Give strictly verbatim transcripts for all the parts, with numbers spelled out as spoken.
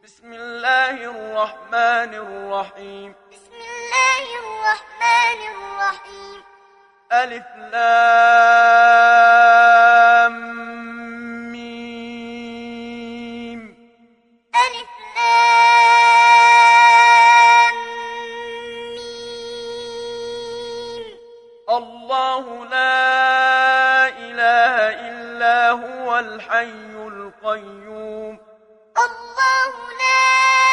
بسم الله الرحمن الرحيم بسم الله الرحمن الرحيم ألف لام ميم ألف لام ميم الله لا إله إلا هو الحي القيوم الله لا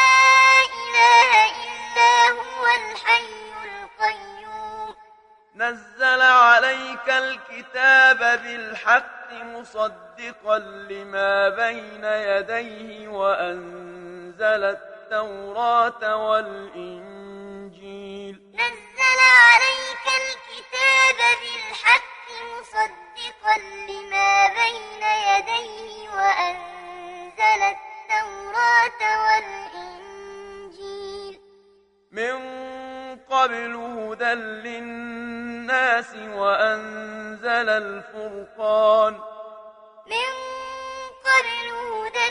إله إلا هو الحي القيوم نزل عليك الكتاب بالحق مصدقا لما بين يديه وأنزل التوراة والإنجيل نزل عليك الكتاب بالحق مصدقا لما بين يديه وأنزل التوراة والإنجيل من قبل هدى للناس وأنزل الفرقان من قبل هدى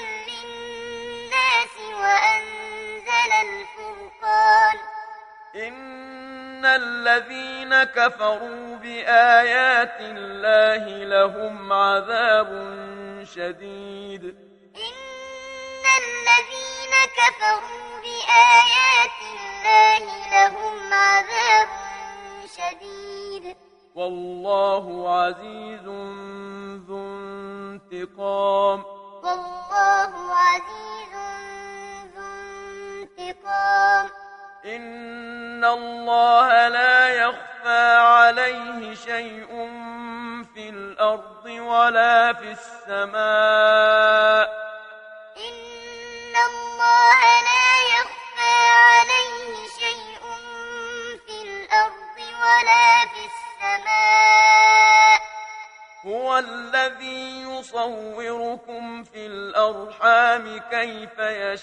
للناس وأنزل الفرقان إن الذين كفروا بآيات الله لهم عذاب شديد إن الذين كفروا بآيات الله لهم عذاب شديد والله عزيز ذو انتقام والله عزيز ذو انتقام إن الله لا يخفى عليه شيء في الأرض ولا في السماء إن الله لا يخفى عليه شيء في الأرض ولا في السماء هو الذي يصوركم في الأرحام كيف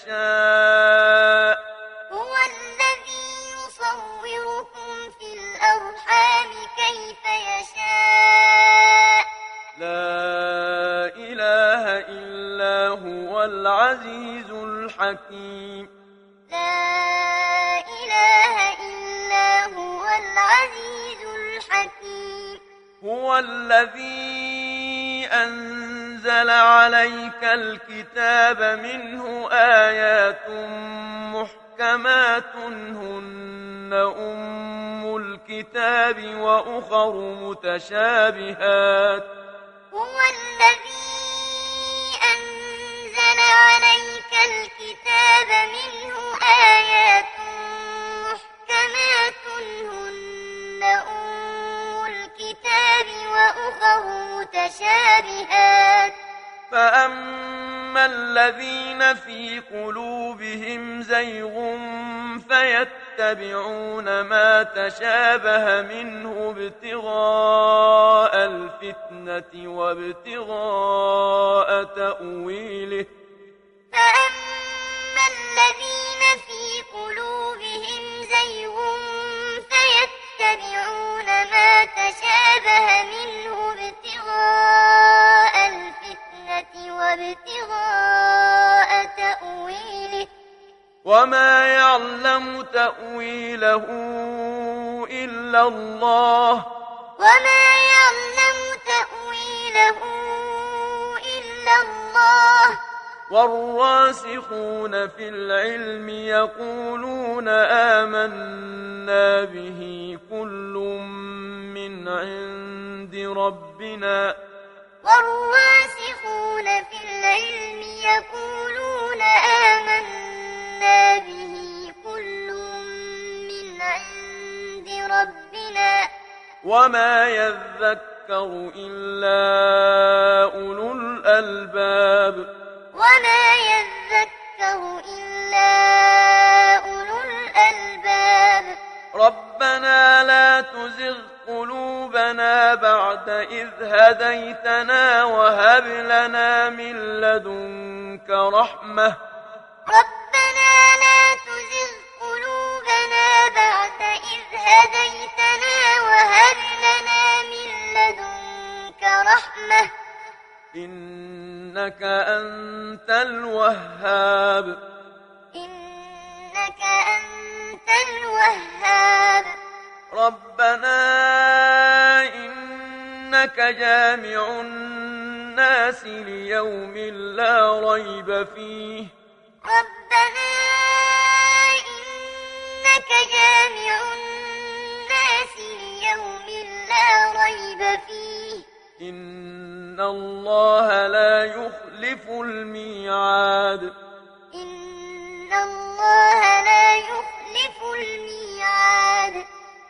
يشاء هو الذي يصوركم في الأرحام كيف يشاء لا إله إلا هو العزيز الحكيم لا إله إلا هو العزيز الحكيم هو الذي أنزل عليك الكتاب منه آيات محكمات هن أم الكتاب وأخر متشابهات هو الذي أنزل عليك الكتاب منه آيات محكمات هن أم الكتاب وأخر متشابهات فأما الذين في قلوبهم زيغ فيتبعون ما تشابه منه ابتغاء الفتنة وابتغاء تأويله فأما الذين في قلوبهم زيغ فيتبعون ما تشابه منه ابتغاء الفتنة وابتغاء تأويله وما يعلم تأويله إلا الله وما يعلم تأويله إلا الله والراسخون في العلم يقولون آمنا به كل من عند ربنا والراسخون في العلم يقولون آمنا به كل من عند ربنا وما يذكر إلا أولو الألباب وما يذكر إلا أولو الألباب ربنا لا تزغ قلوبنا بعد إذ هديتنا وهب لنا من لدنك رحمة ربنا لا تزغ قلوبنا بعد إذ هديتنا وهب لنا من لدنك رحمة إنك أنت الوهاب الوهاب ربنا إنك جامع الناس ليوم لا ريب فيه ربنا إنك جامع الناس ليوم لا ريب فيه إن الله لا يخلف الميعاد إن الله لا يخلف الميعاد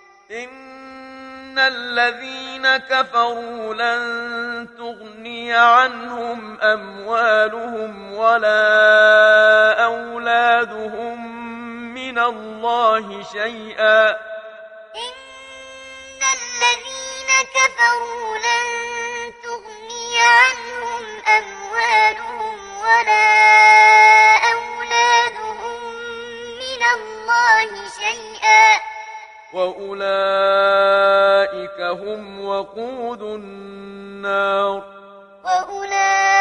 إن الذين كفروا لن تغني عنهم أموالهم ولا أولادهم من الله شيئا إن الذين كفروا لن تغني عنهم أموالهم ولا أولادهم من الله شيئا وأولئك هم وقود النار وأولئك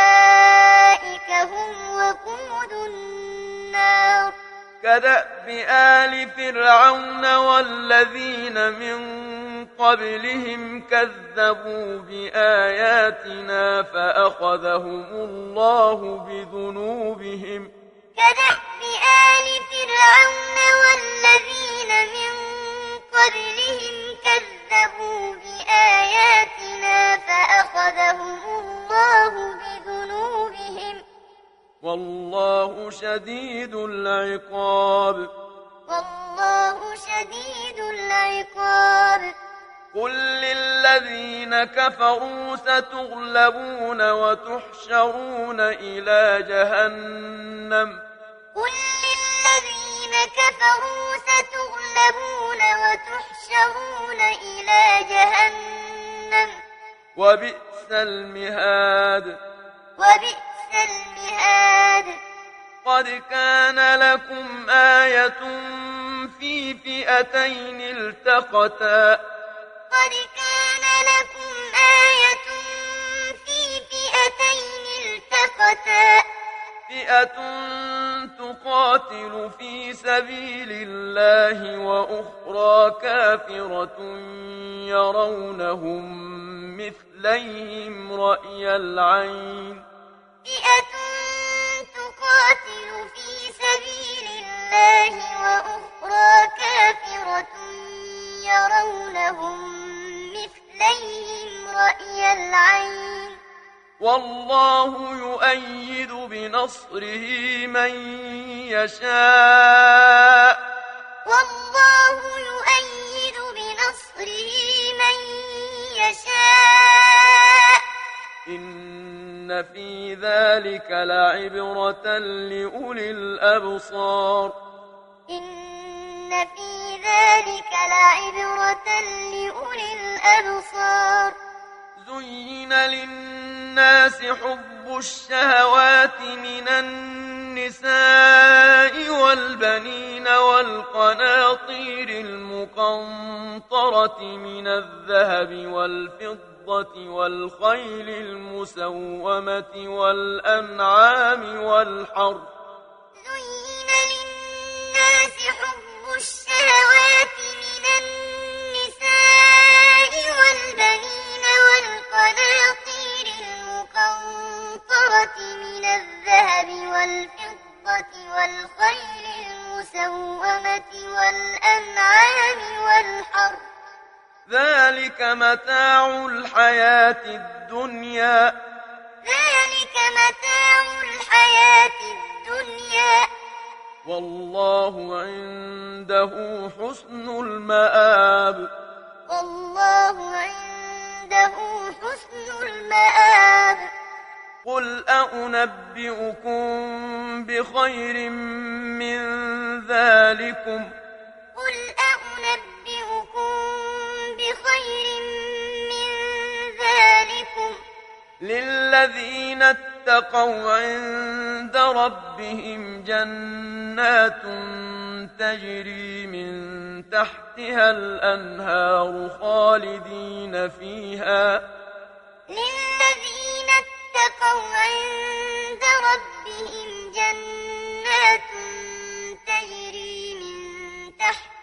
هم وقود النار كدأب آل فرعون والذين من قبلهم كذبوا بآياتنا فأخذهم الله بذنوبهم كدأب آل فرعون والذين من قبلهم كذبوا بآياتنا فأخذهم الله بذنوبهم والله شديد العقاب والله شديد العقاب قل للذين كفروا ستغلبون وتحشرون إلى جهنم قل للذين كفروا ستغلبون وتحشرون إلى جهنم وبئس المهاد وبئس المهاد قد كان لكم آية في فئتين التقتا قد كان لكم آية في فئتين التقتا فئة تقاتل في سبيل الله وأخرى كافرة يرونهم مثليهم رأي العين فئة تقاتل في سبيل الله وأخرى كافرة يرونهم مثليهم رأي العين والله يؤيد بنصره من يشاء والله يؤيد بنصره من يشاء إن في ذلك لعبرة لأولي الأبصار إن في ذلك لعبرة لأولي الأبصار زين للناس حب الشهوات من النساء والبنين والقناطير المقنطرة من الذهب والفضة والخيل المسومة والأنعام والحرث زين للناس حب الشهوات من النساء والبنين والقناطير المقنطرة من الذهب والفضة والخيل المسومة والأنعام والحرث ذلك متاع الحياة الدنيا ذلك متاع الحياة الدنيا والله عنده حسن المآب والله عنده حسن المآب قل أنبئكم بخير من ذلكم قل أنبئكم بخير من ذلكم للذين اتقوا عند ربهم جنات تجري من تحتها الأنهار خالدين فيها للذين اتقوا عند ربهم جنات تجري من تحتها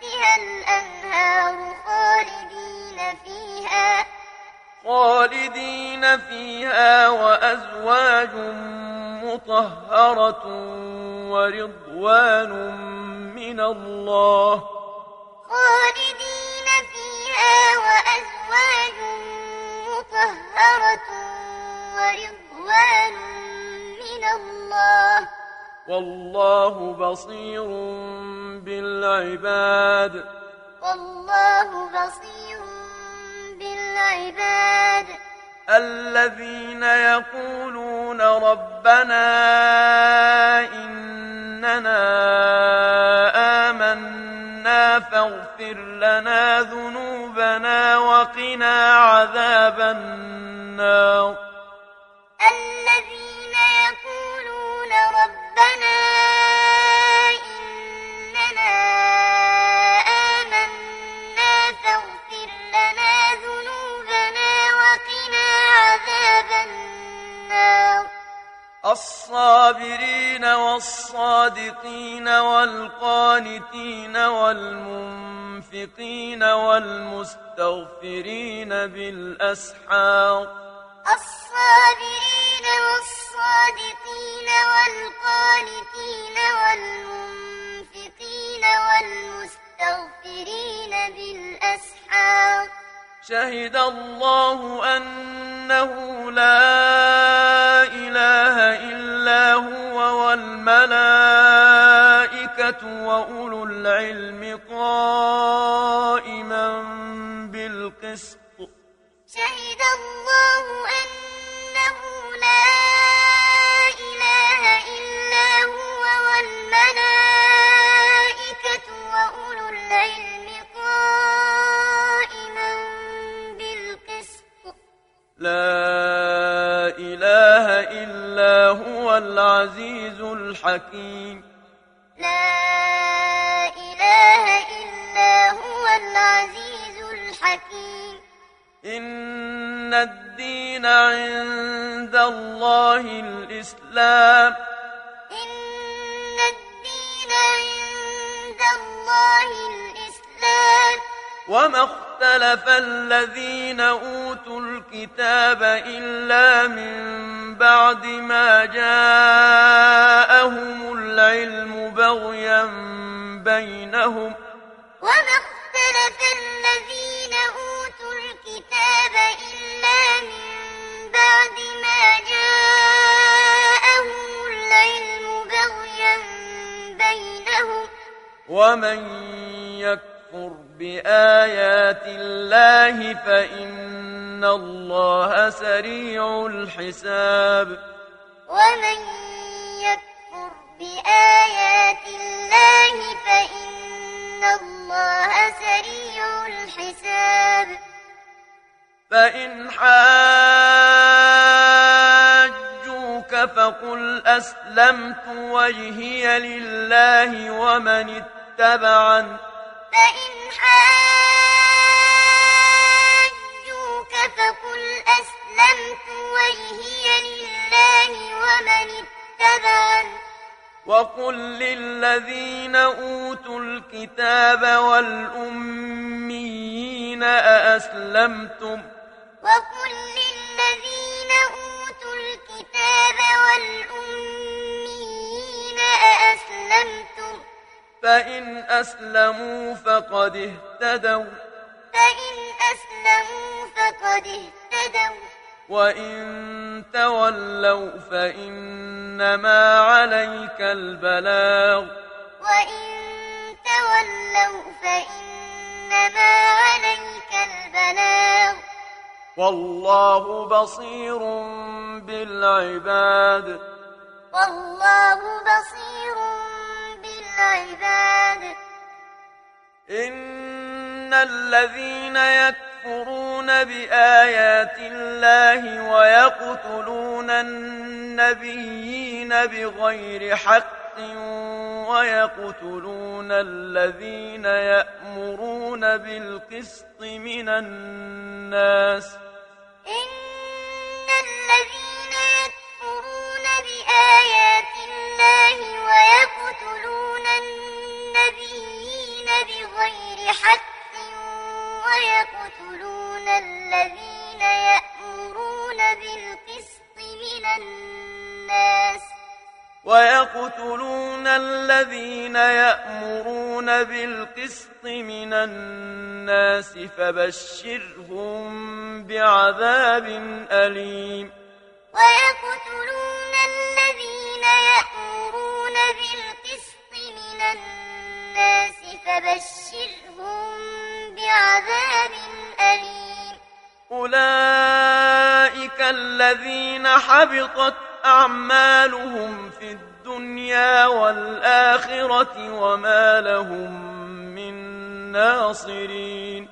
فيها وأزواج مطهرة ورضوان من الله خالدين فيها وأزواج مطهرة ورضوان من الله والله بصير بالعباد والله بصير بالعباد الذين يقولون ربنا إننا آمنا فاغفر لنا ذنوبنا وقنا عذاب النار الذين يقولون ربنا إننا آمنا فاغفر لنا ذنوبنا وقنا عذاب النار الصابرين والصادقين والقانتين والمنفقين والمستغفرين بالأسحار الصابرين والصادقين والقانتين والمنفقين والمستغفرين بالأسحار شهد الله أنه لا إله إلا هو والملائكة وأولو العلم قائما بالقسط شهد الله أنه لا إله إلا هو والملائكة وأولو العلم قائما بالقسط لا إله إلا هو العزيز الحكيم لا إله إلا هو العزيز الحكيم إن الدين عند الله الإسلام إن الدين عند الله الإسلام وما اختلف الذين أوتوا الكتاب إلا من بعد ما جاءهم العلم بغيا بينهم وما اختلف الذين أوتوا الكتاب إلا من بعد ما جاءهم العلم بغيا بينهم ومن يكفر بآيات الله فإن الله سريع الحساب ومن يكفر بآيات الله فإن الله سريع الحساب فإن حاجوك فقل أسلمت وجهي لله ومن اتبعني فإن حاجوك فقل أسلمت وجهي لله ومن اتبعني وقل للذين أوتوا الكتاب والأميين أأسلمتم وقل للذين أوتوا الكتاب والأميين أأسلمتم فإن أسلموا فقد اهتدوا فإن أسلموا فقد اهتدوا وإن تولوا فإنما عليك البلاغ وإن تولوا فإنما عليك البلاغ والله بصير بالعباد والله بصير بالعباد إن الذين يكفرون بآيات الله ويقتلون النبيين بغير حق ويقتلون الذين يأمرون بالقسط من الناس إن الذين يكفرون بآيات الله ويقتلون النبيين بغير حق ويقتلون الذين يأمرون بالقسط ويقتلون الذين يأمرون بالقسط من الناس فبشرهم بعذاب أليم ويقتلون الذين يأمرون بالقسط من الناس فبشرهم بعذاب أليم أولئك الذين حبطت أعمالهم في الدنيا والآخرة وما لهم من ناصرين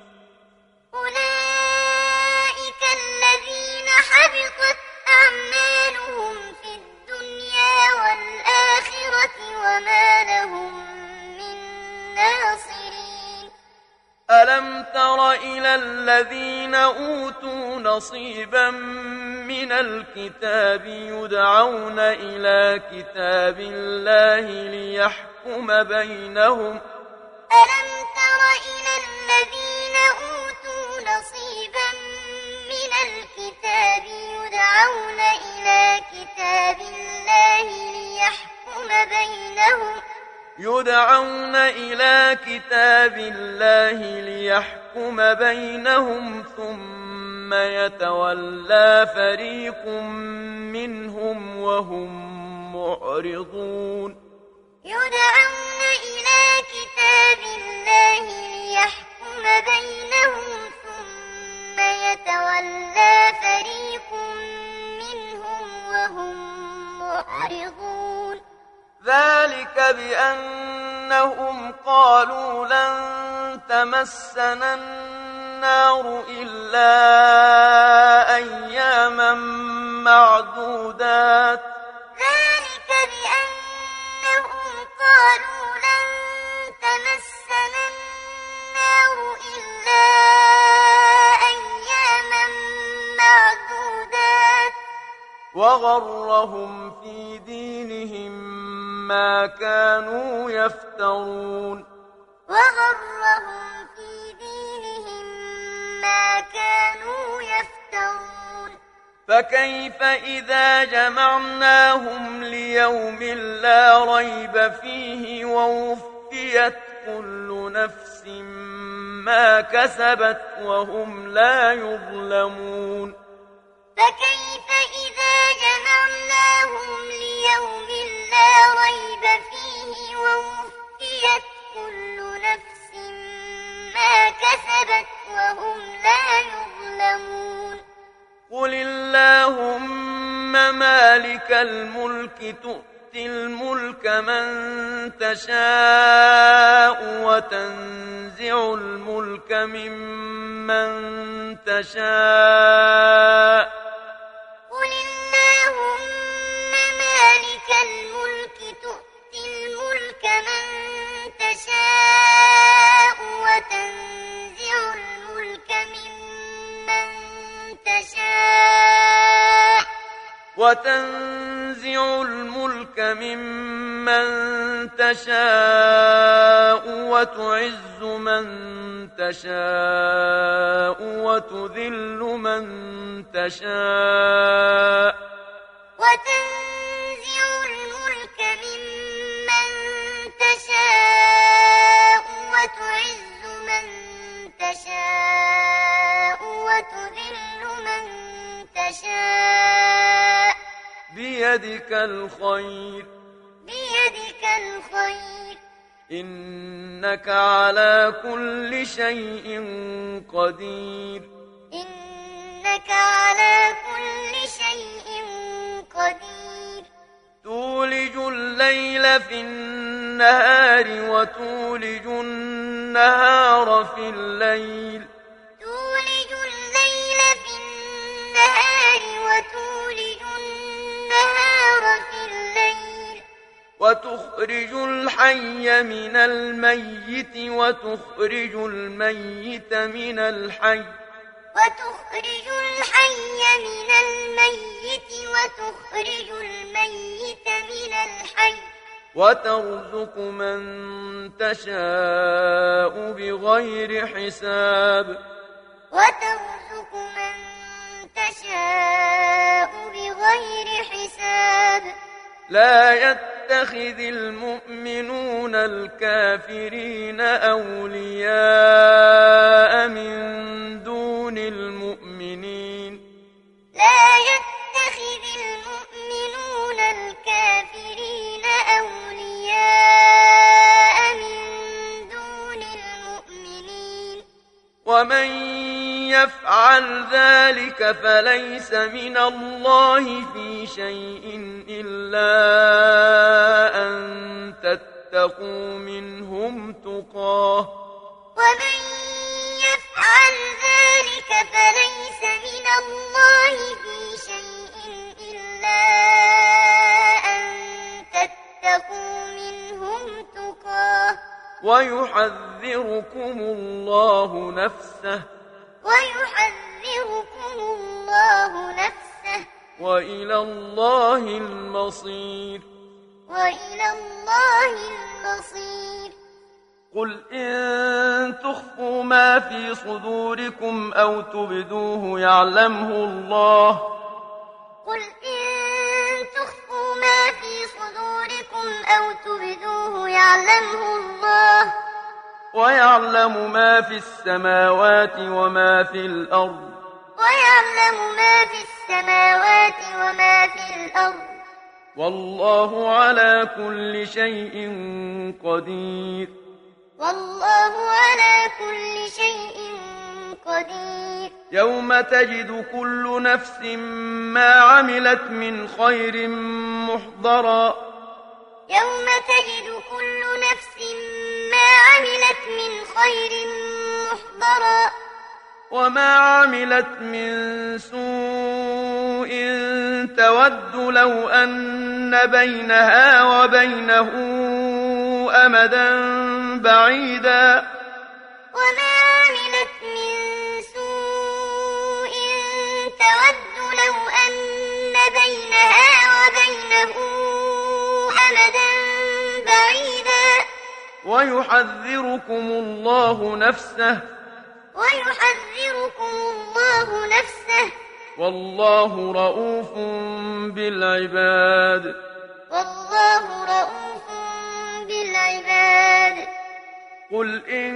أولئك الذين حبطت أعمالهم في الدنيا والآخرة وما لهم من ناصرين ألم تر إلى الذين أوتوا نصيبا من الكتاب يدعون إلى كتاب الله ليحكم بينهم ألم تر إلى الذين أوتوا نصيبا من الكتاب يدعون إلى كتاب الله ليحكم بينهم يدعون إلى كتاب الله ليحكم بينهم ثم يتولى فريق منهم وهم معرضون يدعون إلى كتاب الله ليحكم بينهم ثم يتولى فريق منهم وهم معرضون ذلك بأنهم قالوا لن تمسنا النار إلا أياما معدودات ذلك بأنهم قالوا لن تمسنا النار إلا أياما معدودات وغرهم في دينهم ما كانوا يفترون وغرهم في دينهم ما كانوا يفترون فكيف إذا جمعناهم ليوم لا ريب فيه ووفيت كل نفس ما كسبت وهم لا يظلمون فكيف إذا جمعناهم ليوم لا ريب فيه ووفيت كل نفس ما كسبت وهم لا يظلمون قل اللهم مالك الملك تؤتي الملك من تشاء وتنزع الملك ممن تشاء قل اللهم مالك الملك تؤتي الملك من تشاء وتنزع الملك ممن تشاء وتنزع الملك ممن تشاء وتعز من تشاء وتذل من تشاء وتنزع الملك ممن تشاء وتعز من تشاء وتذل من تشاء بيدك الخير بيدك الخير إنك على كل شيء قدير إنك على كل شيء قدير تولج الليل في النهار وتولج النهار في الليل تولج الليل في النهار وتولج النهار في الليل وتخرج الحي من الميت وتخرج الميت من الحي وتخرج الحي من الميت وتخرج الميت من الحي وترزق من تشاء بغير حساب وترزق من تشاء بغير حساب لا يتقى يتخذ المؤمنون الكافرين أولياء من دون المؤمنين لا يتخذ المؤمنون الكافرين أولياء من دون المؤمنين ومن يفعل ذلك فليس من الله في شيء إلا أن تتقوا منهم تقاه ومن يفعل ذلك فليس من الله في شيء إلا أن تتقوا منهم تقاه ويحذركم الله نفسه ويحذركم الله نفسه وإلى الله المصير وإلى الله المصير قل إن تخفوا ما في صدوركم أو تبدوه يعلمه الله قل إن تخفوا ما في صدوركم أو تبدوه يعلمه الله ويعلم ما في السماوات وما في الأرض ويعلم ما في السماوات وما في الأرض والله على كل شيء قدير والله على كل شيء قدير يوم تجد كل نفس ما عملت من خير محضرا يوم تجد كل نفس ما عملت من خير محضرا وما عملت من سوء تود لو أن بينها وبينه أمدا بعيدا وما عملت من سوء تود لو أن بينها وبينه أمدا بعيدا ويحذركم الله نفسه ويحذركم الله نفسه والله رءوف بالعباد والله رءوف بالعباد قل إن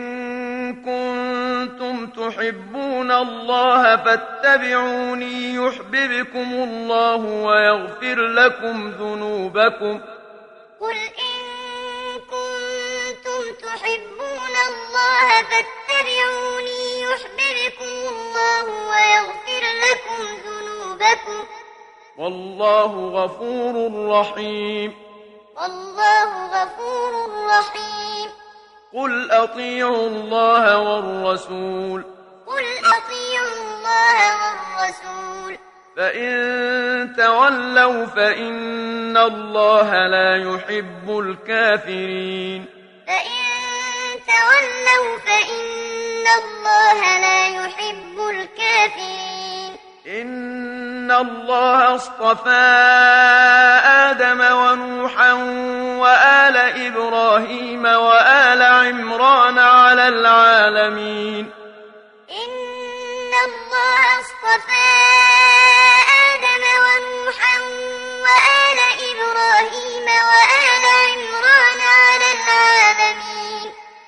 كنتم تحبون الله فاتبعوني يحببكم الله ويغفر لكم ذنوبكم قل إن كنتم تحبون الله فاتبعوني يحببكم الله ويغفر لكم ذنوبكم والله غفور رحيم والله غفور رحيم قل أطيعوا الله والرسول قل أطيعوا الله والرسول فإن تولوا فإن الله لا يحب الكافرين فإن تولوا فإن الله لا يحب الكافرين إن الله اصطفى آدم ونوحا وآل إبراهيم وآل عمران على العالمين إن الله اصطفى آدم ونوحا وآل إبراهيم وآل عمران على العالمين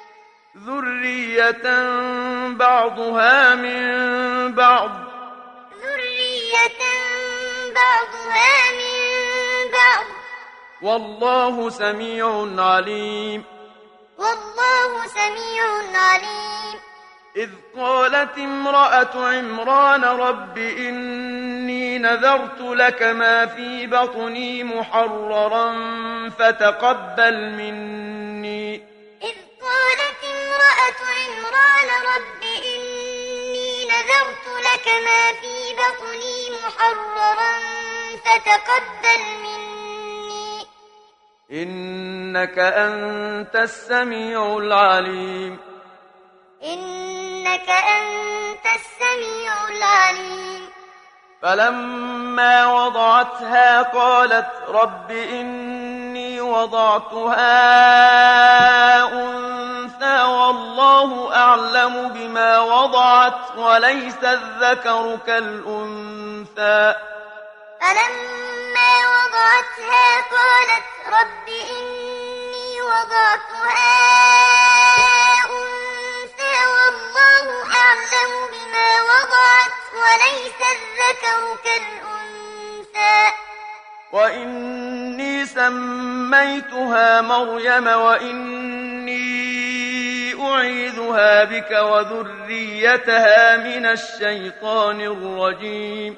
ذرية بعضها من بعض ذرية بعضها من بعض والله سميع عليم والله سميع عليم إذ قالت امرأة عمران رب إني نذرت لك ما في بطني محررا فتقبل مني إذ قالت امرأة عمران رب إني نذرت لك ما في بطني محررا فتقبل مني إنك أنت السميع العليم إنك أنت السميع العليم فلما وضعتها قالت رب إني وضعتها أنثى والله أعلم بما وضعت وليس الذكر كالأنثى فلما وضعتها وضعتها قالت رب إني وضعتها أنثى والله أعلم بما وضعت وليس الذكر كالأنثى وإني سميتها مريم وإني أعيذها بك وذريتها من الشيطان الرجيم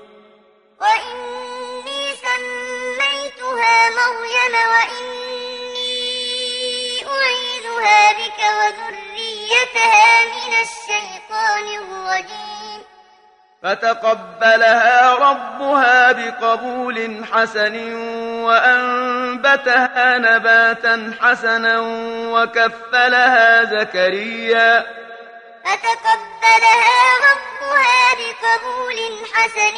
وإني سميتها مريم وإني أعيذها بك وذريتها من الشيطان الرجيم فتقبلها ربها بقبول حسن وأنبتها نباتا حسنا وكفلها زكريا فتقبلها ربها بقبول حسن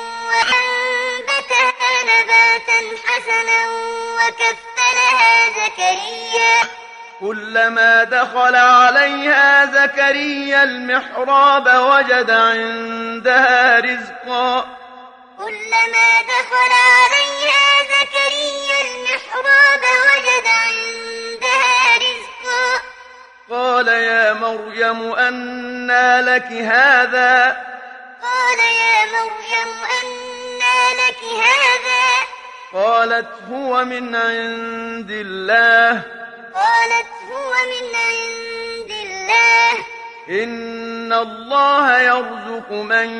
وأنبتها نباتا حسنا وكفلها زكريا كلما دخل عليها زكريا المحراب وجد عندها رزقا كلما دخل عليها زكريا المحراب وجد عندها رزقا قال يا مريم أنى لك هذا قال يا مريم أنى لك هذا قالت هو من عند الله قالت هو من عند الله إن الله يرزق من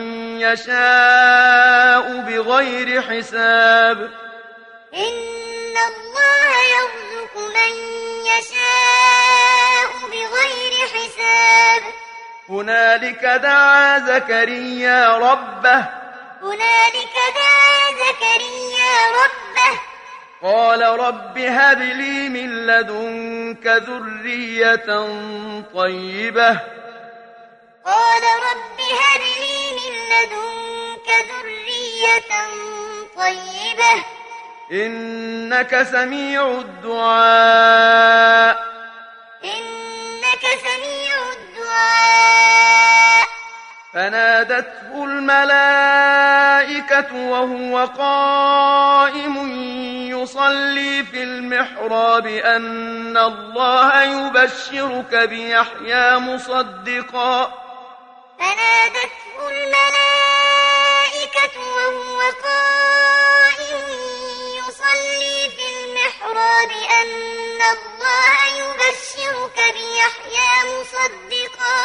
يشاء بغير حساب إن الله يرزق من يشاء بغير حساب هنالك دعا زكريا ربه هنالك دعا زكريا ربه قال رب هب لي من لدنك ذرية طيبة قال رب هب لي من لدنك ذرية طيبة إنك سميع الدعاء إنك سميع الدعاء فنادته الملائكة وهو قائم يصلي في المحراب أن الله يبشرك بيحيى مصدقا فنادته الملائكة وهو قائم يصلي في المحراب أن الله يبشرك بيحيى مصدقا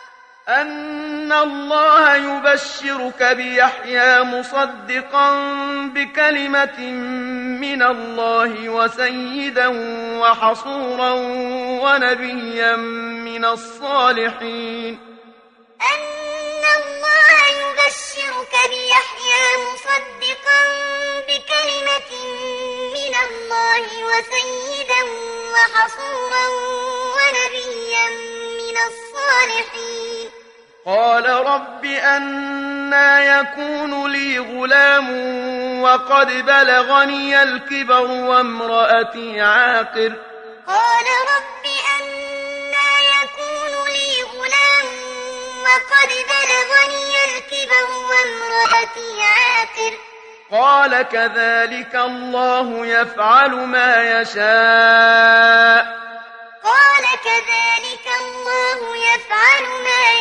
أن الله يبشرك بيحيى مصدقا بكلمة من الله وسيدا وحصورا ونبيا من الصالحين أن الله يبشرك بيحيى مصدقا بكلمة من الله وسيدا وحصورا ونبيا من الصالحين قال رب أنى يكون لي غلام وقد بلغني الكبر وامرأتي عاقر قال رب أنى يكون لي غلام وقد بلغني الكبر وامرأتي عاقر قال كذلك الله يفعل ما يشاء قال كذلك الله يفعل ما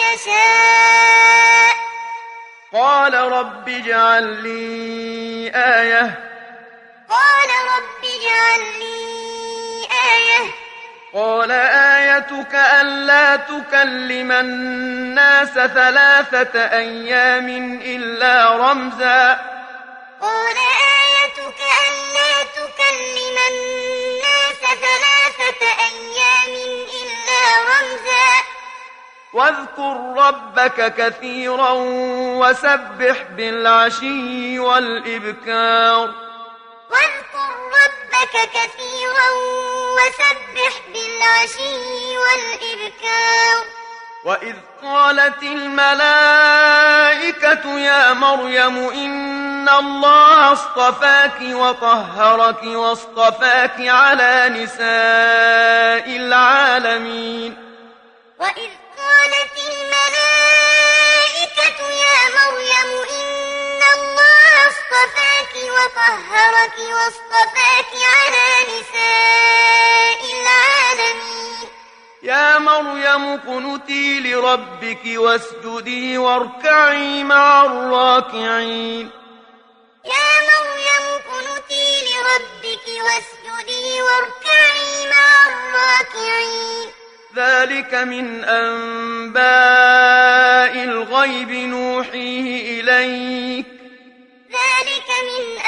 يشاء قال رب اجعل لي آية قال رب اجعل لي آية قال آيتك ألا تكلم الناس ثلاثة أيام إلا رمزا قال آيتك ألا تكلم الناس ثلاثة أيام إلا رمزا واذكر ربك كثيرا وسبح بالعشي والإبكار واذكر ربك كثيرا وسبح بالعشي والإبكار وإذ قالت الملائكة يا مريم إن الله اصطفاك وطهرك واصطفاك على نساء العالمين وإذ قالت الملائكة يا مريم إن الله اصطفاك اصطفاك وطهرك واصطفاك على نساء العالمين. يا مريم اقنتي لربك واسجدي واركعي مع الراكعين. يا مريم اقنتي لربك واسجدي واركعي مع الراكعين. ذلك من أنباء الغيب نوحيه إليك. ذلك من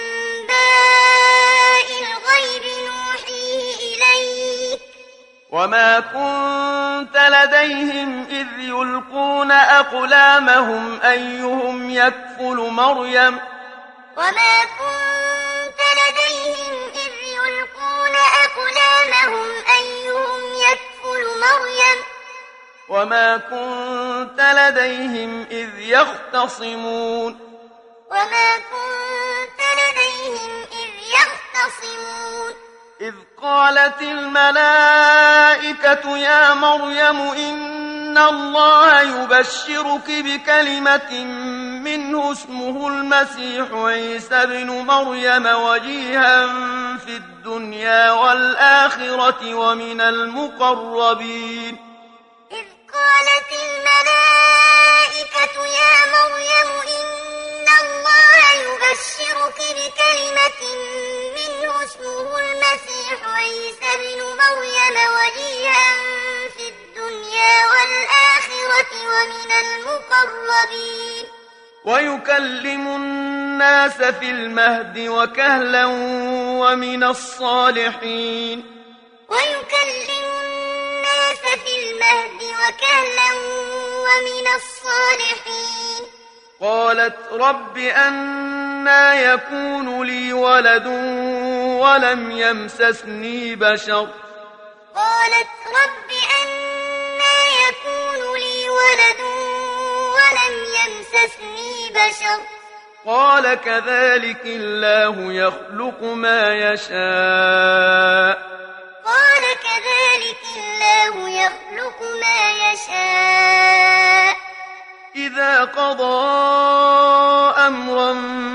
أنباء الغيب نوحيه إليك. وما كنت لديهم إذ يلقون أقلامهم أيهم يكفل مريم. وما كنت لديهم إذ يلقون أقلامهم أيهم يكفل مريم. وما كنت لديهم إذ يختصمون. وما كنت لديهم إذ يختصمون. إذ قالت الملائكة يا مريم إن الله يبشرك بكلمة منه اسمه المسيح عيسى ابن مريم وجيها في الدنيا والآخرة ومن المقربين. إذ قالت الملائكة يا مريم إن الله يبشرك بكلمة منه اسمه المسيح عيسى ابن مريم وجيها في الدنيا والآخرة ومن المقربين. ويكلم الناس في المهد وكهلا ومن الصالحين. ويكلم الناس في المهد وكهلا ومن الصالحين. قالت رب أنى يكون لي ولد ولم يمسسني بشر. قالت رب أنى يكون لي ولد ولم يمسسني بشر. قال كذلك الله يخلق ما يشاء. قال كذلك الله يخلق ما يشاء. إذا قضى أمرا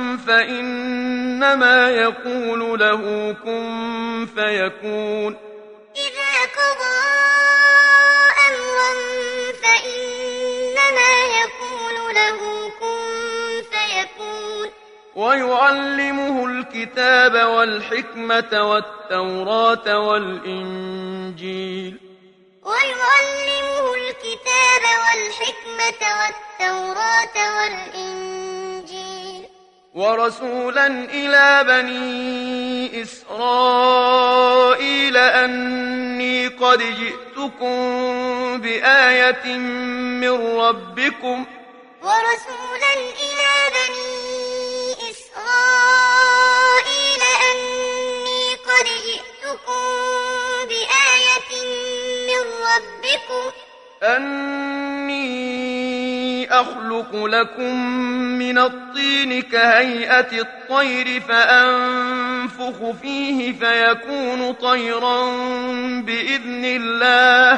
فإنما يقول له كن فيكون. إذا قضى أمرا فإنما يقول له كن فيكون. ويعلمه الكتاب والحكمة والتوراة والإنجيل. ويعلمه الكتاب والحكمة والتوراة والإنجيل. ورسولا إلى بني إسرائيل أني قد جئتكم بآية من ربكم. ورسولا إلى بني إسرائيل أني قد جئتكم بآية من ربكم. أني أخلق لكم من الطين كهيئة الطير فأنفخ فيه فيكون طيرا بإذن الله.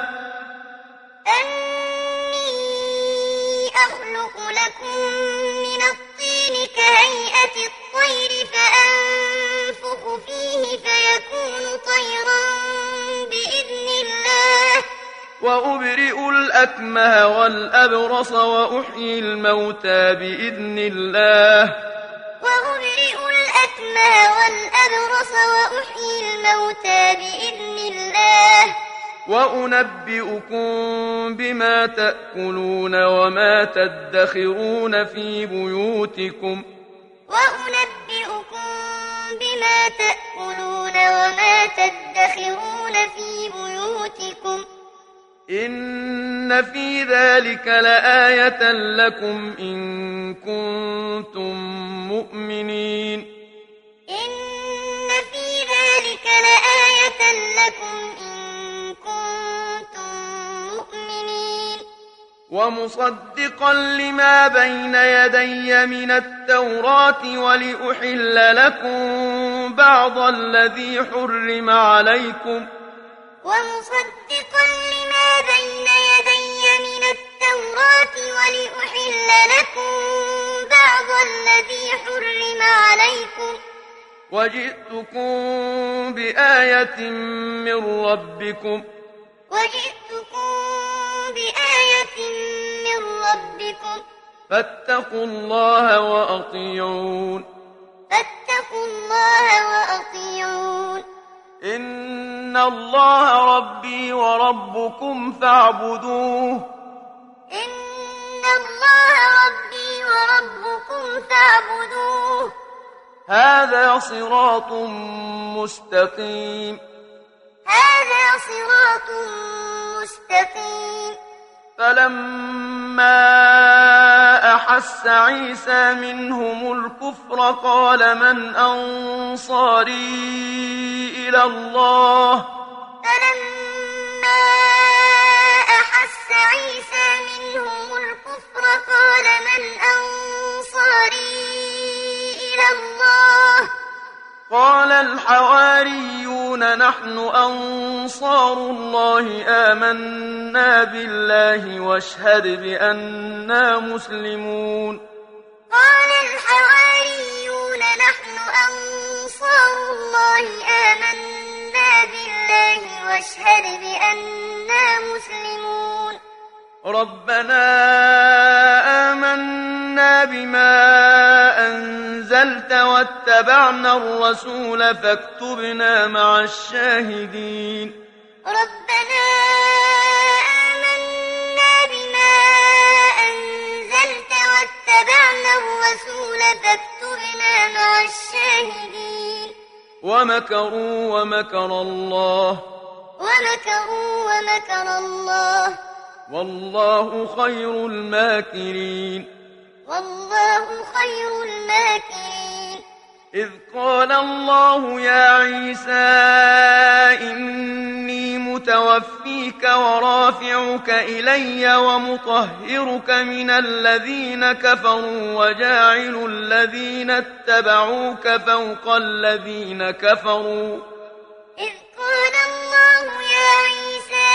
أني أخلق لكم من الطين كهيئة الطير فأنفخ فيه فيكون طيرا بإذن الله. وأبرئ الأكمه والأبرص وأحيي الموتى بإذن الله. وأبرئ الأكمه والأبرص وأحيي الموتى بإذن الله. وأنبئكم بما تأكلون وما تدخرون في بيوتكم. وأنبئكم بما تأكلون وما تدخرون في بيوتكم. إن في ذلك لآية لكم إن كنتم مؤمنين. إن في ذلك لآية لكم إن كنتم مؤمنين. ومصدقا لما بين يدي من التوراة ولأحل لكم بعض الذي حرم عليكم. ومصدقا لما بين يدي من التوراة ولأحل لكم بعض الذي حرم وجئتكم بآية من ربكم وجئتكم بآية من ربكم فاتقوا الله وأطيعون فاتقوا الله وأطيعون إن الله ربي وربكم فاعبدوه إن الله ربي وربكم فاعبدوه هذا صراط مستقيم هذا صراط مستقيم فلما أحس عيسى منهم الكفر قال من أنصاري إلى الله فلما أحس عيسى منهم الكفر قال من أنصاري إلى الله قال الحواريون نحن أنصار الله آمنا بالله واشهد بأننا مسلمون قال الحواريون نحن أنصار الله آمنا بالله واشهد بأننا مسلمون ربنا آمنا بما أنزلت واتبعنا الرسول فاكتبنا مع الشاهدين ربنا آمنا بما أنزلت واتبعنا الرسول فاكتبنا مع الشاهدين ومكروا ومكر الله ومكروا ومكر الله والله خير الماكرين والله خير الماكرين إذ قال الله يا عيسى إني متوفيك ورافعك إلي ومطهرك من الذين كفروا وجاعل الذين اتبعوك فوق الذين كفروا إذ قال الله يا عيسى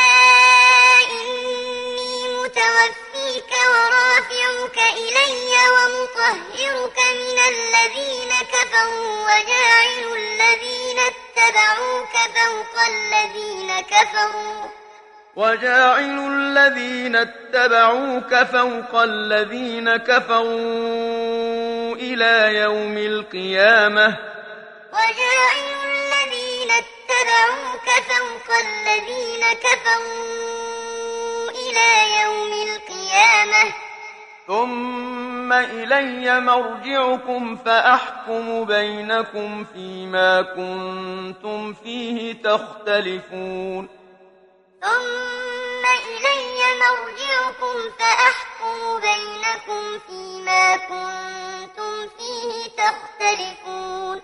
إني متوفيك ورافعك إلي ومطهرك من الذين كفروا وجاعل الذين اتبعوك فوق الذين كفروا وجاعل الذين اتبعوك فوق الذين كفروا إلى يوم القيامة وجاعل الذين اتبعوك فوق الذين كفروا إلى يوم القيامة ثم إلي مرجعكم فأحكم بينكم فيما كنتم فيه تختلفون ثم إلي مرجعكم فأحكم بينكم فيما كنتم فيه تختلفون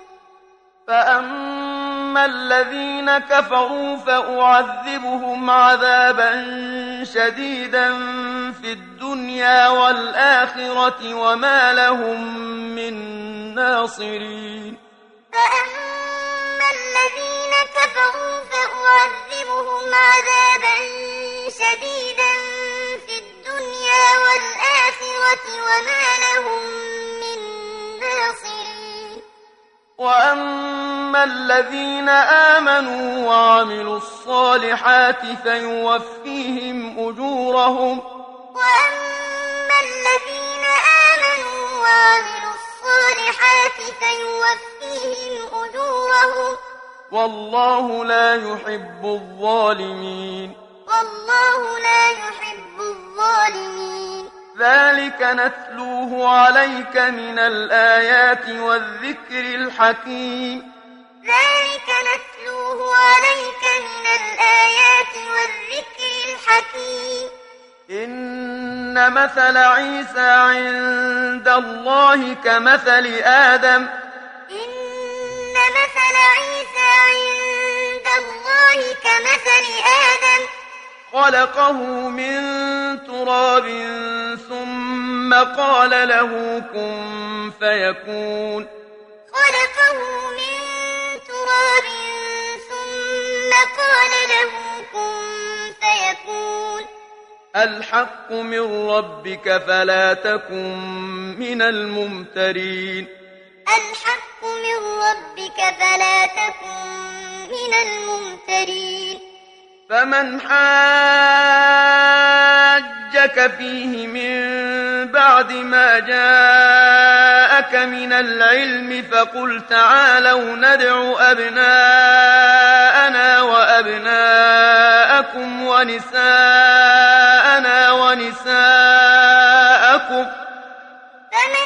فأما الذين كفروا فأعذبهم عذابا شديدا في الدنيا والآخرة وما لهم من ناصرين فأما الذين كفروا فأعذبهم عذابا شديدا في الدنيا والآخرة وما لهم من ناصرين وأما الذين آمنوا وعملوا الصالحات فيوفيهم أجورهم وأما الذين آمنوا وعملوا الصالحات فيوفيهم أجورهم والله لا يحب الظالمين والله لا يحب الظالمين ذلك نتلوه عليك من الآيات والذكر الحكيم ذلك نتلوه عليك من الآيات والذكر الحكيم إن مثل عيسى عند الله كمثل آدم إن مثل عيسى عند الله كمثل آدم خلقه من تراب ثم قال له كن فيكون خلقه من تراب ثم قال له كن فيكون الحق من ربك فلا تكن من الممترين الحق من ربك فلا تكن من الممترين فمن حاجك فيه من بعد ما جاءك من العلم فقل تعالوا ندع أبناءنا وأبناءكم ونساءنا ونساءكم فمن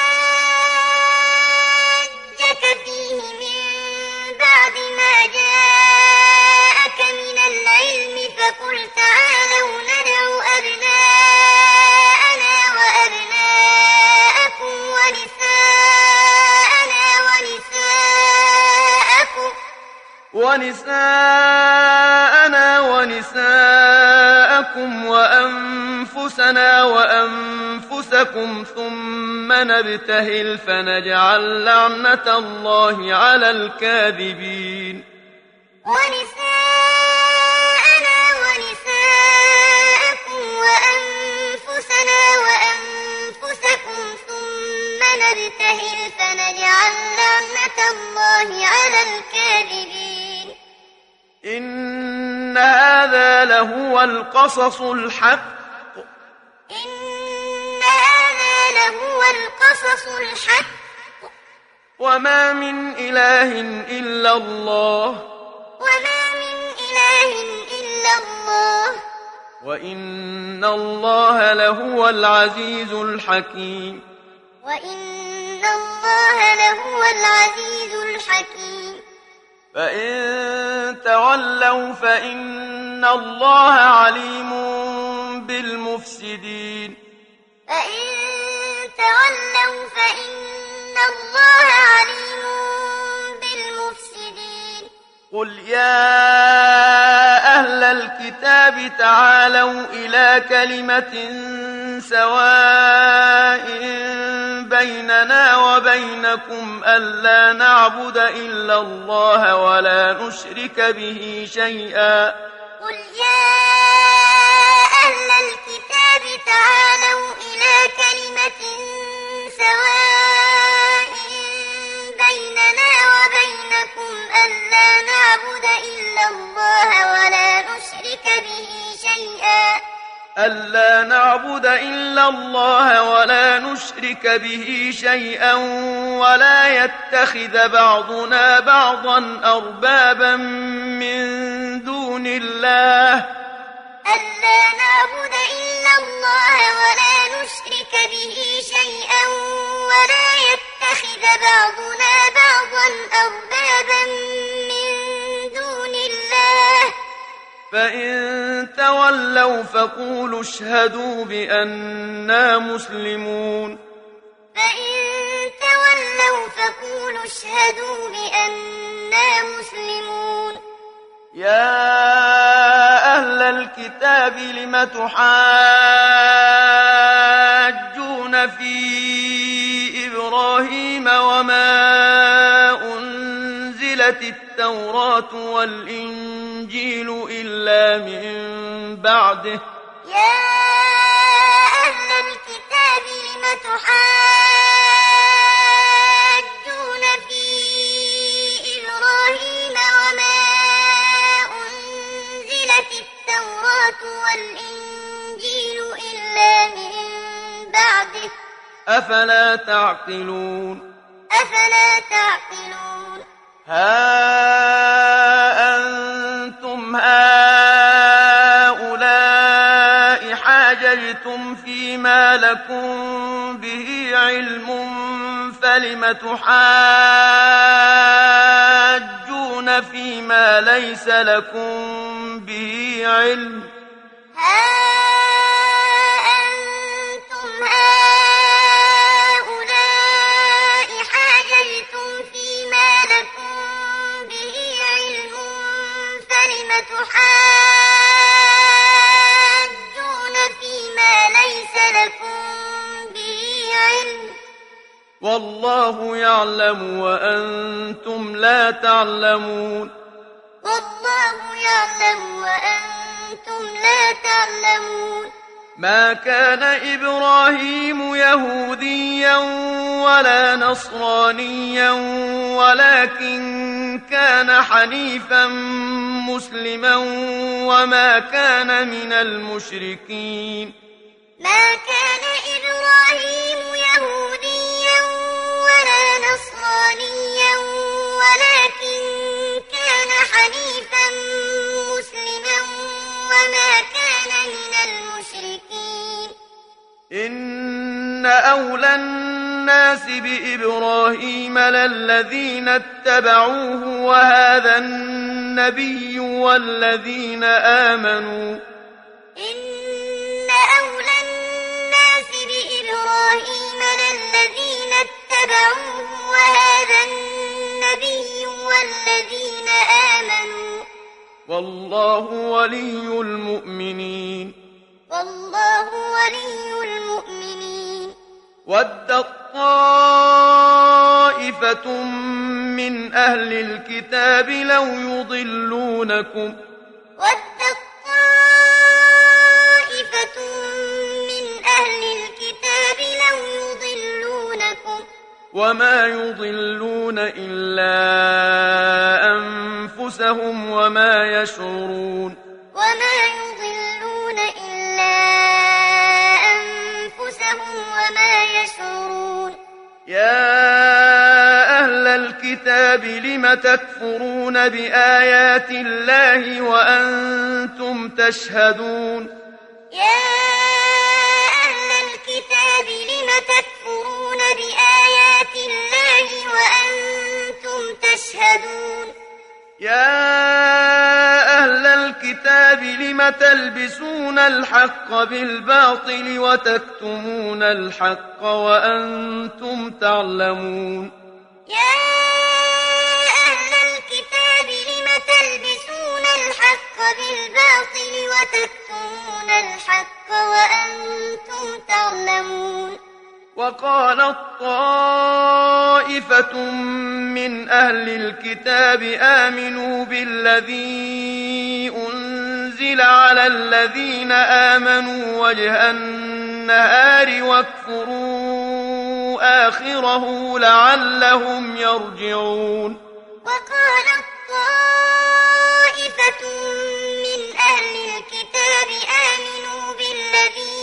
حاجك فيه من بعد ما جاءك من العلم فقل تعالوا ندع أبناءنا وأبناءكم ونساءنا ونساءكم ونساءنا ونساءكم وأنفسنا وأنفسكم ثم نبتهل فنجعل لعنة الله على الكاذبين ونساءنا ونساءكم وأنفسنا وأنفسكم ثم نبتهل فنجعل لعنة الله على الكاذبين إن هذا لهو القصص الحق إن هذا لهو القصص الحق وما من إله إلا الله وما من إله إلا الله وإن الله لهو العزيز الحكيم وإن الله لهو العزيز الحكيم فإن تولوا فإن الله عليم بالمفسدين فإن تولوا فإن الله عليم بالمفسدين قل يا أهل الكتاب تعالوا إلى كلمة سواء بيننا وبينكم ألا نعبد إلا الله ولا نشرك به شيئا قل يا أهل الكتاب تعالوا إلى كلمة سواء بيننا وبينكم ألا نعبد إلا الله ولا نشرك به شيئا ألا نعبد إلا الله ولا نشرك به شيئا ولا يتخذ بعضنا بعضا أربابا من دون الله ألا نعبد إلا الله ولا نشرك به شيئا ولا يتخذ بعضنا بعضا أربابا من دون الله فإن تولوا فقولوا اشهدوا بأننا مسلمون فإن تولوا فقولوا اشهدوا بأننا مسلمون يا أهل الكتاب لم تحاجون في إبراهيم وما أنزلت التوراة والإنجيل إلا من بعده يا أهل الكتاب لم تحاجون في إبراهيم وما أنزلت التوراة والإنجيل إلا من بعده أفلا تعقلون أفلا تعقلون ها أنتم هؤلاء حاججتم فيما لكم به علم فلم تحاجون فيما ليس لكم به علم ها أنتم هؤلاء حاججتم فيما لكم به علم فلم تحاجون فيما ليس لكم به علم والله يعلم وأنتم لا تعلمون والله يعلم وأنتم لا تعلمون ما كان إبراهيم يهوديا ولا نصرانيا ولكن كان حنيفا مسلما وما كان من المشركين ما كان إبراهيم يهوديا ولا نصرانيا ولكن كان حنيفا مسلما وما كان من المشركين إن أولى الناس بإبراهيم للذين اتبعوه وهذا النبي والذين آمنوا إن أولى الناس بإبراهيم للذين اتبعوه وهذا النبي والذين آمنوا والله ولي المؤمنين والله ولي المؤمنين ودت طائفة من أهل الكتاب لو يضلونكم ودت طائفة من أهل الكتاب لو يضلونكم وما يضلون إلا أنفسهم وما يشعرون وما يضلون إلا أنفسهم وما يشعرون يا أهل الكتاب لم تكفرون بآيات الله وأنتم تشهدون يا أهل الكتاب لم تكفرون بآيات الله وأنتم تشهدون يا أهل الكتاب لم تلبسون الحق بالباطل وتكتمون الحق وأنتم تعلمون يا أهل الكتاب لم تلبسون الحق بالباطل وتكتمون الحق وأنتم تعلمون وقالت طائفة من أهل الكتاب آمنوا بالذي أنزل على الذين آمنوا وجه النهار واكفروا آخره لعلهم يرجعون وقالت طائفة من أهل الكتاب آمنوا بالذي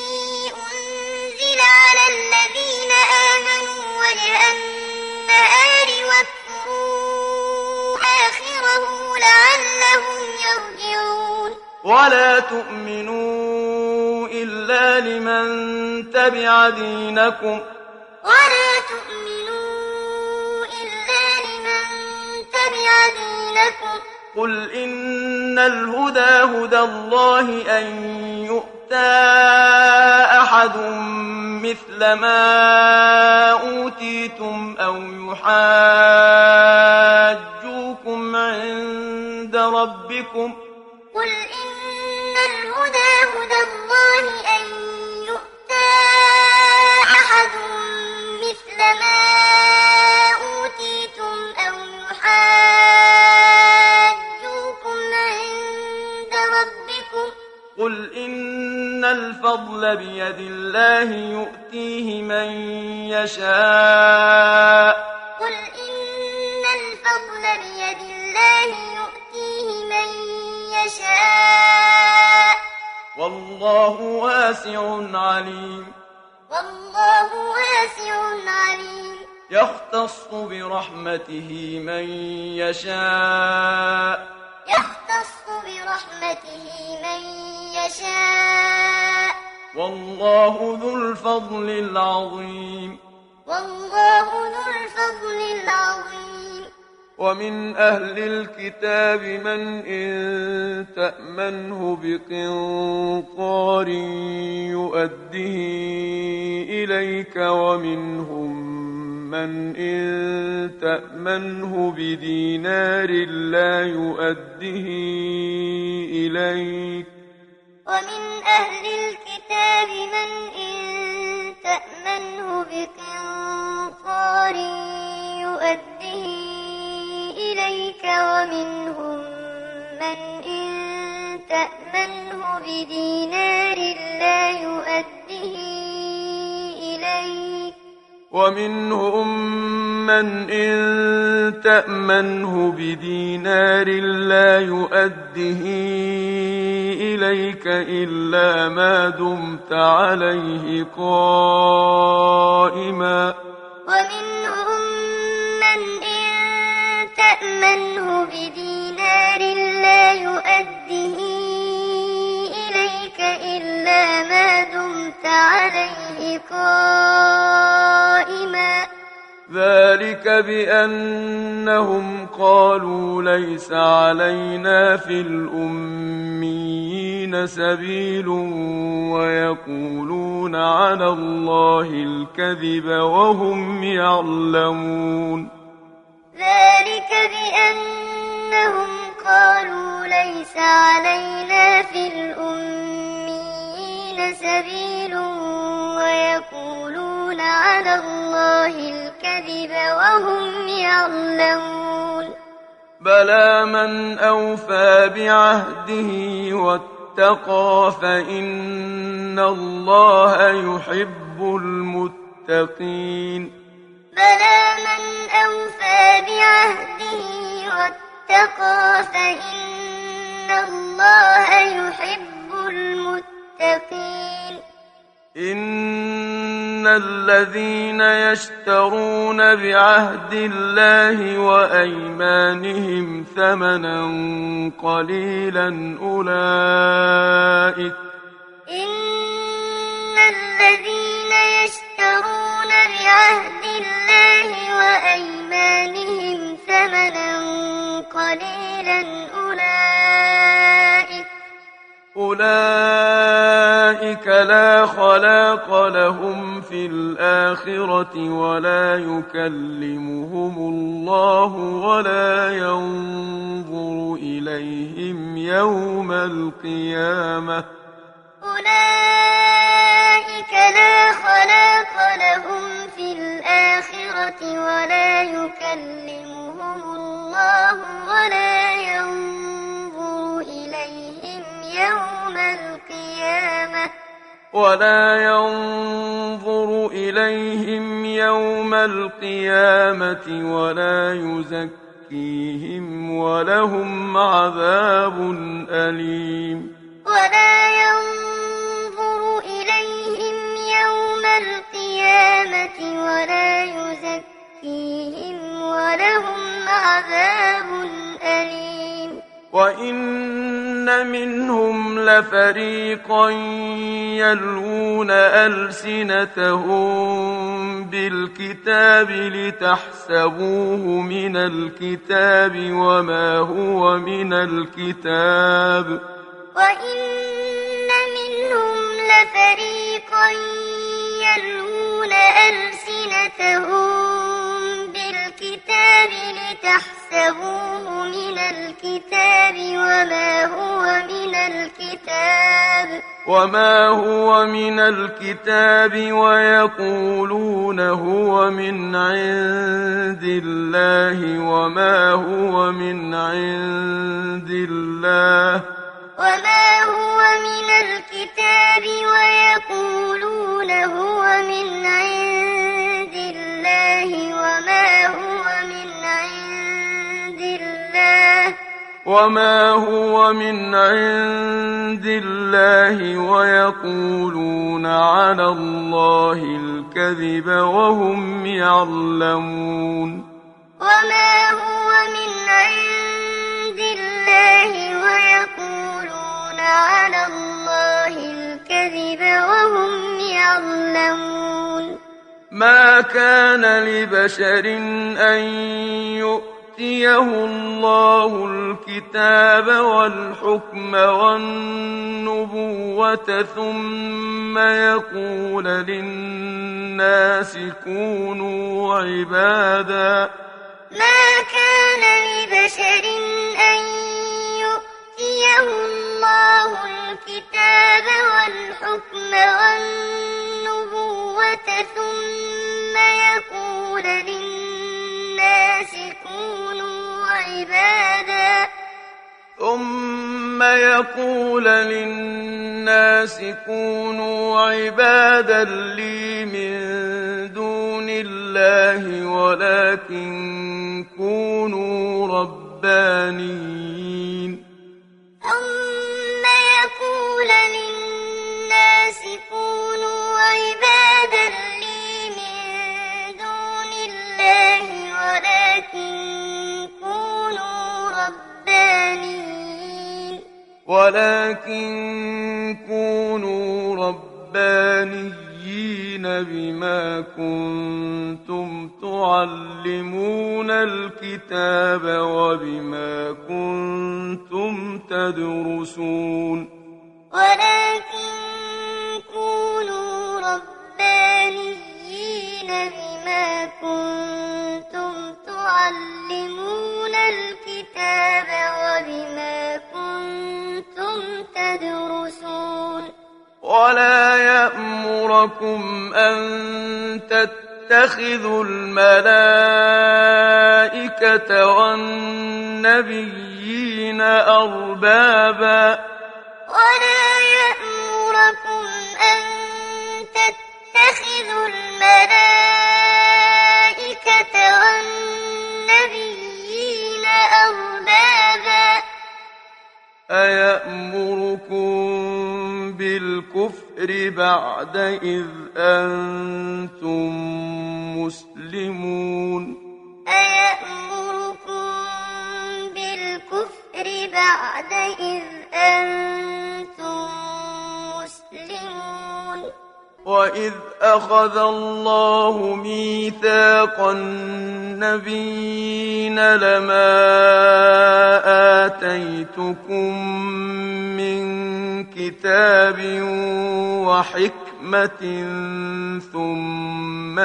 أنزل على الذين آمنوا وجه النهار واكفروا آخره لعلهم يرجعون ولا تؤمنوا إلا لمن تبع دينكم ولا تؤمنوا إلا لمن تبع دينكم قل إن الهدى هدى الله أن يؤتى أحد مثل ما أوتيتم أو يحاجوكم عند ربكم قل إن الهدى هدى الله أن يؤتى أحد مثل ما أوتيتم أو يحاجوكم عند ربكم قل إن الفضل بيد الله يؤتيه من يشاء قل إن الفضل بيد الله يؤتيه من يشاء والله واسع عليم والله واسع عليم يختص برحمته من يشاء يختص برحمته من يشاء والله ذو الفضل العظيم والله ذو الفضل العظيم ومن أهل الكتاب من إن تأمنه بقنطار يؤده إليك ومنهم من إن تأمنه بدينار لا يؤده إليك ومن أهل الكتاب من إن تأمنه بقنطار يؤده إليك ومنهم من إن تأمنه بدينار لا ومنهم من إن تأمنه بدينار لا يؤده إليك إلا ما دمت عليه قائما ومنهم من إن تأمنه بدينار لا يؤده إليك إلا ما دمت عليه قائما ذلك بأنهم قالوا ليس علينا في الأميين سبيل ويقولون على الله الكذب وهم يعلمون ذلك بأنهم قالوا ليس علينا في الأميين سبيل ويقولون على الله الكذب وهم يعلمون بلى من أوفى بعهده واتقى فإن الله يحب المتقين بلى من أوفى بعهده واتقى فإن الله يحب المتقين إن الذين يشترون بعهد الله وأيمانهم ثمنا قليلا أولئك إن الذين يشترون بعهد الله وأيمانهم ثمنا قليلا أولئك أولئك لا خلاق لهم في الآخرة ولا يكلمهم الله ولا ينظر إليهم يوم القيامة أولئك لا خلاق لهم في الآخرة ولا يكلمهم الله ولا ينظر إليهم يوم القيامة ولا ينظر إليهم يوم القيامة ولا يزكيهم ولهم عذاب أليم ولا ينظر إليهم يوم القيامة ولا يزكيهم ولهم عذاب أليم وإن منهم لفريقا يلوون ألسنتهم بالكتاب لتحسبوه من الكتاب وما هو من الكتاب وإن منهم لفريقا يلوون ألسنتهم بالكتاب لتحسبوه من الكتاب وما هو من الكتاب وما هو من الكتاب ويقولون هو من عند الله وما هو من عند الله وما هو من الكتاب ويقولون هو من عند الله وما هو من عند الله وما هو من عند الله ويقولون على الله الكذب وهم يعلمون وما هو من عند الله ويقولون على الله الكذب وهم يعلمون ما كان لبشر أن يؤتيه الله الكتاب والحكم والنبوة ثم يقول للناس كونوا عبادا ما كان لبشر أن يؤتيه الله الكتاب والحكم والنبوة ثم يقول للناس كونوا عبادا ثم يقول للناس كونوا عبادا لي من دون لله ولكن كونوا ربانيين ثم يقول للناس كونوا عبادا لي من دون الله ولكن كونوا ربانيين ولكن كونوا ربانيين بما كنتم تعلمون الكتاب وبما كنتم تدرسون ولكن كونوا ربانيين بما كنتم تعلمون الكتاب وبما كنتم تدرسون ولا يأمركم أن تتخذوا الملائكة والنبيين أربابا ولا يأمركم أن تتخذوا الملائكة والنبيين أربابا أيأمركم بالكفر بعد إذ أنتم مسلمون أيأمركم بالكفر بعد إذ أنتم مسلمون وإذ أخذ الله ميثاق النبيين لما آتيتكم من كتاب وحكمة ثم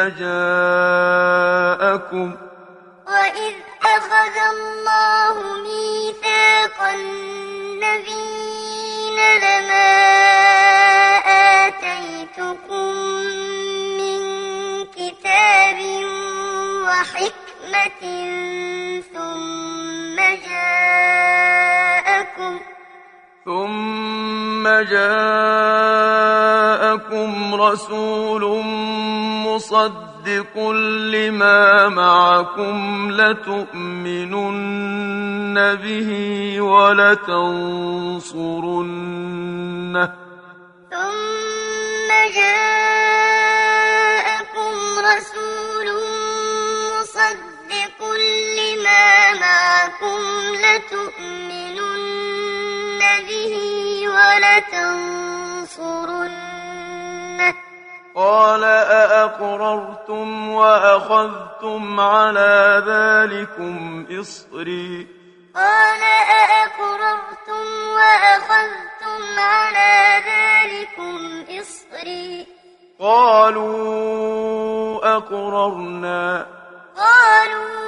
جاءكم وإذ أخذ الله ميثاق النبيين لما آتيتكم من كتاب وحكمة ثم جاءكم ثم جاءكم رسول مصدق لما معكم لتؤمنن به ولتنصرنه ثم جاءكم رسول مصدق لما معكم لتؤمنن به ولتنصرنه قال أأقررتم وأخذتم على ذلكم إصري قال أأقررتم وأخذتم على ذلكم إصري قالوا أقررنا قالوا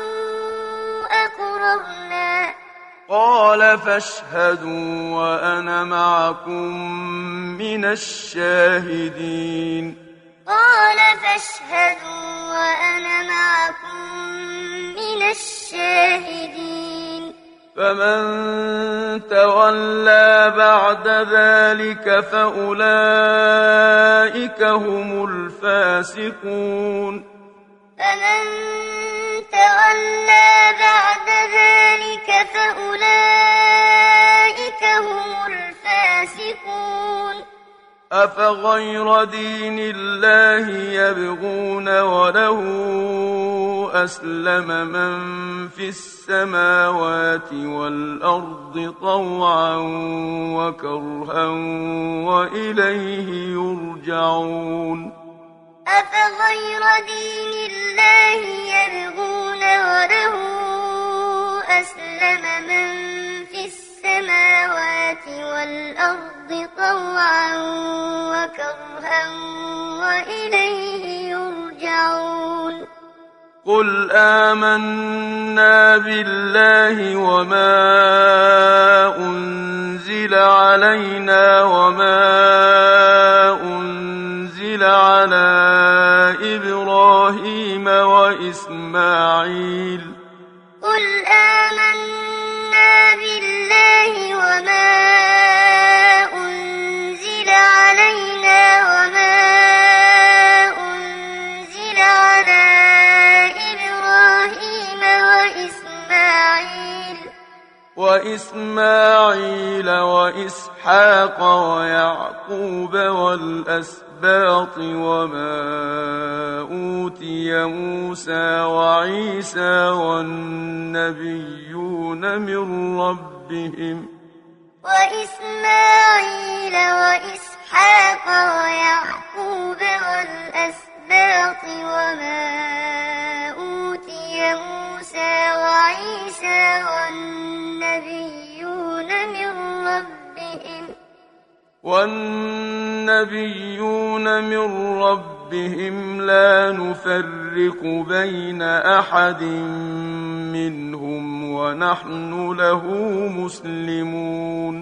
أقررنا قال فاشهدوا وأنا معكم من الشاهدين قال فاشهدوا وأنا معكم من الشاهدين فمن تولى بعد ذلك فأولئك هم الفاسقون فمن تولى بعد ذلك فأولئك هم الفاسقون أفغير دين الله يبغون وله أسلم من في السماوات والأرض طوعا وكرها وإليه يرجعون أفغير دين الله يبغون وله أسلم من في السماوات والأرض طوعا وكرها وإليه يرجعون قل آمنا بالله وما أنزل علينا وما أنزل على إبراهيم وإسماعيل قل آمنا بالله وما أنزل علينا وما أنزل على وإسماعيل وإسحاق ويعقوب والأسباط وما أوتي موسى وعيسى والنبيون من ربهم وإسماعيل وإسحاق ويعقوب والأسباط وما أوتي موسى وعيسى والنبيون من ربهم والنبيون من ربهم لا نفرق بين أحد منهم ونحن له مسلمون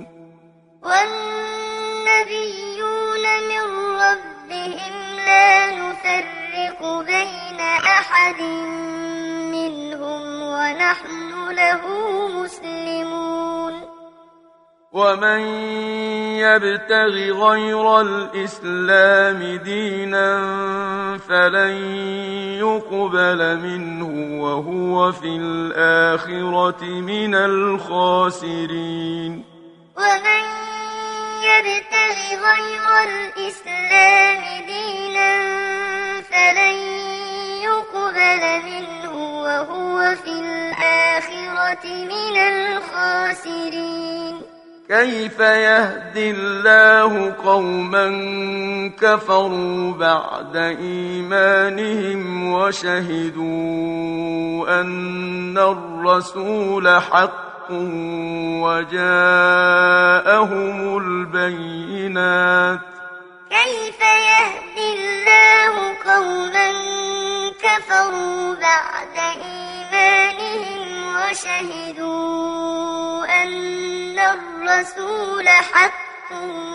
والنبيون من ربهم لا نفرق بين أحد منهم ونحن له مسلمون ومن يبتغ غير الإسلام دينا فلن يقبل منه وهو في الآخرة من الخاسرين ومن يبتغ غير الإسلام دينا فلن يقبل منه وهو في الآخرة من الخاسرين كيف يهدي الله قوما كفروا بعد إيمانهم وشهدوا أن الرسول حق وجاءهم البينات كيف يهدي الله قوما كفروا بعد إيمانهم وشهدوا أن الرسول حق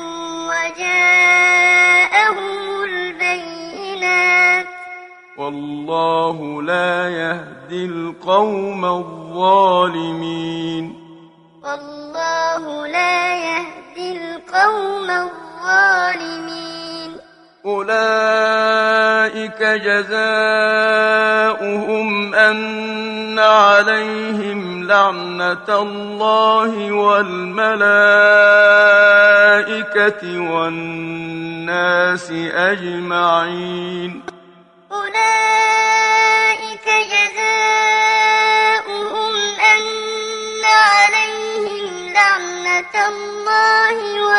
وجاءهم البينات والله لا يهدي القوم الظالمين والله لا يهدي القوم الظالمين أولئك جزاؤهم أن عليهم لعنة الله والملائكة والناس أجمعين أولئك جزاؤهم أن عليهم لعنة الله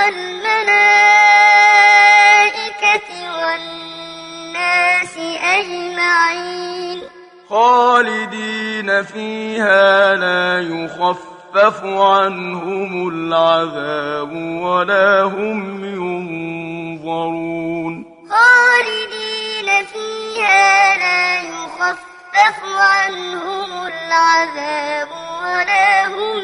والملائكة والناس أجمعين خالدين فيها لا يخفف عنهم العذاب ولا هم ينظرون خالدين فيها لا يخفف عنهم العذاب ولا هم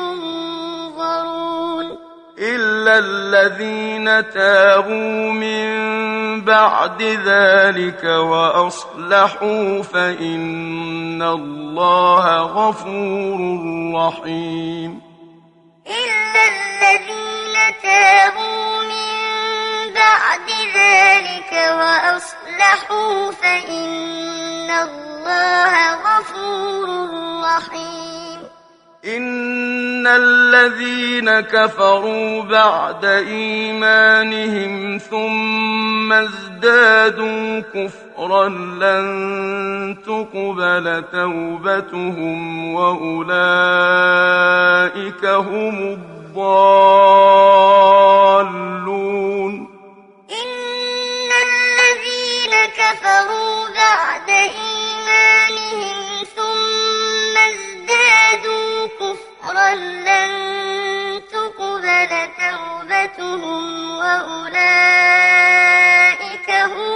ينظرون إلا الذين تابوا من بعد ذلك وأصلحوا فإن الله غفور رحيم إلا الذين تابوا من بعد ذلك وأصلحوا فإن الله غفور رحيم إن الذين كفروا بعد إيمانهم ثم ازدادوا كفرا لن تقبل توبتهم وأولئك هم الضالون إن الذين كفروا بعد إيمانهم ثم ازدادوا كفرا لن تقبل توبتهم وأولئك هم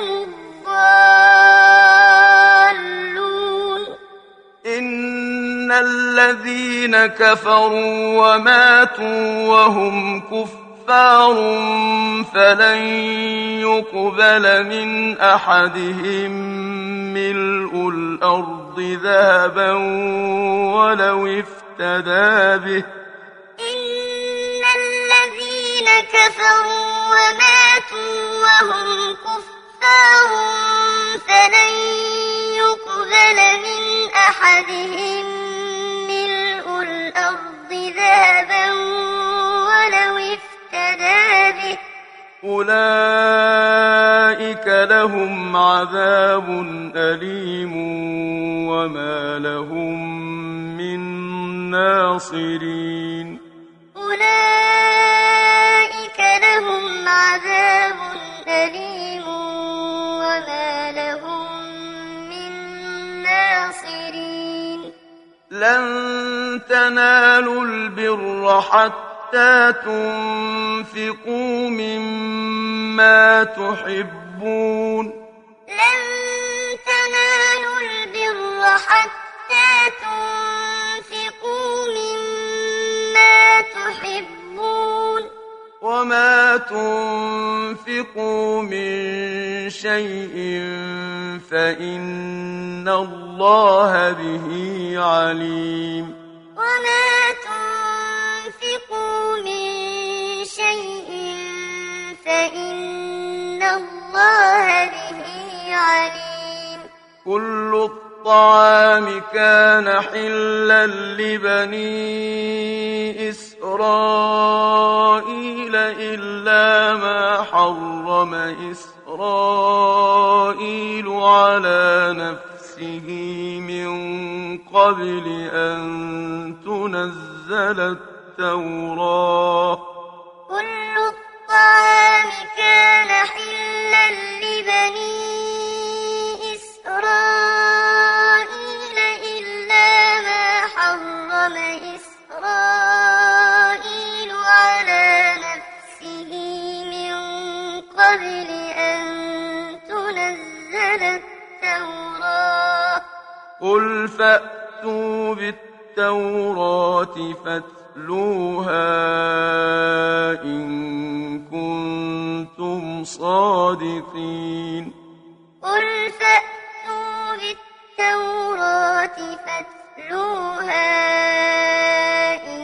الضالون إن الذين كفروا وماتوا وهم كفار فلن يقبل من أحدهم ملء الأرض ذهبا ولو افتدى به إن الذين كفروا وماتوا وهم كفار فلن يقبل من أحدهم ملء الأرض ذهبا أولئك لهم عذاب أليم وما لهم من ناصرين أولئك لهم عذاب أليم وما لهم من ناصرين لن تنالوا البر حتى تنفقوا مما تحبون لن تنالوا البر حتى تنفقوا مما تحبون وما تنفقوا من شيء فإن الله به عليم وما تنفقوا من شيء فإن الله به عليم كل الطعام كان حلا لبني إسرائيل إلا ما حرم إسرائيل على نفسه من قبل أن تنزل التوراة كل الطعام كان حلا لبني إسرائيل إلا ما حرم إسرائيل على نفسه من قبل أن تنزل التوراة قل فأتوا بالتوراة فاتلوها إن كنتم صادقين قل فأتوا بالتوراة فاتلوها إن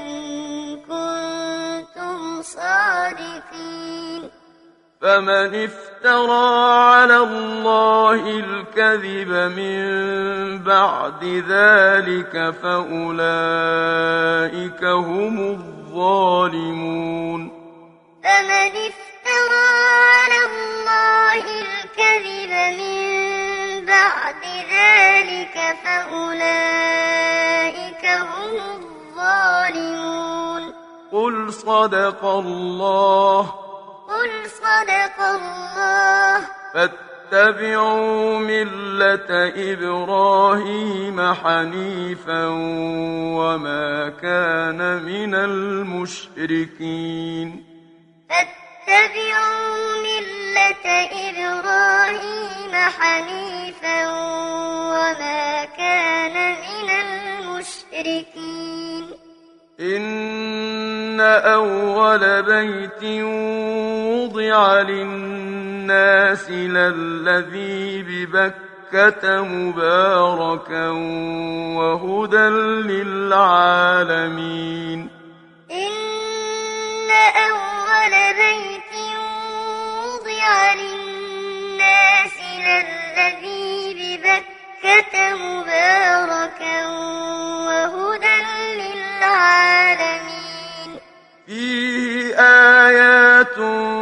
كنتم صادقين فمن افترى على الله الكذب من بعد ذلك فأولئك هم الظالمون فمن افترى على الله الكذب من بعد ذلك فأولئك هم الظالمون قل صدق الله قل صدق الله فاتبعوا ملة إبراهيم حنيفا وما كان من المشركين فاتبعوا ملة إبراهيم حنيفا وما كان من المشركين إن أول بيت وضع للناس للذي ببكة مباركا وهدى للعالمين إن أول بيت وضع للناس للذي ببكة مباركا وهدى للعالمين فيه آيات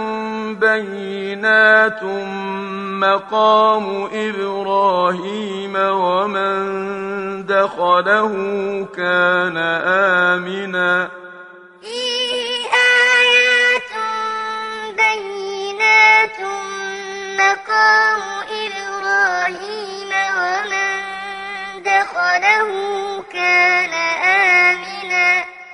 بينات مقام إبراهيم ومن دخله كان آمنا فيه آيات بينات مقام إبراهيم ومن دخله كان آمنا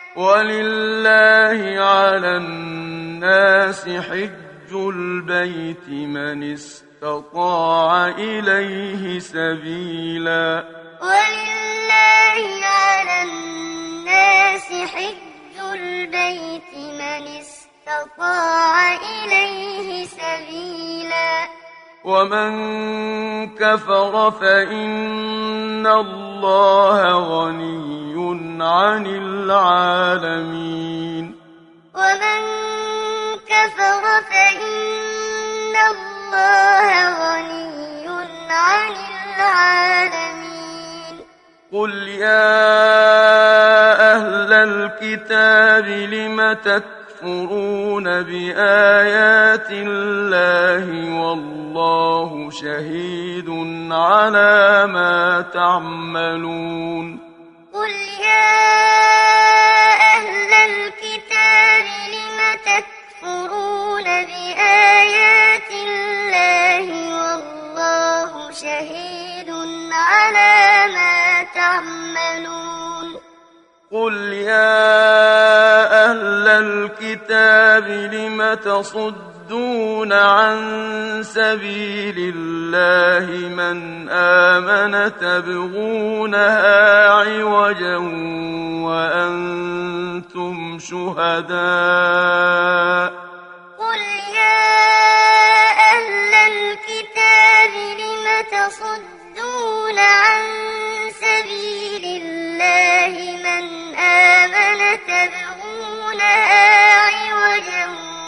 ولله على الناس حج البيت من استطاع إليه سبيلا ولله على الناس حج البيت من استطاع إليه سبيلا ومن كفر فإن الله غني عن العالمين ومن كفر فإن الله غني عن العالمين قل يا أهل الكتاب لم تكفرون تكفرون بآيات الله والله شهيد على ما تعملون قل يا أهل الكتاب لم تكفرون بآيات الله والله شهيد على ما تعملون قل يا أهل الكتاب لم تصدون عن سبيل الله من آمن تبغونها عوجا وأنتم شهداء قل يا أهل الكتاب لم تصدون عن سبيل الله من آمن تبغونها عوجا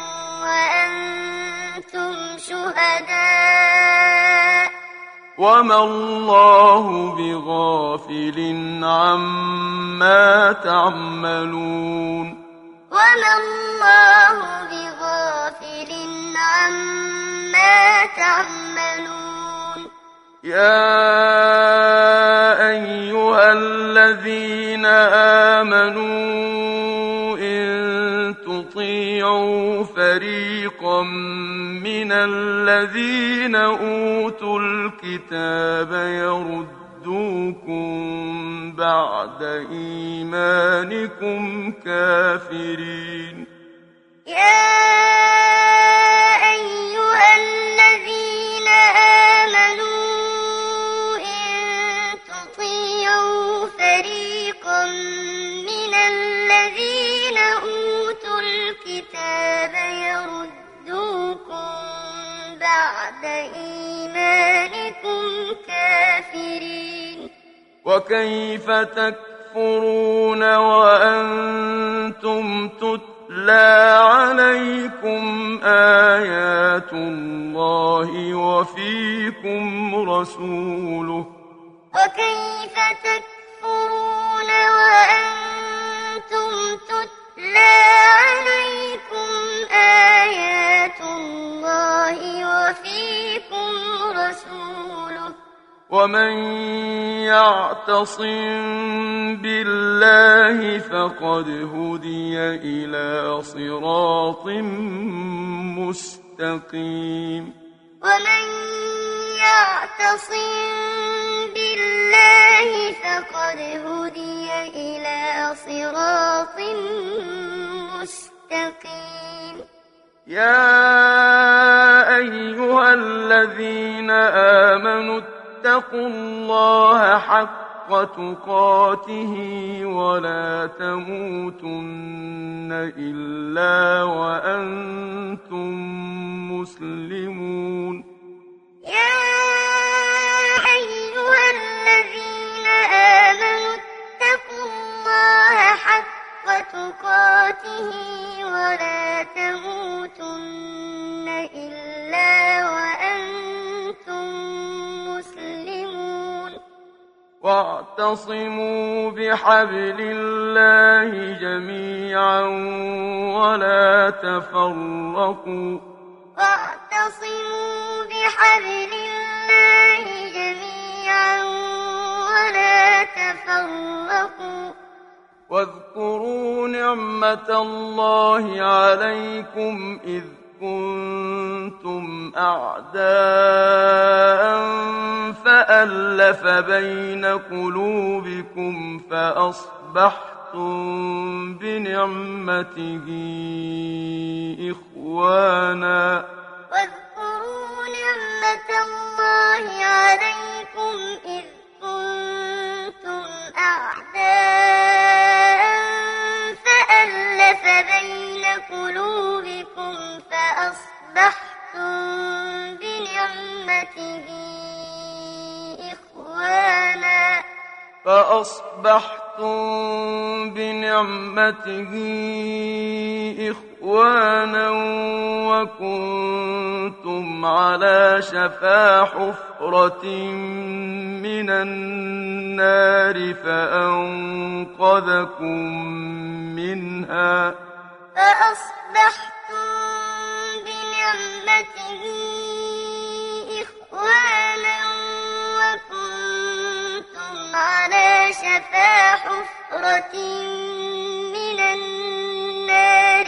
وأنتم شهداء وما الله بغافل عما تعملون وما الله بغافل عما تعملون يا أيها الذين آمنوا إن تطيعوا فريقا من الذين أوتوا الكتاب يردوكم بعد إيمانكم كافرين يا أيها الذين آمنوا إن تطيعوا فريقا من الذين أوتوا الكتاب يردوكم بعد إيمانكم كافرين وكيف تكفرون وأنتم تتلى عليكم آيات الله وفيكم رسوله وكيف تكفرون وأنتم تتلى عليكم آيات الله وفيكم رسوله ومن يعتصم بالله فقد هدي إلى صراط مستقيم ومن يعتصم بالله فقد هدي إلى صراط مستقيم يا أيها الذين آمنوا اتقوا الله حق تقاته ولا تموتن إلا وأنتم مسلمون يا أيها الذين آمنوا اتقوا الله حق تقاته ولا تموتن إلا وأنتم مسلمون واعتصموا بحبل الله جميعا ولا تفرقوا واعتصموا بحبل الله جميعا ولا تفرقوا واذكروا نعمة الله عليكم إذ كنتم أعداء فألف بين قلوبكم فأصبحتم بنعمته إخوانا واذكروا نعمة الله عليكم إذ كنتم أعداء فألف بين قلوبكم فأصبحتم بنعمته إخوانا فأصبحتم بنعمته إخوانا وكنتم على شفا حفرة من النار فأنقذكم منها فأصبحتم بنعمته إخوانا وكنتم على شفا حفرة من النار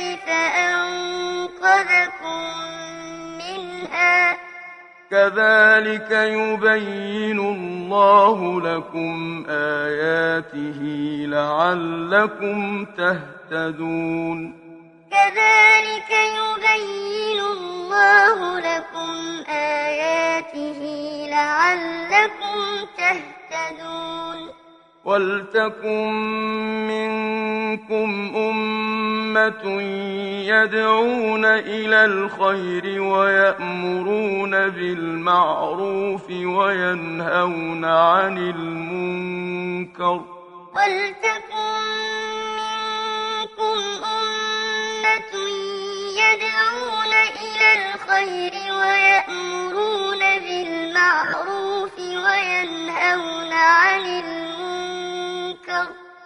فأنقذكم منها كذلك يبين الله لكم آياته لعلكم تهتدون كذلك يبين الله لكم آياته لعلكم تهتدون ولتكن منكم أمة يدعون إلى الخير ويأمرون بالمعروف وينهون عن المنكر ولتكن منكم أمة يدعون إلى الخير ويأمرون بالمعروف وينهون عن المنكر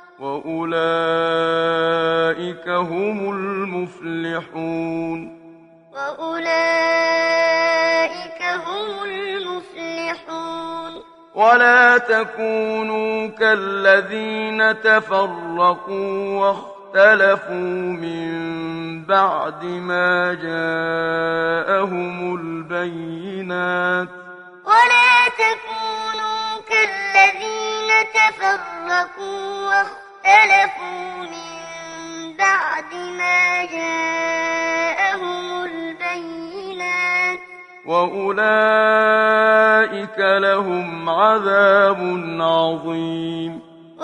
وأولئك هم المفلحون وأولئك هم المفلحون ولا تكونوا كالذين تفرقوا واختلفوا من بعد ما جاءهم البينات ولا تكونوا كالذين تفرقوا واختلفوا من بعد ما جاءهم البينات وأولئك لهم عذاب عظيم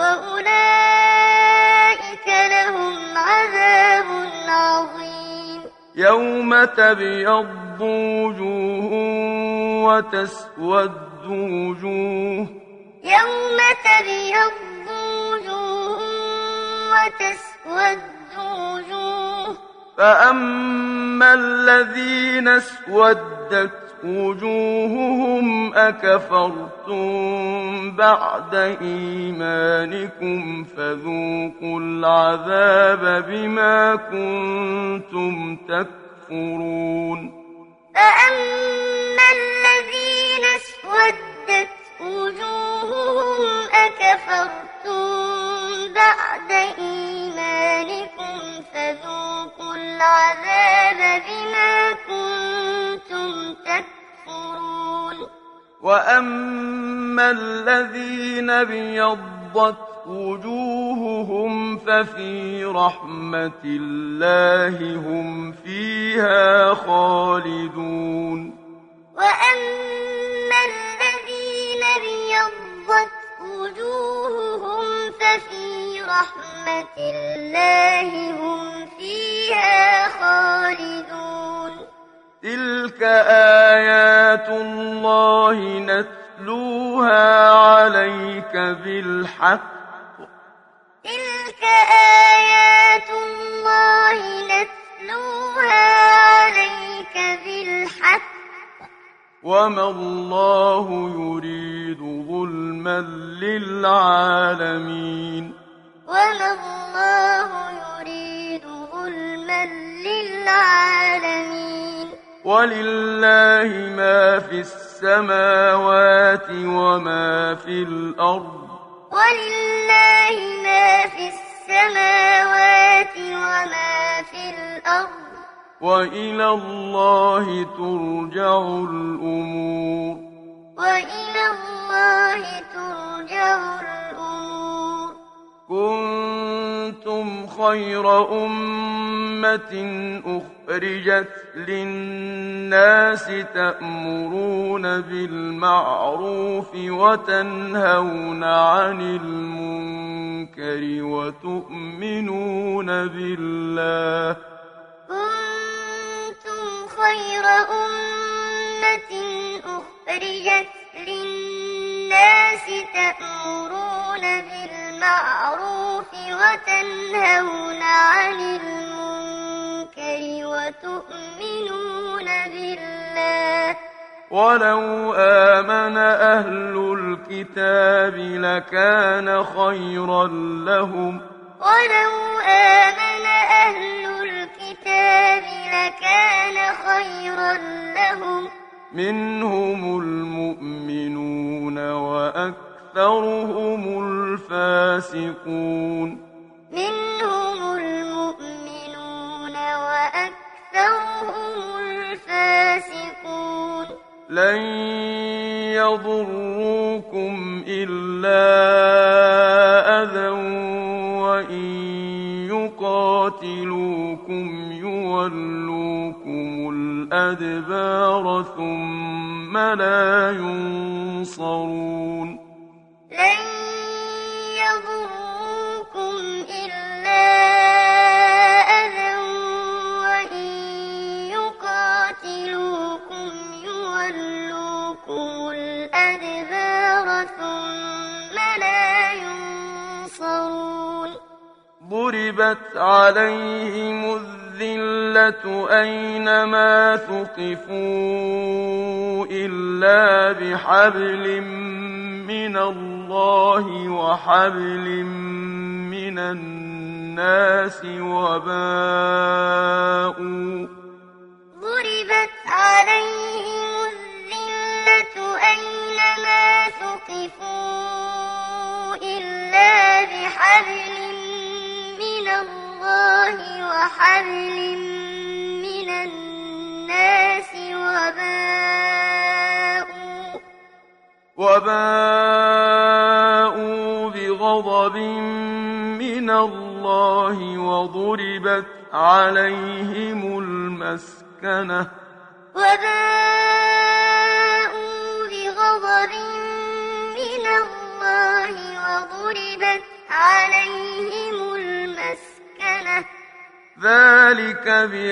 وأولئك لهم عذاب عظيم يوم تبيض وجوه وتسود وجوه يوم تبيض وجوه وتسود وجوه فأما الذين اسودت وجوههم أكفرتم بعد إيمانكم فذوقوا العذاب بما كنتم تكفرون فأما الذين اسودت وجوههم أكفرتم بعد إيمانكم فذوقوا العذاب بما كنتم تكفرون وأما الذين ابيضت وجوههم ففي رحمة الله هم فيها خالدون وأما الذين ابيضت وجوههم ففي رحمة الله هم فيها خالدون تلك آيات الله نتلوها عليك بالحق تلك آيات الله نتلوها عليك بالحق وما الله يريد ظلما للعالمين وما الله يريد ظلما للعالمين ولله ما في السماوات وما في الأرض ولله ما في السماوات وما في الأرض وإلى الله ترجع الأمور وإلى الله ترجع الأمور كنتم خير أمة أخرجت للناس تأمرون بالمعروف وتنهون عن المنكر وتؤمنون بالله كنتم خير أمة أخرجت للناس تأمرون بالمعروف وتنهون عن المنكر وتؤمنون بالله ولو آمن أهل الكتاب لكان خيرا لهم ولو آمن أهل الكتاب الكتاب لكان خيرا لهم منهم المؤمنون وأكثرهم الفاسقون منهم المؤمنون وأكثرهم الفاسقون لن يضروكم إلا أذى وإن يقاتلوكم يولوكم الأدبار ثم لا ينصرون لن يضروكم إلا أذى وإن يقاتلوكم يولوكم الأدبار ثم لا ينصرون ضربت عليهم الذلة أينما ثقفوا إلا بحبل من الله وحبل من الناس وباءوا ضربت عليهم الذلة أينما ثقفوا إلا بحبل من الله وحبل من الناس وباءوا وباءوا بغضب من الله وضربت عليهم المسكنة وباءوا بغضب من الله وضربت عليهم المسكنة ذلك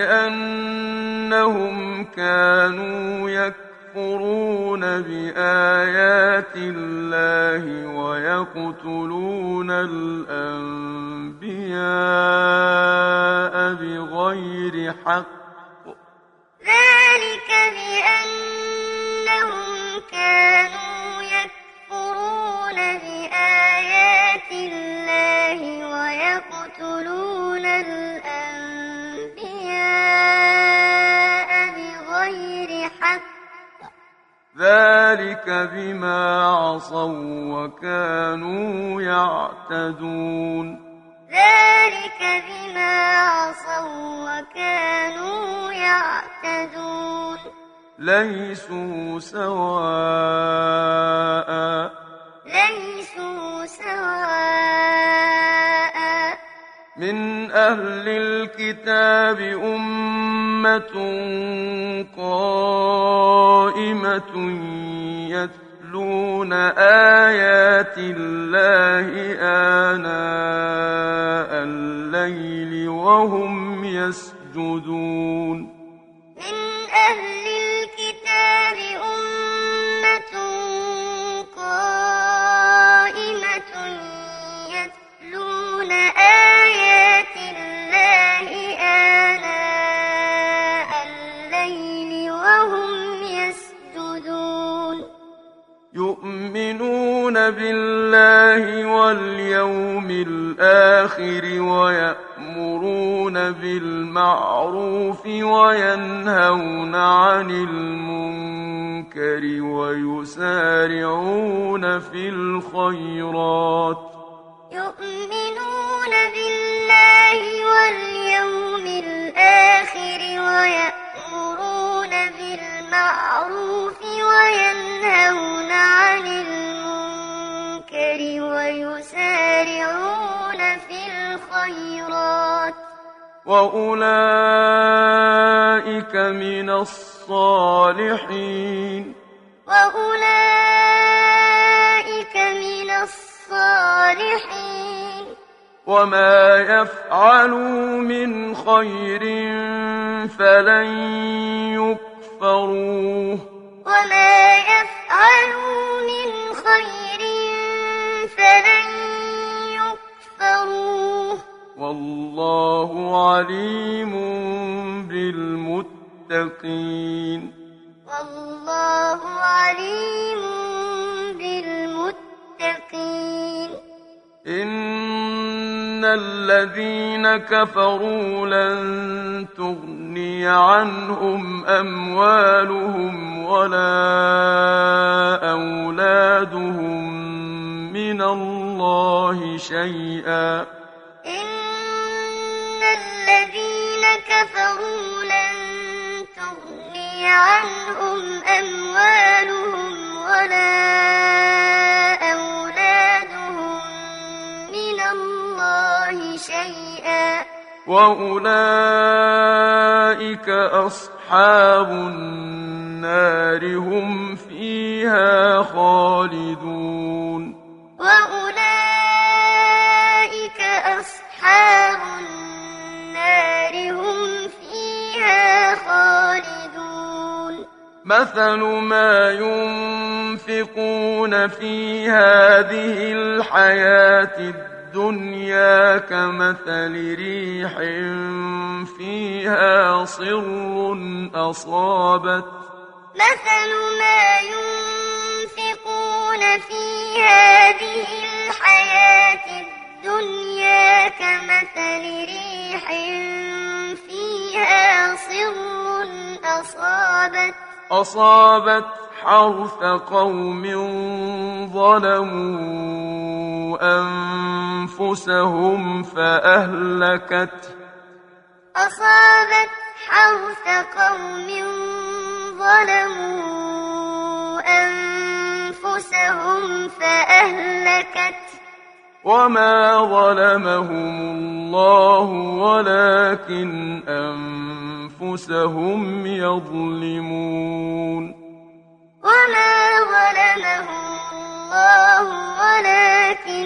بأنهم كانوا يكفرون بآيات الله ويقتلون الأنبياء بغير حق ذلك بأنهم كانوا يكفرون بآيات الله ويقتلون الأنبياء بغير حق ذلك بما عصوا وكانوا يعتدون ذلك بما عصوا وكانوا يعتدون ليسوا سواء ليسوا سواء من أهل الكتاب أمة قائمة يتلون آيات الله آناء الليل وهم يسجدون من أهل الكتاب أمة قائمة يتلون آيات الله آناء الليل وهم يسجدون يؤمنون بالله واليوم الآخر ويأمرون بالمعروف وينهون عن المنكر ويسارعون في الخيرات يؤمنون بالله واليوم الآخر ويأمرون بالمعروف وينهون عن المنكر ويسارعون في الخيرات وأولئك من الصالحين وأولئك من الصالحين وما يفعلوا من خير فلن يكفروه وما يفعلوا من خير فلن يكفروه والله عليم بالمتقين والله عليم بالمتقين إن الذين كفروا لن تغني عنهم أموالهم ولا أولادهم من الله شيئا إن الذين كفروا لن تغني عنهم أموالهم ولا أولادهم من الله شيئا وأولئك أصحاب النار هم فيها خالدون وأولئك أصحاب النار هم فيها خالدون مثل ما ينفقون في هذه الحياة الدنيا كمثل ريح فيها صر أصابت مثل ما ينفقون في هذه الحياة الدنيا كمثل ريح فيها صر أصابت أصابت حرث قوم ظلموا أنفسهم فأهلكت أصابت حرث قوم ظلموا أنفسهم فأهلكت وما ظلمهم الله ولكن أنفسهم يظلمون وما ظلمهم الله ولكن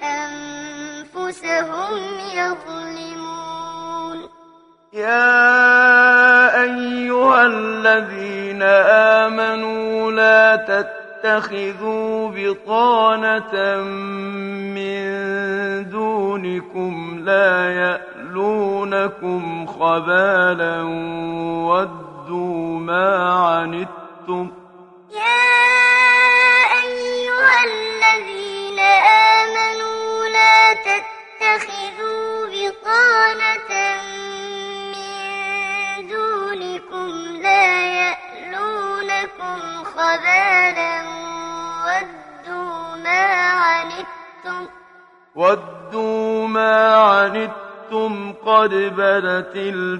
أنفسهم يظلمون يا أيها الذين آمنوا لا تتخذوا بطانة من دونكم لا يألونكم خبالا ودوا ما عنتم يا أيها الذين آمنوا لا تتخذوا بطانة من دونكم لا يألونكم خبالا ودوا ما عنتم ودوا ما عنتم قد بدت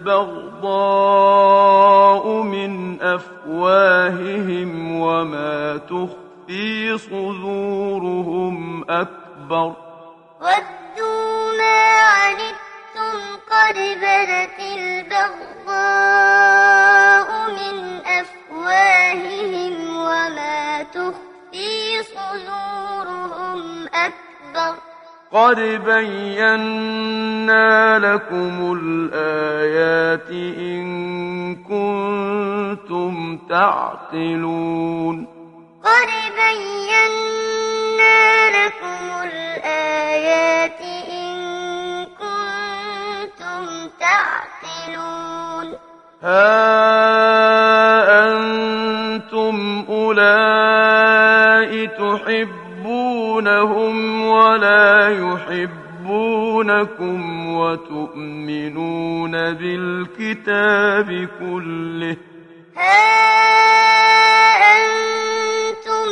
البغضاء من أفواههم وما تخفي صدورهم أكبر ودوا ما عنتم قد بدت البغضاء من أفواههم وما تخفي صدورهم أكبر قد بينا لكم الآيات إن كنتم تعقلون قد بينا لكم الآيات إن كنتم تعقلون ها أنتم أولئك تحبونهم ولا يحبونكم وتؤمنون بالكتاب كله ها أنتم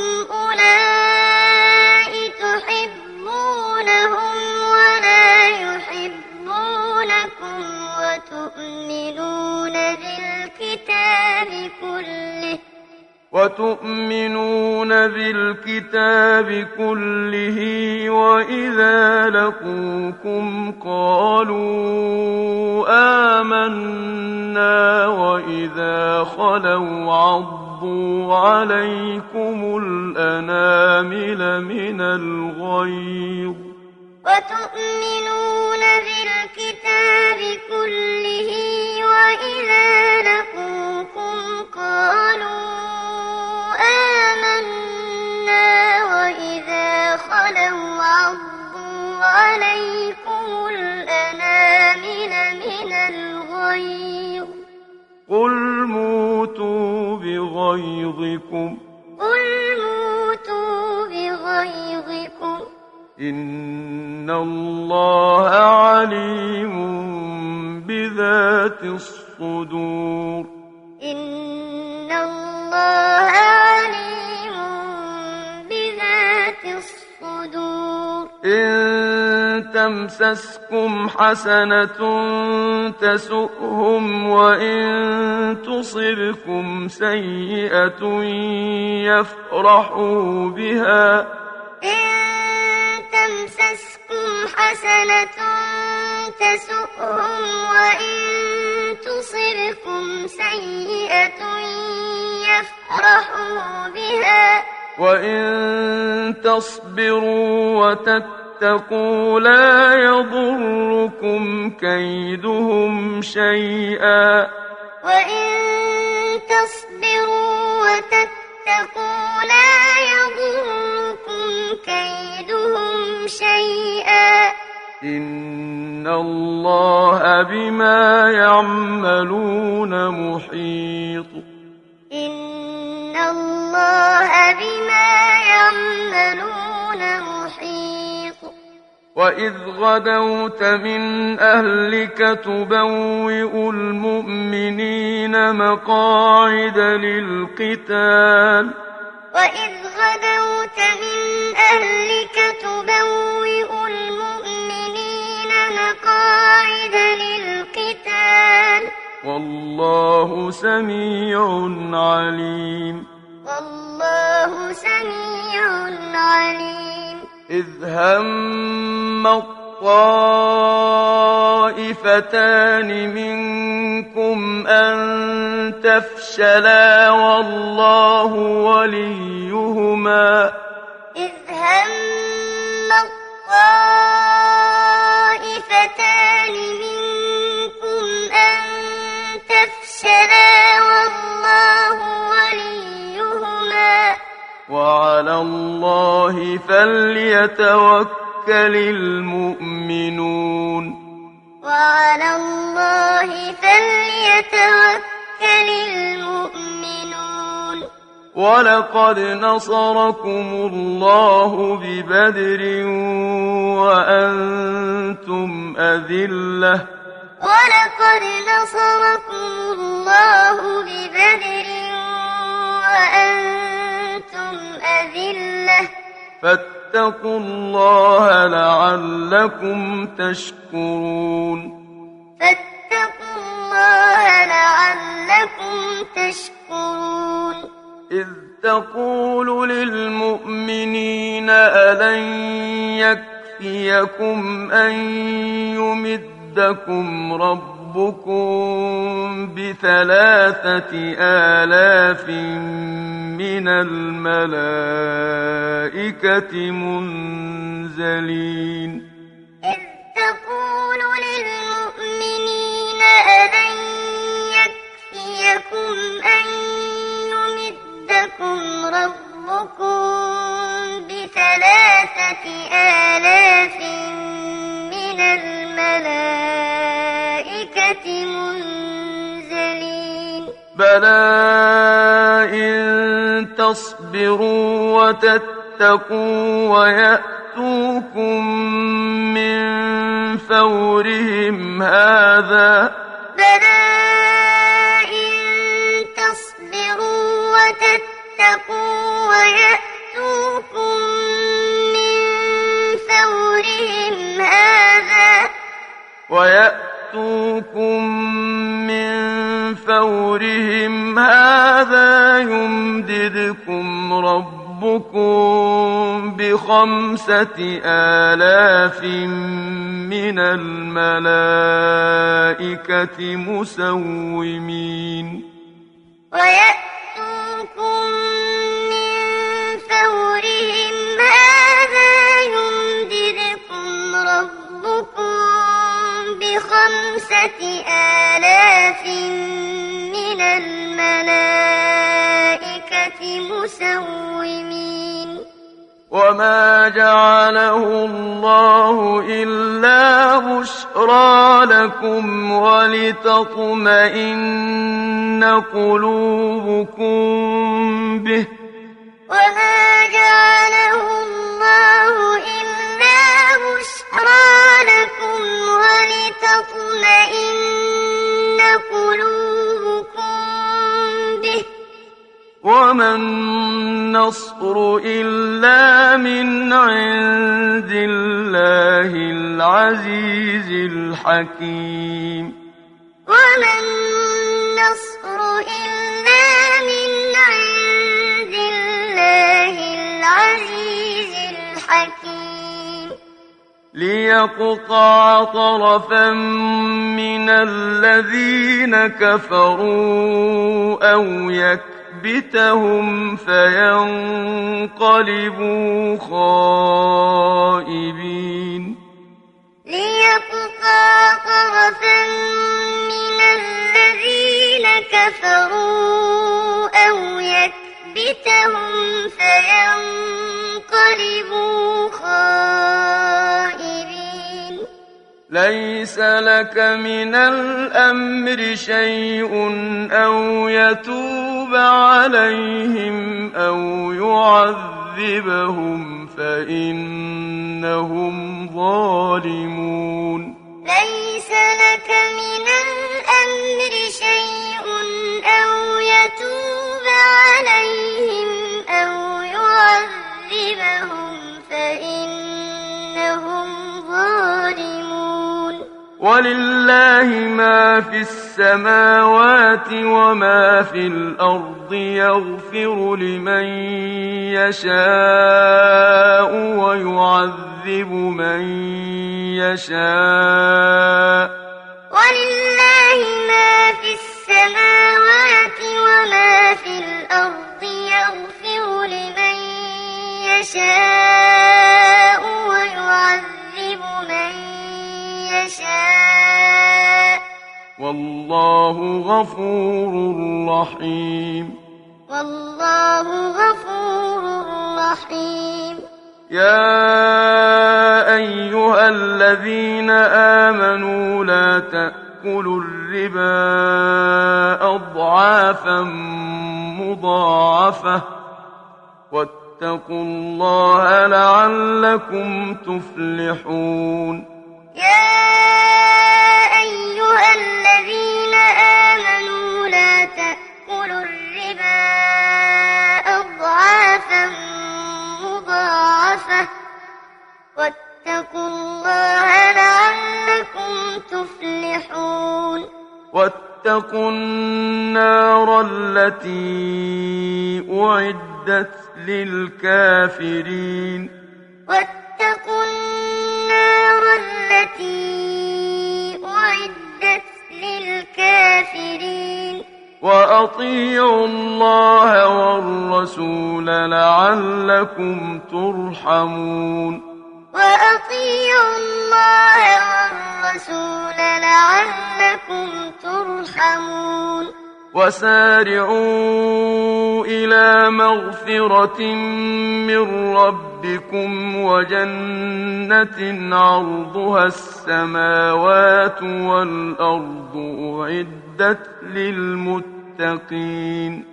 أولئك تحبونهم ولا يحبونكم وتؤمنون بالكتاب كله وتؤمنون بالكتاب كله وإذا لقوكم قالوا آمنا وإذا خلوا عضوا عليكم الأنامل من الغيظ وتؤمنون بالكتاب كله وإذا لقوكم قالوا آمنا وإذا خلوا عضوا عليكم الأنامل من الغيظ قل موتوا بغيظكم قل موتوا بغيظكم إن الله عليم بذات الصدور إن الله عليم بذات الصدور إن تمسسكم حسنة تسؤهم وإن تصبكم سيئة يفرحوا بها إن تمسسكم حسنة تسؤهم وإن تصبكم سيئة يفرحوا بها وإن تصبروا وتتقوا لا يضركم كيدهم شيئا وإن تصبروا وتتقوا لا يضركم كيدهم شيئا إن الله بما يعملون محيط إن الله بما يعملون محيط وإذ غدوت من أهلك تبوئ المؤمنين مقاعد للقتال وإذ غدوت من أهلك تبوئ المؤمنين مقاعد للقتال والله سميع عليم والله سميع عليم إذ هم الطائفتان منكم أن تفشلا والله وليهما إذ هم الطائفتان منكم أن تفشلا والله وليهما وعلى الله فليتوكل المؤمنون وعلى الله فليتوكل المؤمنون ولقد نصركم الله ببدر وأنتم أذلة ولقد نصركم الله ببدر وأنتم أذلة فاتقوا الله لعلكم تشكرون فاتقوا الله لعلكم تشكرون إذ تقول للمؤمنين ألن يكفيكم أن يمدكم ربكم بثلاثة آلاف من الملائكة منزلين إذ تقول للمؤمنين ألن يكفيكم أن يمدكم ربكم بثلاثة آلاف من الملائكة منزلين بلى إن تصبروا وتتقوا ويأتوكم من فورهم هذا بلى إن تصبروا وتتقوا ويأتوكم من فورهم هذا ويأتوكم من فورهم هذا يمددكم ربكم بخمسة آلاف من الملائكة مسومين ويأتوكم من فورهم هذا يمددكم ربكم بخمسة آلاف من الملائكة مسومين وما جعله الله إلا بشرى لكم ولتطمئن قلوبكم به وما جعله الله إلا وما النصر إلا من عند الله العزيز الحكيم وما النصر إلا من عند الله العزيز الحكيم ليقطع طرفا من الذين كفروا أو يكبتهم فينقلبوا خائبين ليقطع طرفا من الذين كفروا أو يكبتهم فينقلبوا خائبين ليس لك من الأمر شيء أو يتوب عليهم أو يعذبهم فإنهم ظالمون ليس لك من الأمر شيء أو يتوب عليهم أو يعذبهم فإنهم ظالمون ولله ما في السماوات وما في الأرض يغفر لمن يشاء ويعذب من يشاء ولله ما في السماوات وما في الأرض يغفر لمن يشاء ويعذب من يشاء والله غفور رحيم والله غفور رحيم يا أيها الذين آمنوا لا تأكلوا الربا أضعافا مضاعفة واتقوا الله لعلكم تفلحون يا أيها الذين آمنوا لا تأكلوا الربا أضعافا مضاعفة واتقوا الله لعلكم تفلحون واتقوا النار التي أعدت للكافرين واتقوا النار التي أعدت للكافرين وأطيعوا الله والرسول لعلكم ترحمون وأطيعوا الله والرسول لعلكم ترحمون وسارعوا إلى مغفرة من ربكم وجنة عرضها السماوات والأرض أعدت للمتقين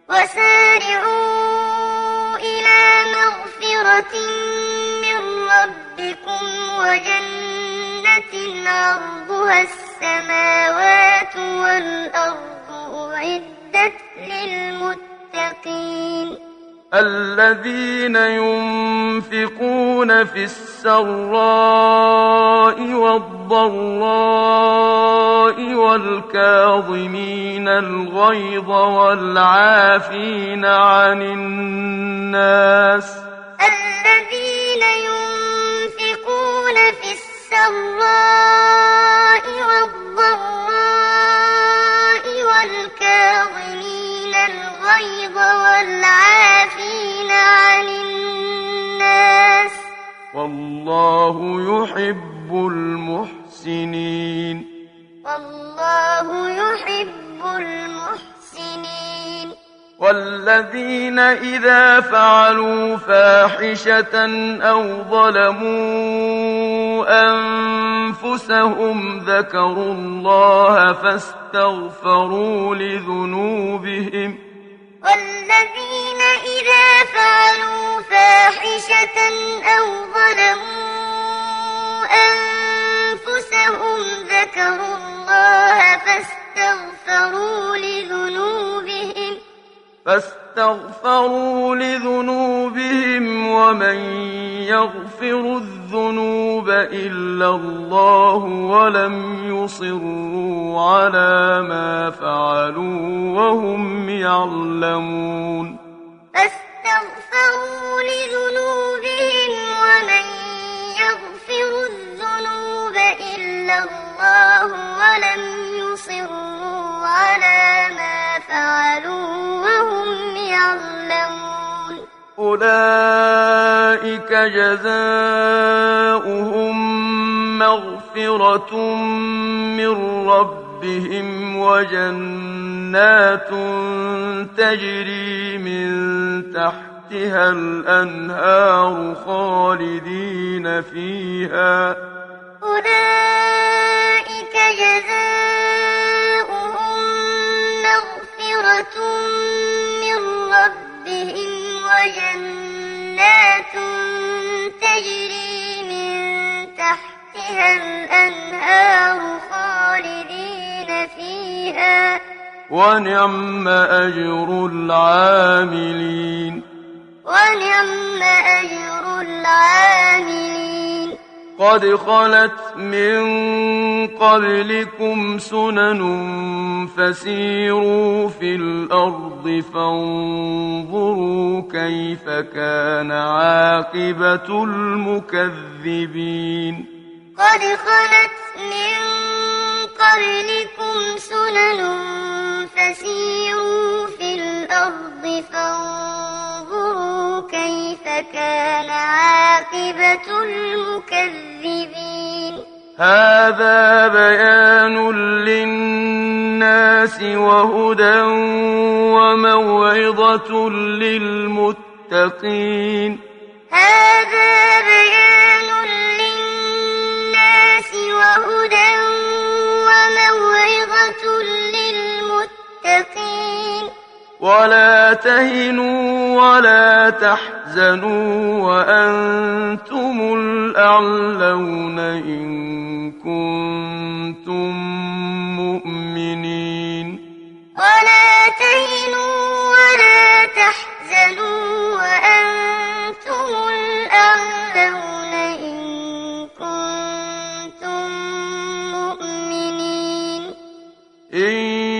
وسارعوا إلى مغفرة من ربكم وجنة عرضها السماوات والأرض أعدت للمتقين الذين ينفقون في السراء والضراء والكاظمين الغيظ والعافين عن الناس الذين ينفقون في السراء والضراء والكاظمين الغيظ والعافين عن الناس والله يحب المحسنين والله يحب المحسنين والذين إذا فعلوا فاحشة أو ظلموا أنفسهم ذكروا الله فاستغفروا لذنوبهم والذين إذا فعلوا فاحشة أو ظلموا أنفسهم ذكروا الله فاستغفروا لذنوبهم فاستغفروا لذنوبهم ومن يغفر الذنوب إلا الله ولم يصروا على ما فعلوا وهم يعلمون فاستغفروا لذنوبهم ومن يغفر الذنوب إلا الله ولم يصروا على ما فعلوا وهم يعلمون أولئك جزاؤهم مغفرة من ربهم وجنات تجري من تحتها الأنهار خالدين فيها أولئك جزاؤهم مغفرة من ربهم وجنات تجري من تحتها الأنهار خالدين فيها ونعم أجر العاملين ونعم أجر العاملين قد خلت من قبلكم سنن فسيروا في الأرض فانظروا كيف كان عاقبة المكذبين قد خلت من قبلكم سنن فسيروا في الأرض فانظروا كيف كان عاقبة المكذبين هذا بيان للناس وهدى وموعظة للمتقين هذا بيان للناس وهدى وموعظة للمتقين ولا تهنوا ولا تحزنوا وأنتم الأعلون إن كنتم مؤمنين ولا تهنوا ولا تحزنوا وأنتم الأعلون إن كنتم مؤمنين إن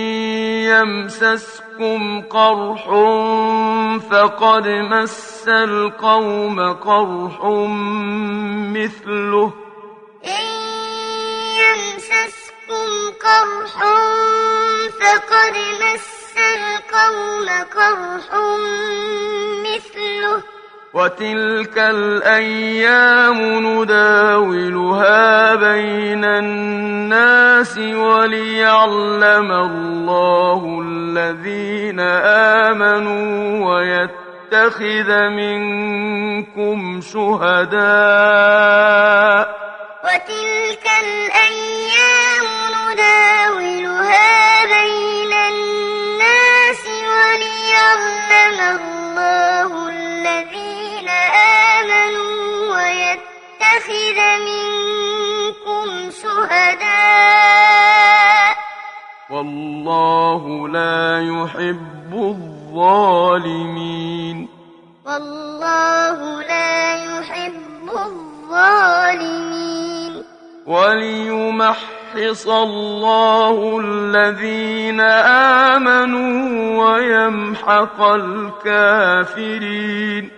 يمسسكم قرح فقد مس القوم قرح مثله إن يمسسكم قرح فقد مس القوم قرح مثله وتلك الأيام نداولها بين الناس وليعلم الله الذين آمنوا ويتخذ منكم شهداء وتلك الأيام نداولها بين الناس وليعلم الله الذين آمنوا ويتخذ منكم شهداء والله لا يحب الظالمين والله لا يحب الظالمين وليمحص الله الذين آمنوا ويمحق الكافرين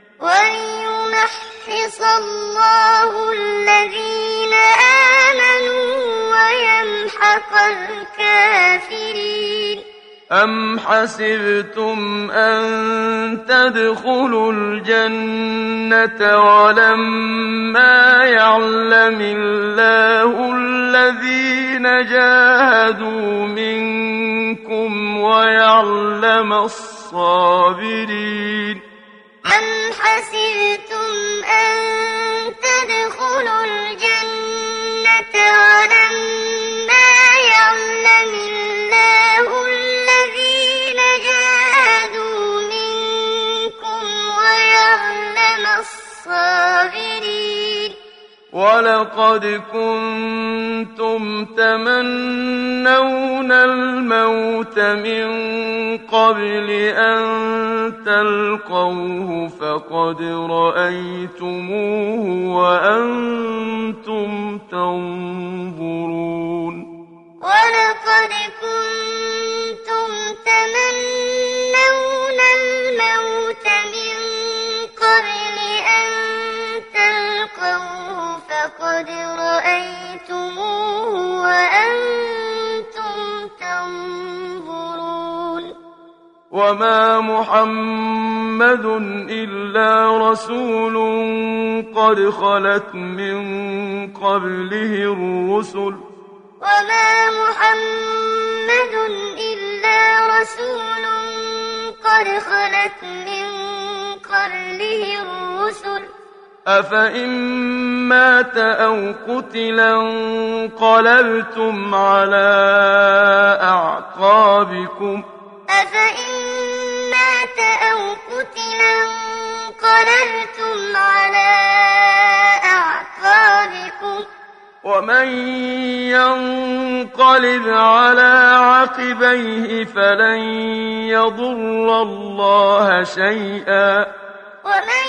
وليمحص الله الذين آمنوا ويمحق الكافرين أم حسبتم أن تدخلوا الجنة ولما يعلم الله الذين جاهدوا منكم ويعلم الصابرين أم حسبتم أن تدخلوا الجنة ولما يعلم الله الذين جاهدوا منكم ويعلم الصابرين ولقد كنتم تمنون الموت من قبل أن تلقوه فقد رأيتموه وأنتم تنظرون ولقد كنتم تمنون الموت من قبل أن تلقوه فقد رأيتموه وأنتم تنظرون وما محمد إلا رسول قد خلت من قبله الرسل وما محمد إلا رسول قد خلت من قبله الرسل أفإن مات أو قتلا انقلبتم على أعقابكم أفإن مات أو قتلا انقلبتم على أعقابكم ومن ينقلب على عقبيه فلن يضر الله شيئا ومن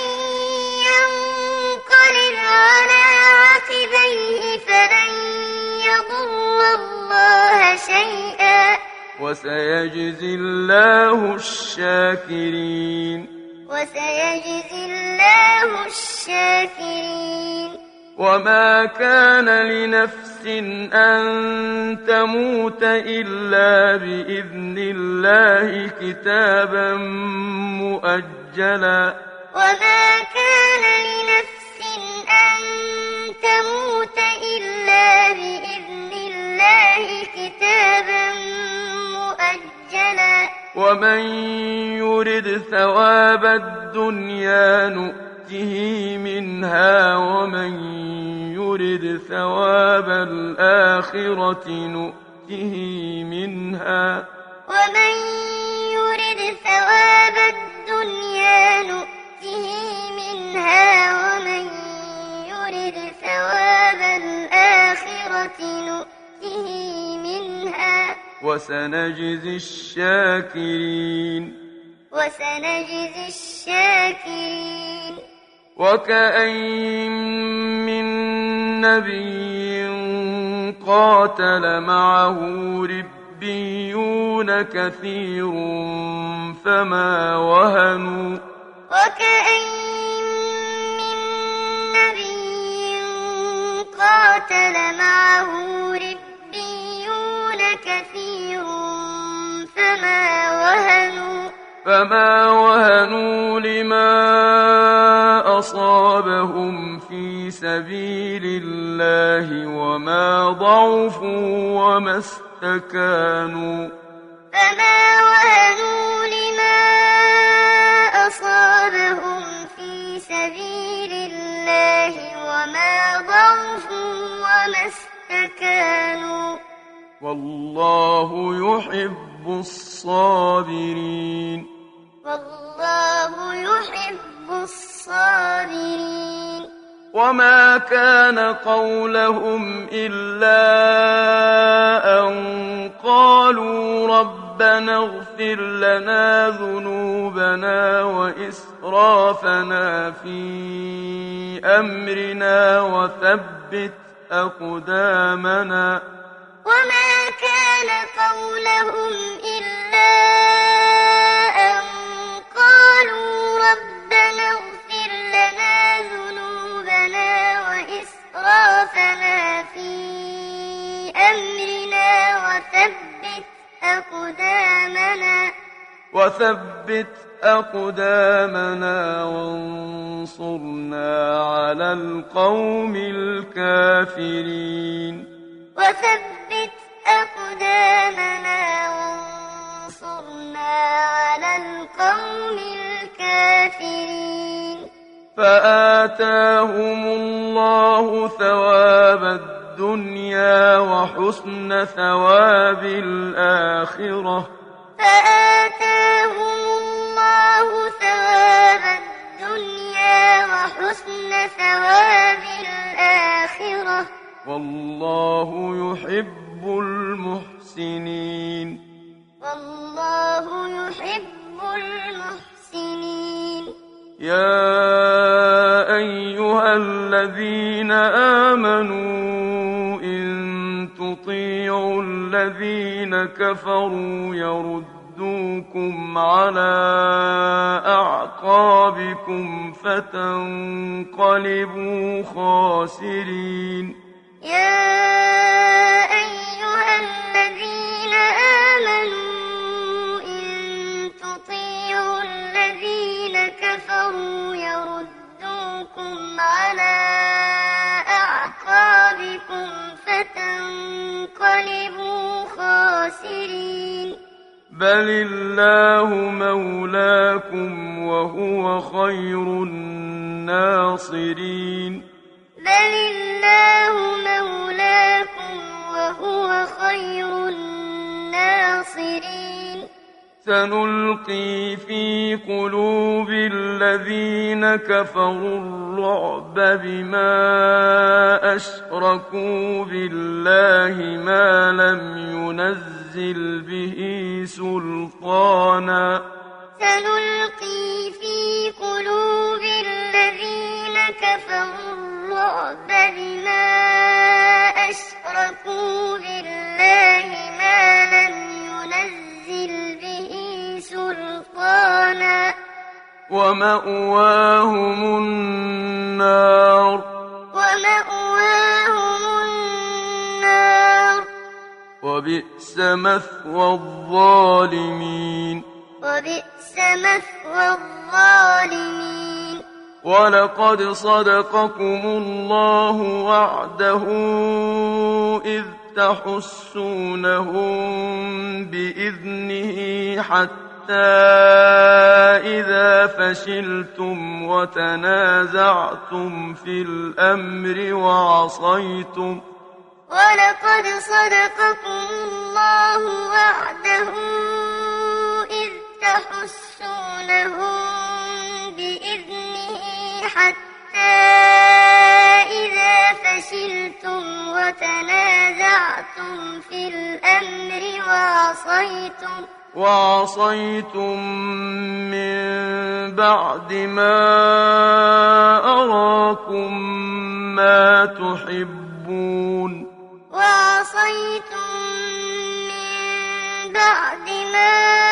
ينقلب على عقبيه فلن يضر الله شيئا وسيجزي الله الشاكرين وسيجزي الله الشاكرين وما كان لنفس أن تموت إلا بإذن الله كتابا مؤجلا وما كان لنفس أن تموت إلا بإذن الله كتابا مؤجلا ومن يرد ثواب الدنيا نؤته منها ومن يرد ثواب الآخرة نؤته منها ومن يرد ثواب الدنيا نؤته منها ومن يرد ثواب الآخرة نؤته منها وسنجزي الشاكرين وسنجزي الشاكرين وكأين من نبي قاتل معه ربيون كثير فما وهنوا وكأين من نبي قاتل معه ربيون كثير فما وهنوا فما وهنوا لما أصابهم في سبيل الله وما ضعفوا وما استكانوا فما وهنوا لما أصابهم في سبيل الله وما ضعفوا وما استكانوا والله يحب الصابرين والله يحب الصابرين وما كان قولهم إلا أن قالوا ربنا اغفر لنا ذنوبنا وإسرافنا في أمرنا وثبت أقدامنا وما كان قولهم إلا أن قالوا ربنا اغفر لنا ذنوبنا وإسرافنا في أمرنا وثبت أقدامنا وثبت أقدامنا وانصرنا على القوم الكافرين وثبت أقدامنا وانصرنا على القوم الكافرين فآتاهم الله ثواب الدنيا وحسن ثواب الآخرة فآتاهم الله ثواب الدنيا وحسن ثواب الآخرة والله يحب المحسنين والله يحب المحسنين يا أيها الذين آمنوا إن تطيعوا الذين كفروا يردوكم على أعقابكم فتنقلبوا خاسرين يا أيها الذين آمنوا إن تطيعوا الذين كفروا يردوكم على أعقابكم فتنقلبوا خاسرين بل الله مولاكم وهو خير الناصرين بل الله مولاكم وهو خير الناصرين سنلقي في قلوب الذين كفروا الرعب بما أشركوا بالله ما لم ينزل به سلطانا سنلقي في قلوب الذين كفروا الرعب بما أشركوا بالله ما لم ينزل به سلطانا ومأواهم النار ومأواهم النار وبئس مثوى الظالمين وبئس مثوى الظالمين ولقد صدقكم الله وعده إذ تحسونهم بإذنه حتى إذا فشلتم وتنازعتم في الأمر وعصيتم ولقد صدقكم الله وعده إذ تحسونهم بإذنه حتى إذا فشلتم وتنازعتم في الأمر وعصيتم وعصيتم من بعد ما أراكم ما تحبون وعصيتم من بعد ما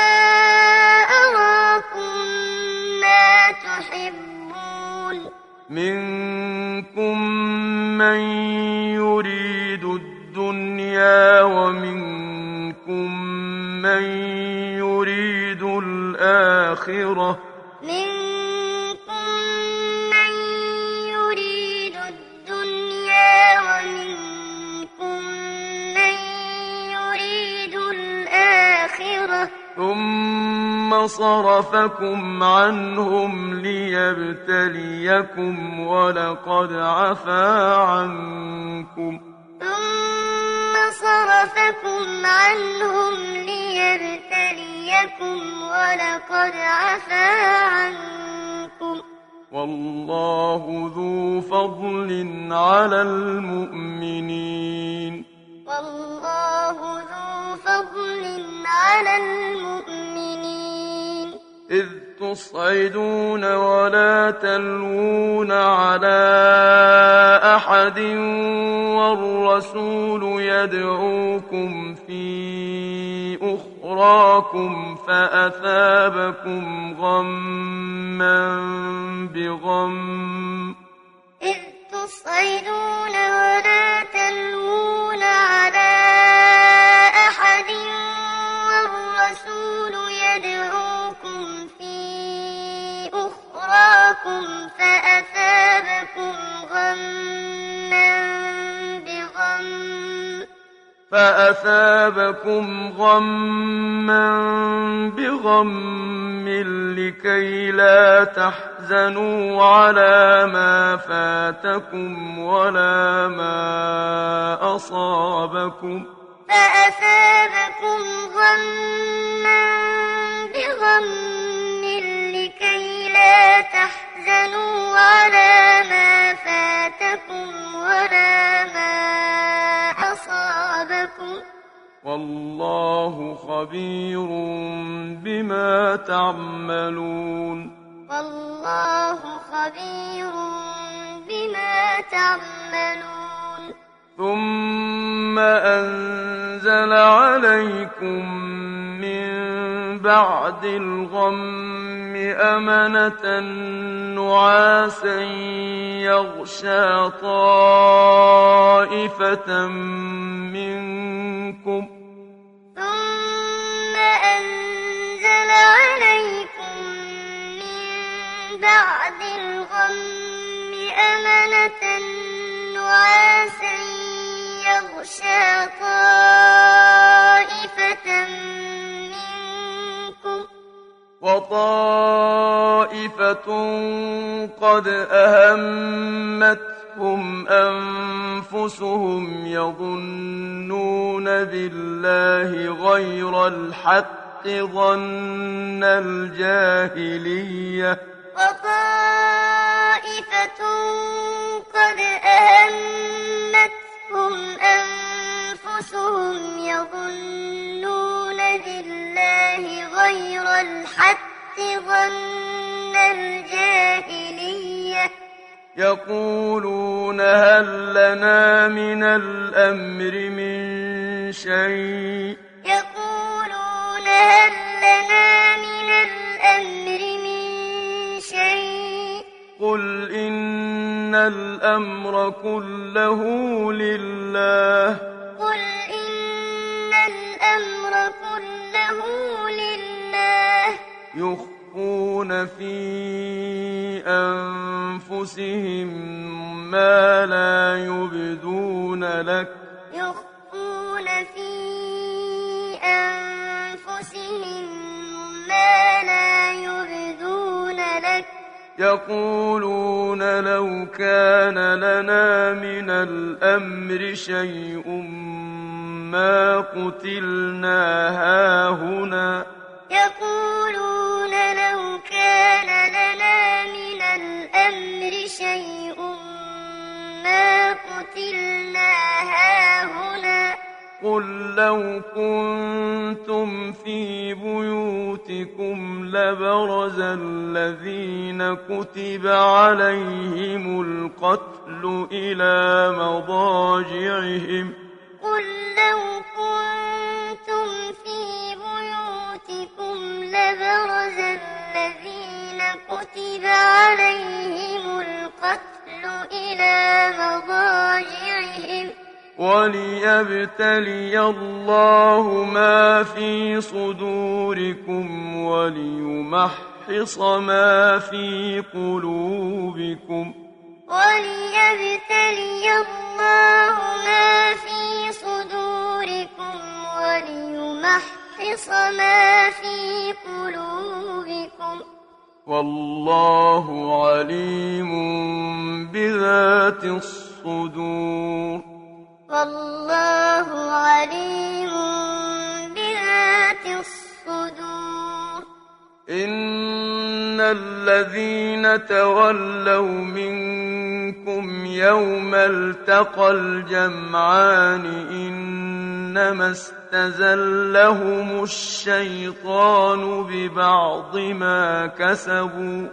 أراكم ما تحبون منكم من يريد الدنيا ومنكم من يريد الآخرة منكم من يريد الدنيا ومنكم من يريد الآخرة ثم صرفكم عنهم ليبتليكم ولقد عفا عنكم ثم صرفكم عنهم ليبتليكم ولقد عفا عنكم والله ذو فضل على المؤمنين والله ذو فضل على المؤمنين إذ تصعدون ولا تلوون على أحد والرسول يدعوكم في أخراكم فأثابكم غما بغم إذ تصعدون ولا تلوون على أحد والرسول يدعوكم في أخراكم فأثابكم غما بغم فأثابكم غما بغم لكي لا تحزنوا على ما فاتكم ولا ما أصابكم فأثابكم غما بغم لكي لا تحزنوا على ما فاتكم ولا ما والله خبير بما تعملون والله خبير بما تعملون ثم أنزل عليكم من بعد الغم أمنة نعاسا يغشى طائفة منكم ثم أنزل عليكم من بعد الغم أمنة نعاسا يغشى طائفة منكم وطائفة قد أهمتهم أنفسهم يظنون بالله غير الحق ظن الجاهلية وطائفة قد أهمتهم أنفسهم يظنون بالله غير الحق ظن الجاهلية يقولون هل لنا من الأمر من شيء يقولون هل لنا من الأمر من شيء قل إن الأمر كله لله قل إن الأمر كله لله يخفون في أنفسهم ما لا يبدون لك يخفون في أنفسهم ما لا يبدون لك يقولون لو كان لنا من الأمر شيء ما قتلنا هاهنا يقولون لو كان لنا من الأمر شيء ما قتلنا هاهنا قل لو كنتم في بيوتكم لبرز الذين كتب عليهم القتل إلى مضاجعهم قل لو كنتم في بيوتكم لبرز الذين كتب عليهم القتل إلى مضاجعهم وليبتلي الله ما في صدوركم وليمحص ما في قلوبكم وليبتلي الله ما في صدوركم وليمحص ما في قلوبكم والله عليم بذات الصدور والله عليم بذات الصدور إن الذين تولوا منكم يوم التقى الجمعان إنما استزلهم الشيطان ببعض ما كسبوا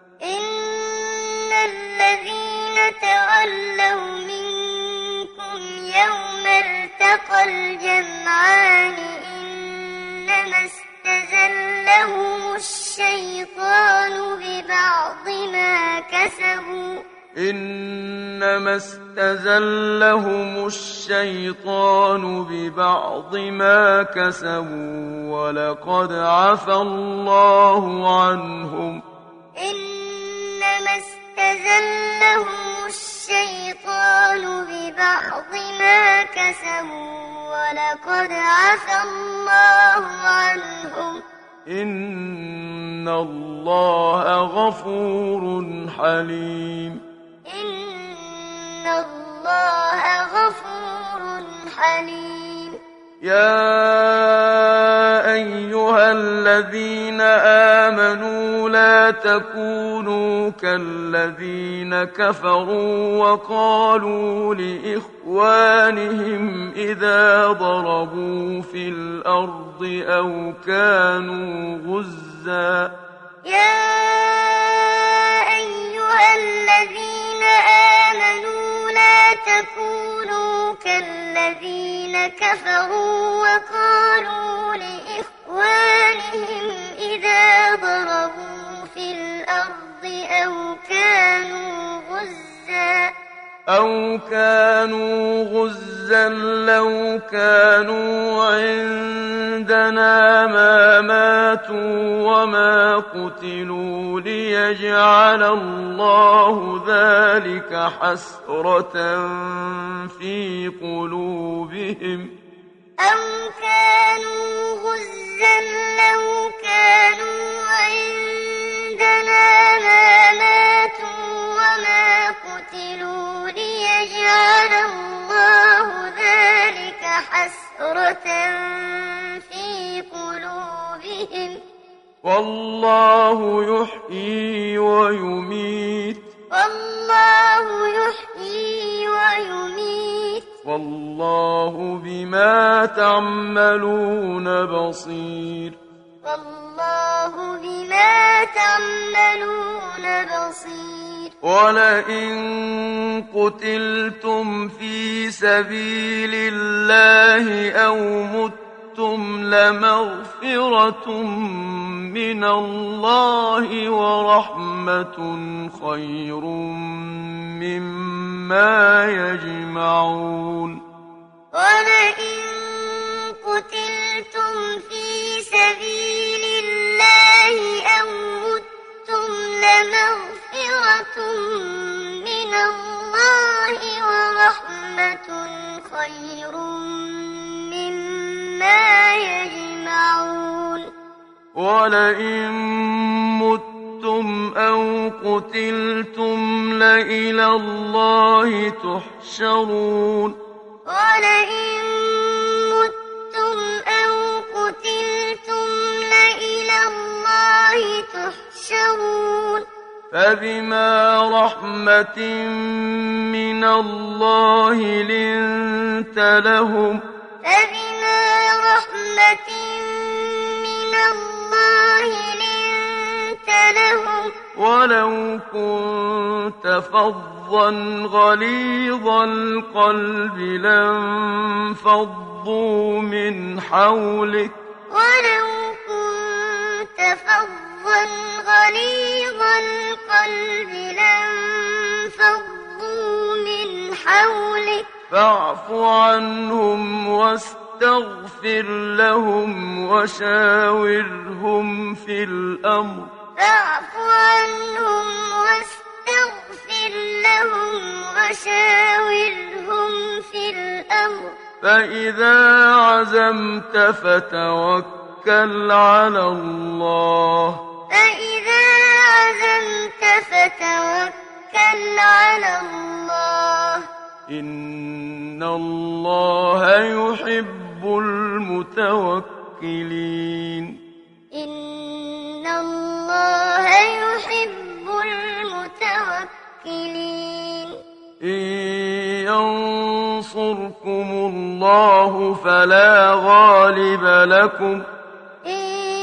إن الذين تولوا منكم يوم التقى الجمعان إنما استزلهم الشيطان ببعض ما كسبوا إنما استزلهم الشيطان ببعض ما كسبوا ولقد عفى الله عنهم إنما استزلهم الشيطان ببعض ما كسبوا ولقد عفى الله عنهم إن الله غفور حليم إن الله غفور حليم يا أيها الذين آمنوا لا تكونوا كالذين كفروا وقالوا لإخوانهم إذا ضربوا في الأرض أو كانوا غزا يا أيها الذين آمنوا لا تكونوا كالذين كفروا وقالوا لإخوانهم إذا ضربوا في الأرض أو كانوا غزا أو كانوا غزا لو كانوا عندنا ما ماتوا وما قتلوا ليجعل الله ذلك حسرة في قلوبهم أو كانوا غزا لو كانوا عندنا ما ماتوا وما قتلوا ليجعل الله ذلك حسرة في قلوبهم والله يحيي ويميت والله يحيي ويميت والله بما تعملون بصير والله بما تعملون بصير ولئن قتلتم في سبيل الله أو متم لمغفرة من الله ورحمة خير مما يجمعون ولئن قتلتم في سبيل الله أو متم لمغفرة من الله ورحمة خير مما يجمعون ولئن متم أو قتلتم لإلى الله تحشرون ولئن متم أو قتلتم لإلى الله تحشرون فبما رحمة من الله لنت لهم فبما رحمة من الله لنت لهم ولو كنت فظا غليظ القلب لانفضوا من حولك ولو كنت فظا غليظ القلب لانفضوا من حولك فاعف عنهم واستغفر لهم وشاورهم في الأمر فاعف عنهم واستغفر لهم وشاورهم في الأمر فإذا عزمت فتوكل على الله فإذا عزمت فتوكل على الله إن الله يحب المتوكلين إن الله يحب المتوكلين إن ينصركم الله فلا غالب لكم إن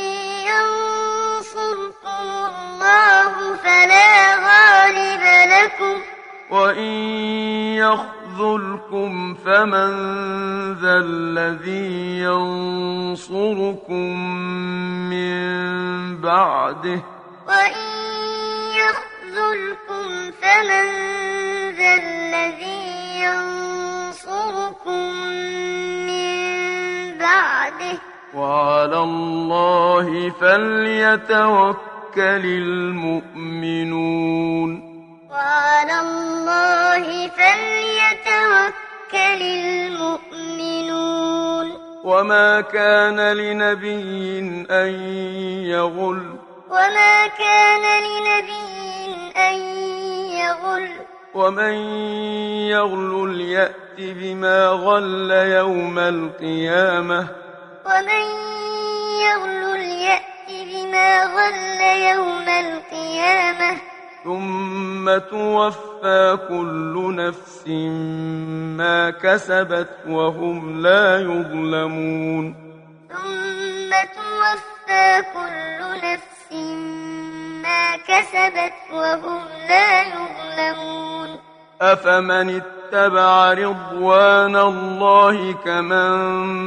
ينصركم الله فلا غالب لكم وإن يخذلكم فمن ذا الذي ينصركم من بعده وإن يخذلكم فمن ذا الذي ينصركم من بعده وعلى الله فليتوكل المؤمنون وعلى الله فليتوكل المؤمنون وما كان لنبي أن يغل وما كان لنبي أن يغل ومن يغلل يأت بما غل يوم القيامة ومن يغلل يأت بما غل يوم القيامة ثم توفى كل نفس ما كسبت وهم لا يظلمون ثم توفى كل نفس ما كسبت وهم لا يظلمون أفمن اتبع رضوان الله كمن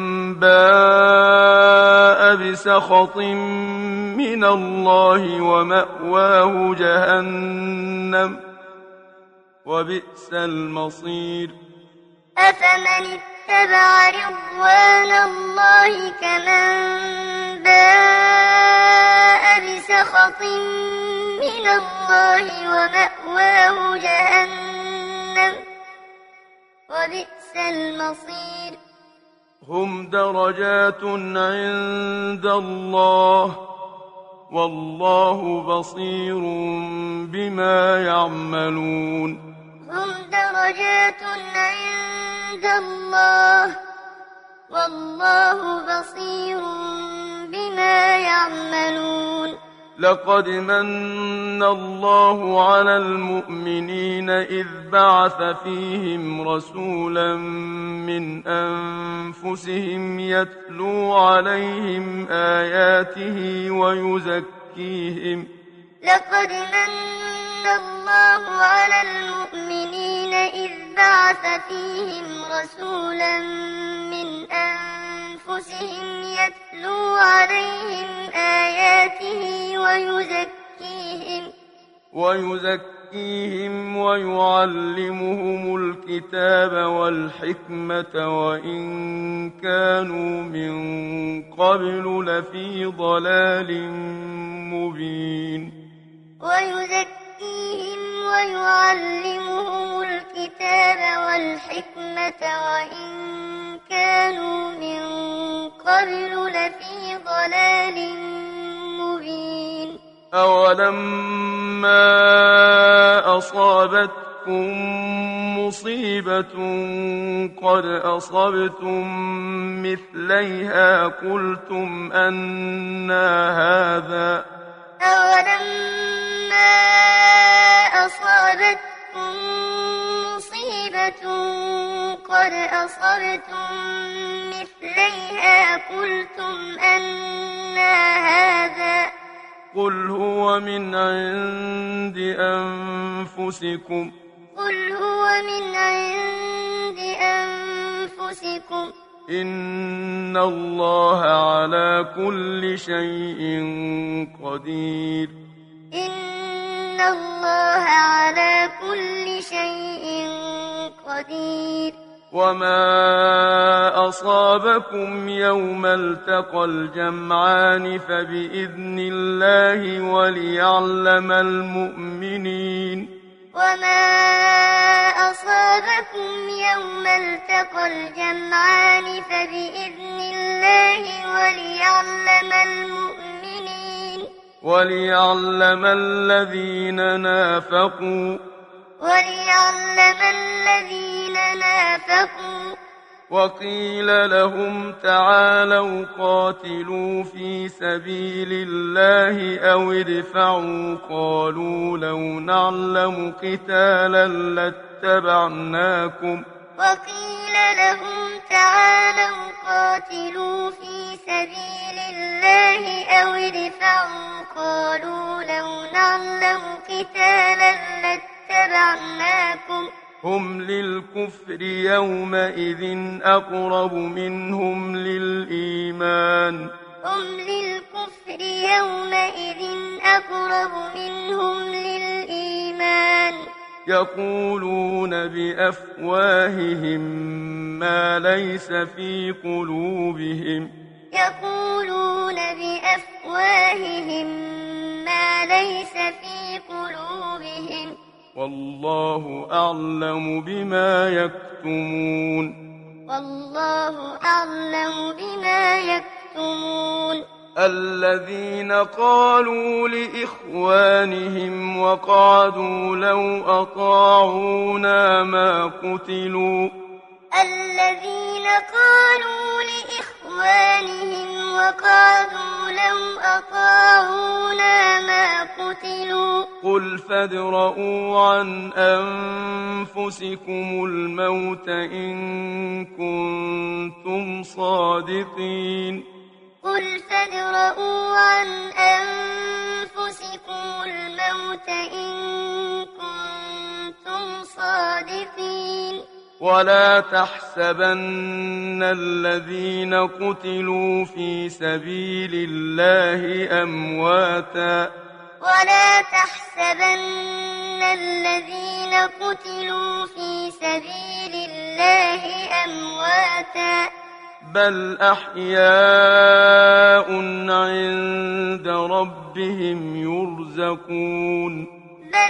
باء بسخط من الله ومأواه جهنم وبئس المصير أفمن اتبع رضوان الله كمن باء بسخط من الله ومأواه جهنم وبئس المصير هم درجات عند الله والله بصير بما يعملون هم درجات عند الله والله بصير بما يعملون لقد من الله على المؤمنين إذ بعث فيهم رسولا من أنفسهم يتلو عليهم آياته ويزكيهم لقد من الله على المؤمنين إذ بعث فيهم رسولا من أنفسهم يتلو عليهم آياته ويزكيهم ويزكيهم ويعلمهم الكتاب والحكمة وإن كانوا من قبل لفي ضلال مبين ويزكيهم ويعلمهم الكتاب والحكمة وإن كانوا من قبل لفي ضلال مبين أولما أصابتكم مصيبة قد أصبتم مثليها قلتم أنى هذا أولما أصابتكم مصيبة قد أصبتم مثليها قلتم أنى هذا قل هو من عند أنفسكم قل هو من عند أنفسكم إن الله على كل شيء قدير إن الله على كل شيء قدير وما أصابكم يوم التقى الجمعان فبإذن الله وليعلم المؤمنين وما أصابكم يوم التقى الجمعان فبإذن الله وليعلم المؤمنين وليعلم الذين نافقوا وليعلم الذين نافقوا وقيل لهم تعالوا قاتلوا في سبيل الله أو ادفعوا قالوا لو نعلم قتالا لاتبعناكم وقيل لهم تعالوا قاتلوا في سبيل الله أو ادفعوا قالوا لو نعلم قتالا لاتبعناكم هم للكفر يومئذ أقرب منهم للإيمان هم للكفر يومئذ أقرب منهم للإيمان يقولون بأفواههم ما ليس في قلوبهم يقولون بأفواههم ما ليس في قلوبهم والله أعلم بما يكتمون والله أعلم بما يكتمون الذين قالوا لإخوانهم وقعدوا لو أطاعونا ما قتلوا الذين قالوا لإخوانهم وقعدوا لو أطاعونا ما قتلوا قل فادرءوا عن أنفسكم الموت إن كنتم صادقين قل فادرءوا عن أنفسكم الموت إن كنتم صادقين ولا تحسبن الذين قتلوا في سبيل الله أمواتا ولا تحسبن الذين قتلوا في سبيل الله أمواتا بل أحياء عند ربهم يرزقون بل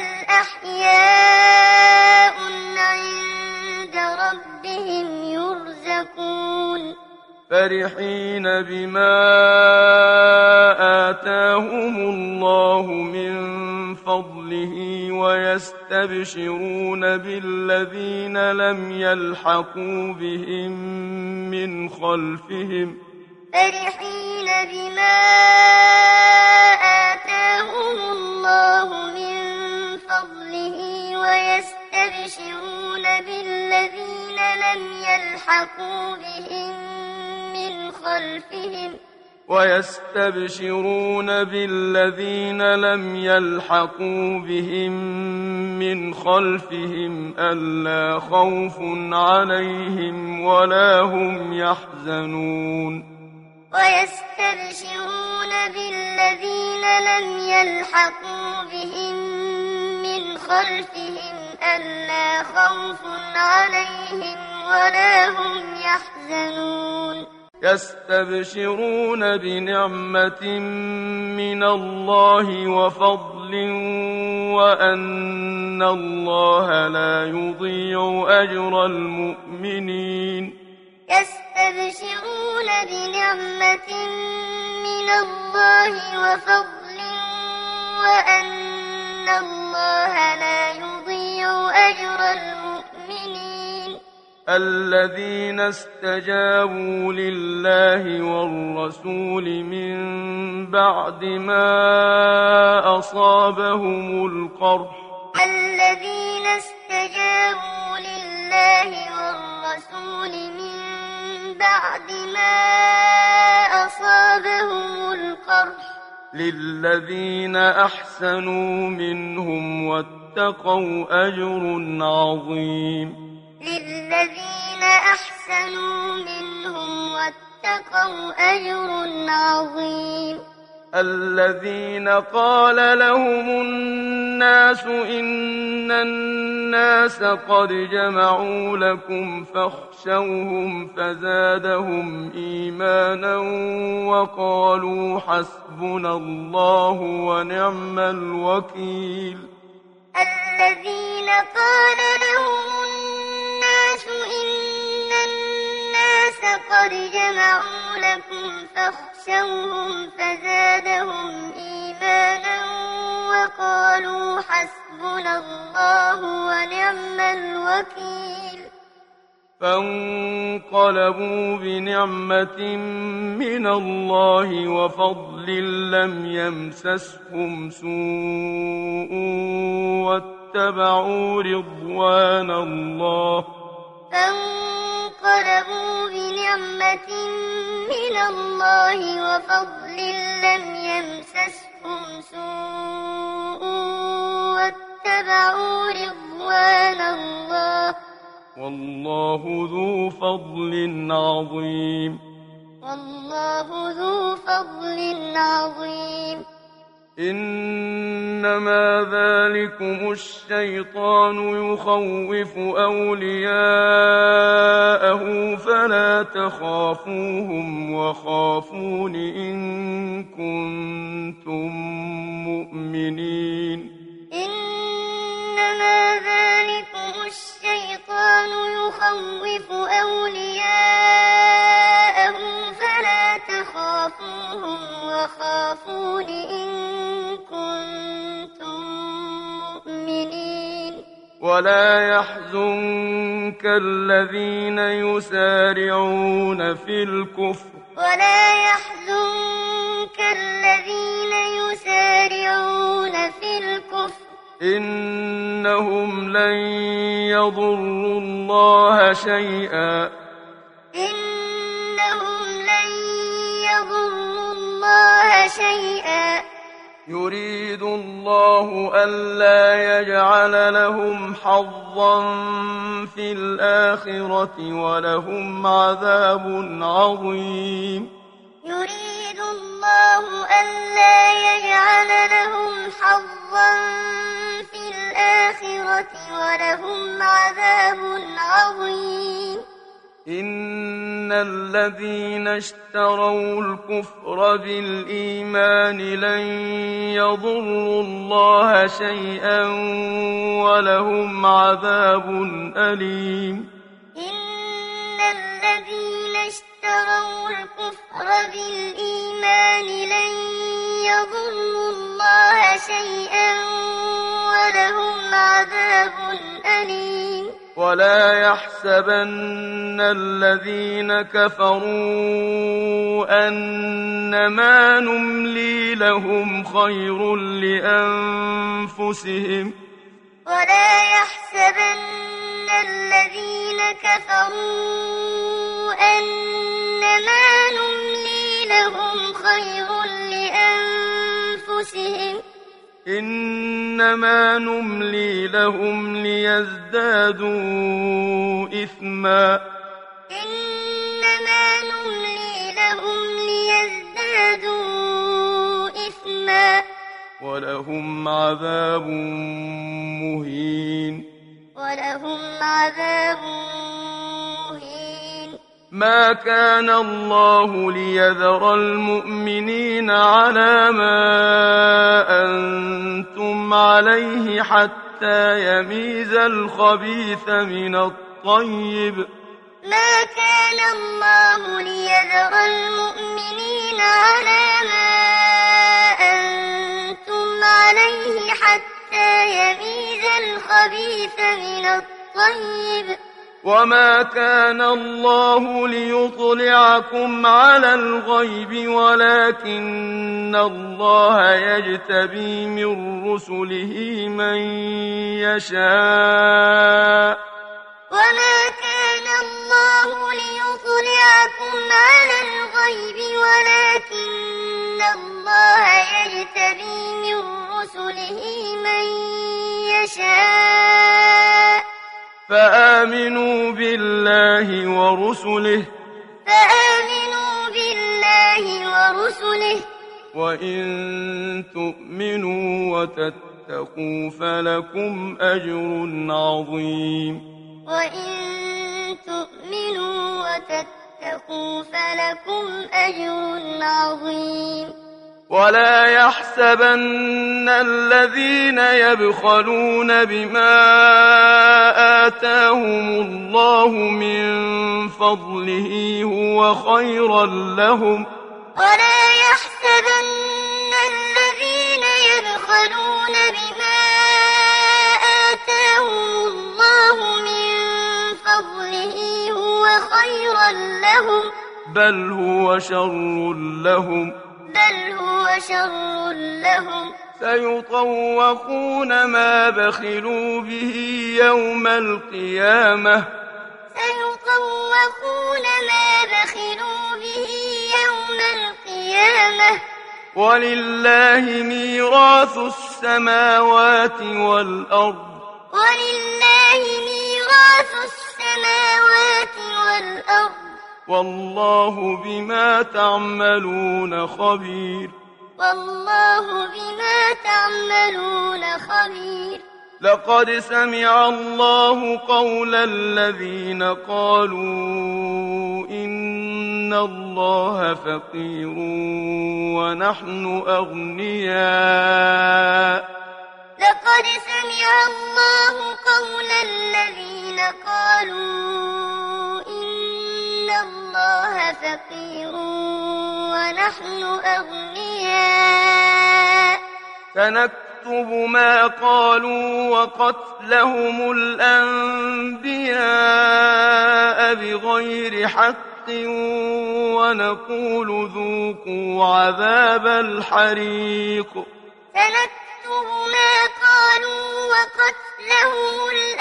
أحياء عند ربهم يرزقون فرحين بما آتاهم الله من فضله ويستبشرون بالذين لم يلحقوا بهم من خلفهم فرحين بما آتاهم الله من فضله ويستبشرون بالذين لم يلحقوا بهم من خلفهم ويستبشرون بالذين لم يلحقوا بهم من خلفهم ألا خوف عليهم ولا هم يحزنون ويستبشرون بالذين لم يلحقوا بهم من خلفهم ألا خوف عليهم ولا هم يحزنون يستبشرون بنعمة من الله وفضل وأن الله لا يضيع أجر المؤمنين يستبشرون بنعمة من الله وفضل وأن الله لا يضيع أجر المؤمنين الذين استجابوا لله والرسول من بعد ما أصابهم القرح الذين استجابوا لله والرسول من بعد ما أصابهم القرح للذين أحسنوا منهم واتقوا أجر عظيم للذين أحسنوا منهم واتقوا أجر عظيم الذين قال لهم الناس إن الناس قد جمعوا لكم فاخشوهم فزادهم إيمانا وقالوا حسبنا الله ونعم الوكيل الذين قال لهم الناس إن الناس قد جمعوا لكم فاخشوهم فزادهم إيمانا وقالوا حسبنا الله ونعم الوكيل فانقلبوا بنعمة من الله وفضل لم يمسسهم سوء واتبعوا رضوان الله فانقلبوا بنعمة من الله وفضل لم يمسسهم سوء واتبعوا رضوان الله والله ذو فضل عظيم والله ذو فضل عظيم إنما ذلكم الشيطان يخوف أولياءه فلا تخافوهم وخافون إن كنتم مؤمنين إنما ذلكم الشيطان يخوف أولياءه فلا تخافوهم الرسول إن كنتم مؤمنين ولا يحزنك الذين يسارعون في الكفر ولا يحزنك الذين يسارعون في الكفر إنهم لن يضروا الله شيئا إنهم لن يضروا الله شيئا يريد الله ألا يجعل لهم حظا في الآخرة ولهم عذاب عظيم يريد الله ألا يجعل لهم حظا في الآخرة ولهم عذاب عظيم إن الذين اشتروا الكفر بالإيمان لن يضروا الله شيئا ولهم عذاب أليم إن الذين اشتروا الكفر بالإيمان لن يضروا الله شيئا ولهم عذاب أليم ولا يحسبن الذين كفروا أنما نملي لهم خير لأنفسهم ولا يحسبن الذين كفروا أنما نملي لهم خير لأنفسهم إنما نملي لهم ليزدادوا إثما إنما نملي لهم ليزدادوا إثما ولهم عذاب مهين ولهم عذاب مهين ما كان الله ليذر المؤمنين على ما أنتم عليه حتى يميز الخبيث من الطيب ما كان الله ليذر المؤمنين على ما أنتم عليه حتى يميز الخبيث من الطيب وما كان الله ليطلعكم على الغيب ولكن الله يجتبي من رسله من يشاء وما كان الله ليطلعكم على الغيب ولكن الله يجتبي من رسله من يشاء فآمنوا بالله ورسله فآمنوا بالله ورسله وإن تؤمنوا وتتقوا فلكم أجر عظيم وإن تؤمنوا وتتقوا فلكم أجر عظيم ولا يحسبن الذين يبخلون بما آتاهم الله من فضله هو خيرا لهم ولا يحسبن الذين يبخلون بما آتاهم الله من فضله هو خيرا لهم بل هو شر لهم بل هو شر لهم سيطوقون ما بخلوا به يوم القيامة سيطوقون ما بخلوا به يوم القيامة ولله ميراث السماوات والأرض ولله ميراث السماوات والأرض والله بما تعملون خبير والله بما تعملون خبير لقد سمع الله قول الذين قالوا إن الله فقير ونحن أغنياء لقد سمع الله قول الذين قالوا إن الله الله فقير ونحن أغنياء سنكتب ما قالوا وقتلهم الأنبياء بغير حق ونقول ذوقوا عذاب الحريق سنكتب ما قالوا وقتلهم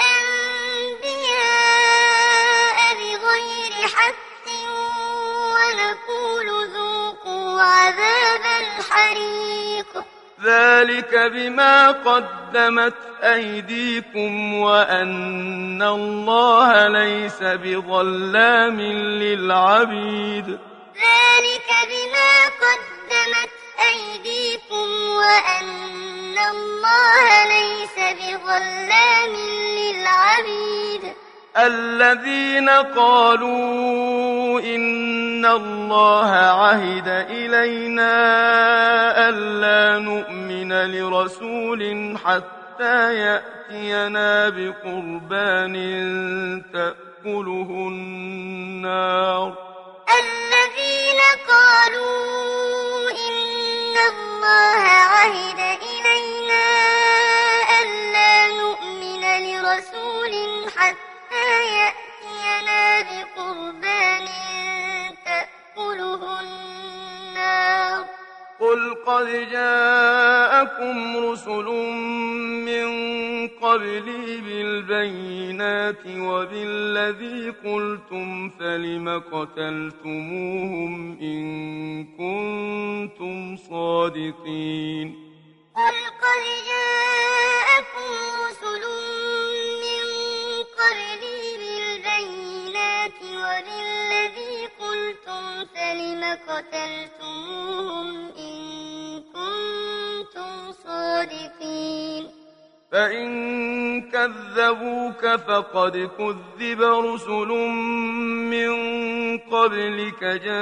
الأنبياء بغير حق ونقول ذوقوا عذاب الحريق ذلك بما قدمت أيديكم وأن الله ليس بظلام للعبيد ذلك بما قدمت أيديكم وأن الله ليس بظلام للعبيد الذين قالوا إن الله عهد إلينا ألا نؤمن لرسول حتى يأتينا بقربان تأكله النار الذين قالوا إن الله عهد إلينا ألا نؤمن لرسول حتى يأتينا بقربان تأكله النار قل قد جاءكم رسل من قبلي بالبينات وبالذي قلتم فلم قتلتموهم إن كنتم صادقين قل قد جاءكم رسل من قبلي بالبينات وبالذي قلتم فلم قتلتموهم إن كنتم صادقين فإن كذبوك فقد كذب رسل من قبلك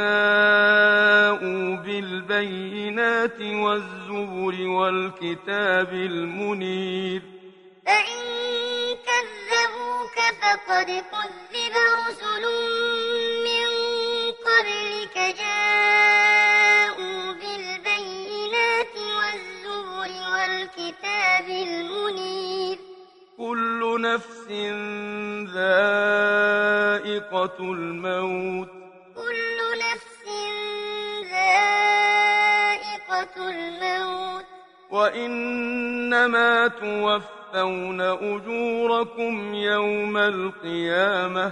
جاءوا بالبينات والزبر والكتاب المنير فإن كذبوك فقد كذب رسل من قبلك جاءوا بالبينات والزبر والكتاب المنير كل نفس ذائقة الموت كل نفس ذائقة الموت وإنما توفون أجوركم يوم القيامة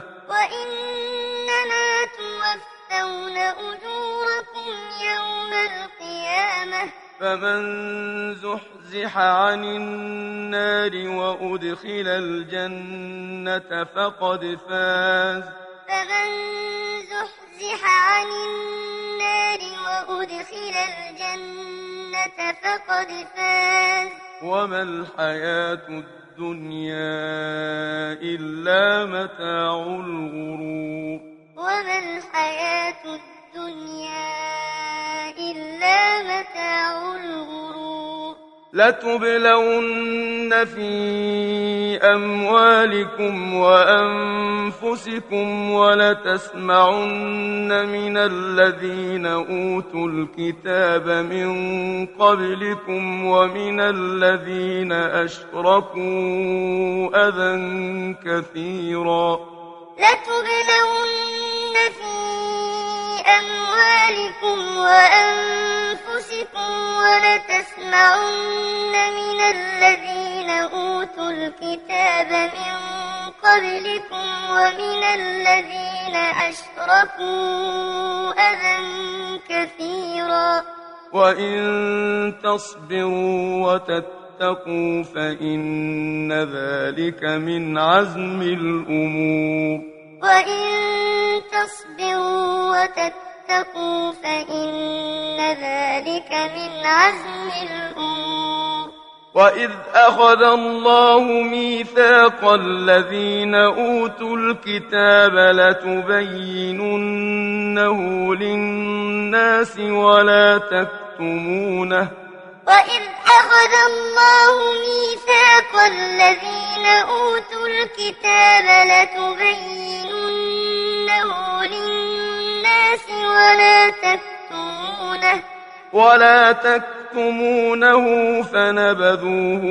وإنما توفون أجوركم يوم القيامة فمن زحزح عن النار وأدخل الجنة فقد فاز فمن زحزح عن النار وأدخل الجنة فقد فاز وما الحياة الدنيا إلا متاع الغرور وما الحياة الدنيا إلا متاع الغرور لتبلون في أموالكم وأنفسكم ولتسمعن من الذين أوتوا الكتاب من قبلكم ومن الذين أشركوا أذى كثيرا لتبلون في أموالكم وأنفسكم ولتسمعن من الذين أوتوا الكتاب من قبلكم ومن الذين أشركوا أذى كثيرا وإن تصبروا وتتقوا فإن ذلك من عزم الأمور وإن تصبروا وتتقوا فإن ذلك من عزم الأمور وإذ أخذ الله ميثاق الذين أوتوا الكتاب لتبيننه للناس ولا تكتمونه وإذ أخذ الله ميثاق الذين أوتوا الكتاب لتبيننه للناس ولا تكتمونه ولا تكتمونه فنبذوه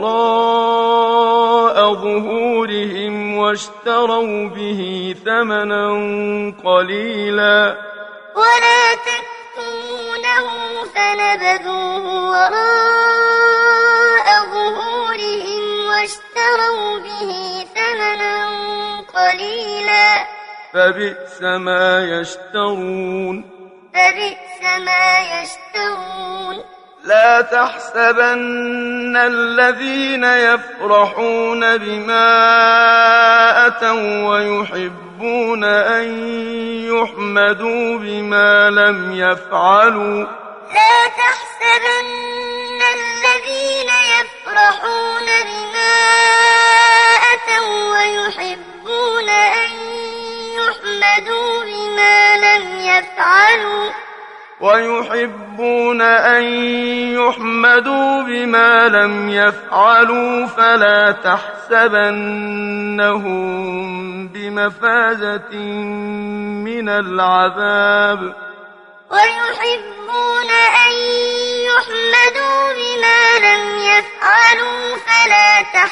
وراء ظهورهم واشتروا به ثمنا قليلا ولا تكتمونه فنبذوه وراء ظهورهم واشتروا به ثمنا قليلا فبئس ما يشترون فبئس ما يشترون لا تحسبن الذين يفرحون بما أتوا ويحبون أن يحمدوا بما لم يفعلوا لا تحسبن الذين يفرحون بما أتوا ويحبون أن يحمدوا بما لم يفعلوا ويحبون أن يحمدوا بما لم يفعلوا فلا تحسبنهم بمفازة من العذاب ويحبون أن يحمدوا بما لم يفعلوا فلا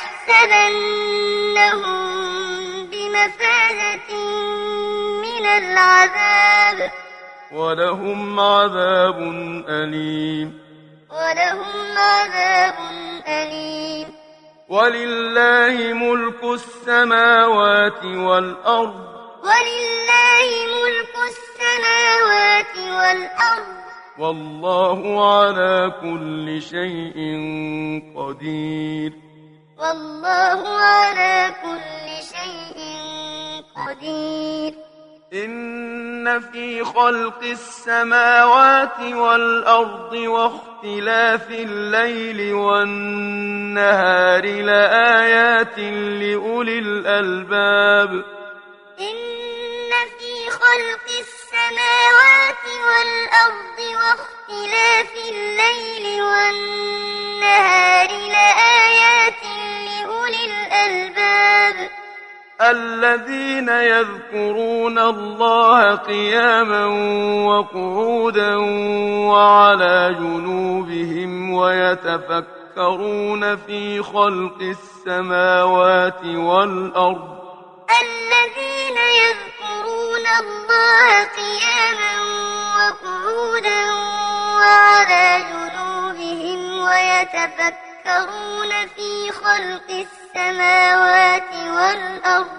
تحسبنهم بمفازة من العذاب ولهم عذاب أليم ولهم عذاب أليم ولله ملك السماوات والأرض ولله ملك السماوات والأرض والله على كل شيء قدير والله على كل شيء قدير إن في خلق السماوات والأرض واختلاف الليل والنهار لآيات لأولي الألباب إن في خلق السماوات والأرض واختلاف الليل والنهار لآيات لأولي الألباب الذين يذكرون الله قياما وقعودا وعلى جنوبهم ويتفكرون في خلق السماوات والأرض الذين يذكرون الله قياما وقعودا وعلى جنوبهم ويتفكرون في خلق السماوات والأرض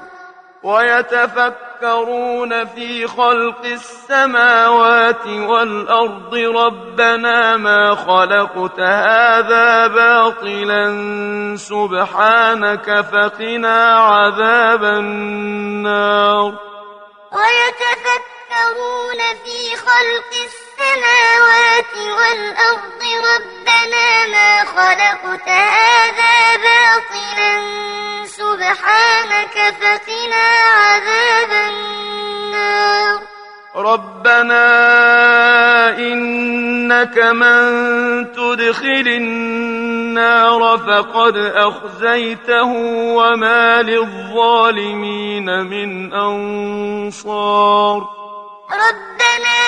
ويتفكرون في خلق السماوات والأرض ربنا ما خلقت هذا باطلا سبحانك فقنا عذاب النار ويتفكرون في خلق السماوات والأرض ربنا ما خلقت هذا باطلا سبحانك فقنا عذاب النار ربنا إنك من تدخل النار فقد أخزيته وما للظالمين من أنصار ربنا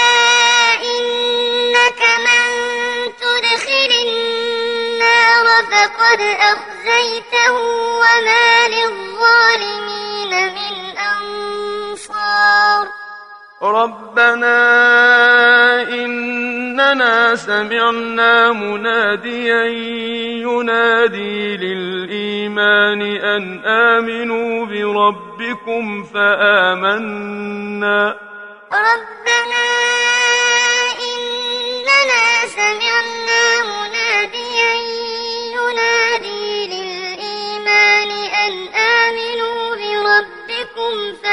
إنك من تدخل النار فقد أخزيته وما للظالمين من أنصار ربنا إننا سمعنا مناديا ينادي للإيمان أن آمنوا بربكم فآمنا ربنا إننا سمعنا مناديا ينادي للإيمان أن آمنوا بربكم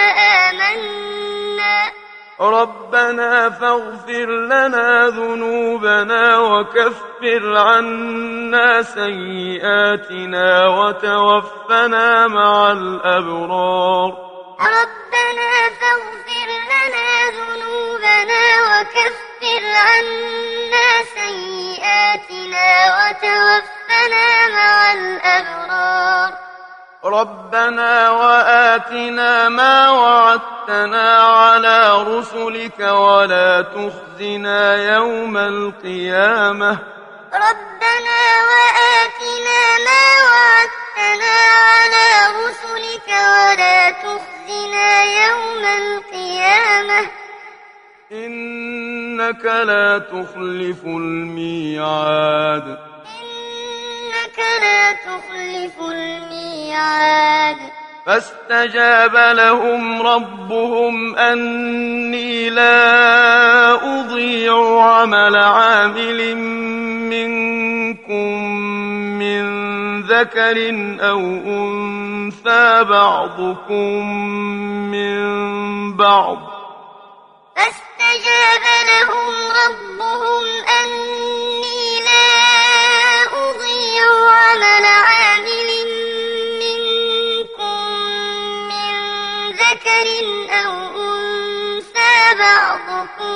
فآمنا ربنا فاغفر لنا ذنوبنا وكفر عنا سيئاتنا وتوفنا مع الأبرار ربنا فاغفر لنا ذنوبنا وكفر عنا سيئاتنا وتوفنا مع الأبرار ربنا وآتنا ما وعدتنا على رسلك ولا تخزنا يوم القيامة ربنا وآتنا ما وعدتنا على رسلك ولا تخزنا يوم القيامة إنك لا تخلف الميعاد إنك لا تخلف الميعاد فاستجاب لهم ربهم أني لا أضيع عمل عامل منكم من ذكر أو أنثى بعضكم من بعض فاستجاب لهم ربهم أني لا أضيع عمل عامل منكم من ذكر أو أنثى بعضكم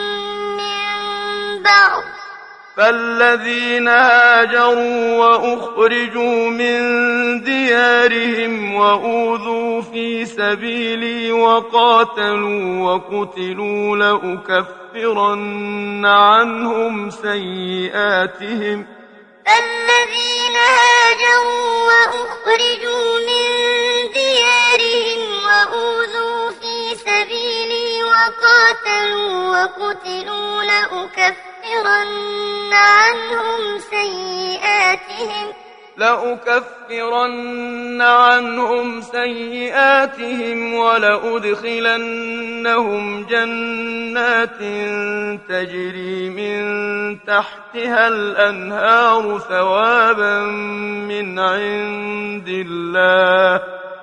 من بعض فالذين هاجروا وأخرجوا من ديارهم وأوذوا في سبيلي وقاتلوا وقتلوا لأكفرن عنهم سيئاتهم فالذين هاجروا وأخرجوا من ديارهم وأوذوا في سبيلي وقاتلوا وقتلوا لأكفرن عنهم سيئاتهم لأكفرن عنهم سيئاتهم ولأدخلنهم جنات تجري من تحتها الأنهار ثوابا من عند الله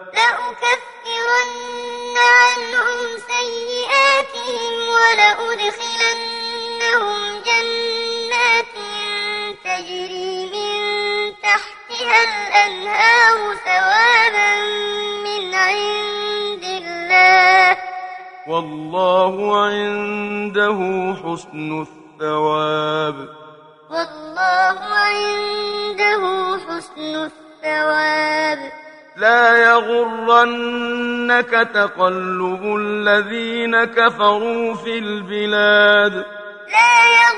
لأكفرن عنهم سيئاتهم ولأدخلنهم جنات تجري من تحتها الأنهار ثوابا من عند الله والله عنده حسن الثواب والله عنده حسن الثواب لا يغرنك تقلب الذين كفروا في البلاد لا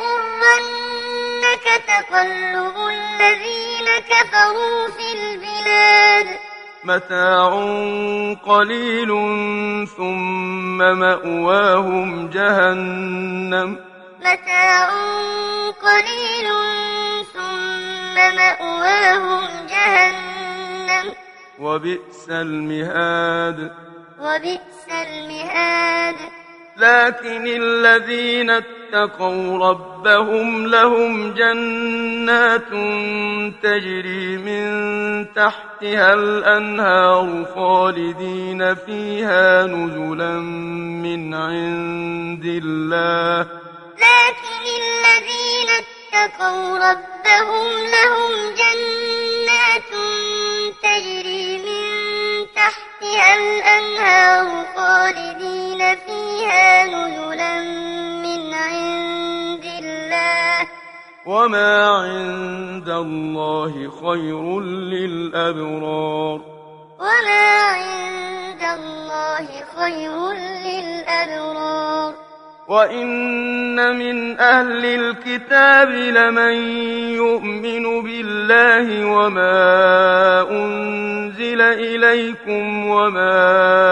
يغرنك تقلب الذين كفروا في البلاد متاع قليل ثم مأواهم جهنم متاع قليل ثم مأواهم جهنم وبئس المهاد وبئس المهاد لكن الذين اتقوا ربهم لهم جنات تجري من تحتها الأنهار خالدين فيها نزلا من عند الله لكن الذين اتقوا ربهم لهم جنات تجري من تحتها الأنهار خالدين فيها نزلا من عند الله وما عند الله خير للأبرار وما عند الله خير للأبرار وإن من أهل الكتاب لمن يؤمن بالله وما أنزل إليكم وما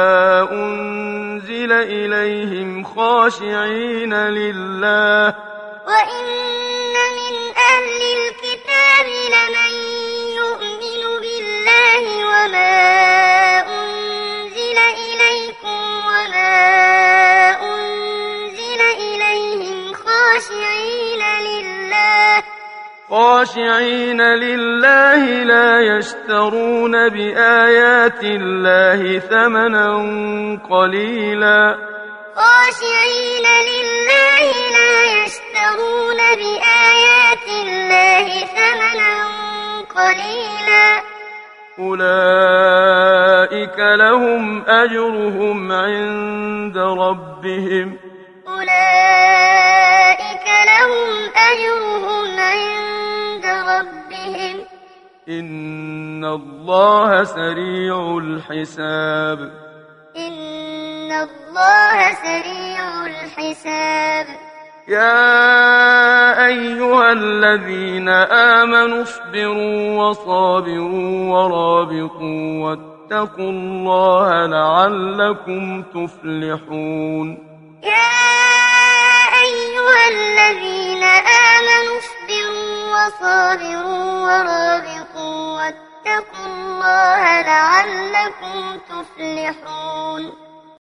أنزل إليهم خاشعين لله وإن من أهل الكتاب لمن يؤمن بالله وما أنزل إليكم وما أنزل إليهم خاشعين لله خاشعين لله لا يشترون بآيات الله ثمنا قليلا خاشعين لله لا يشترون بآيات الله ثمنا قليلا أولئك لهم أجرهم عند ربهم أولئك لهم أجرهم عند ربهم إن الله سريع الحساب إن الله سريع الحساب يا أيها الذين آمنوا اصبروا وصابروا ورابطوا واتقوا الله لعلكم تفلحون يا أيها الذين آمنوا اصبروا وصابروا ورابطوا واتقوا الله لعلكم تفلحون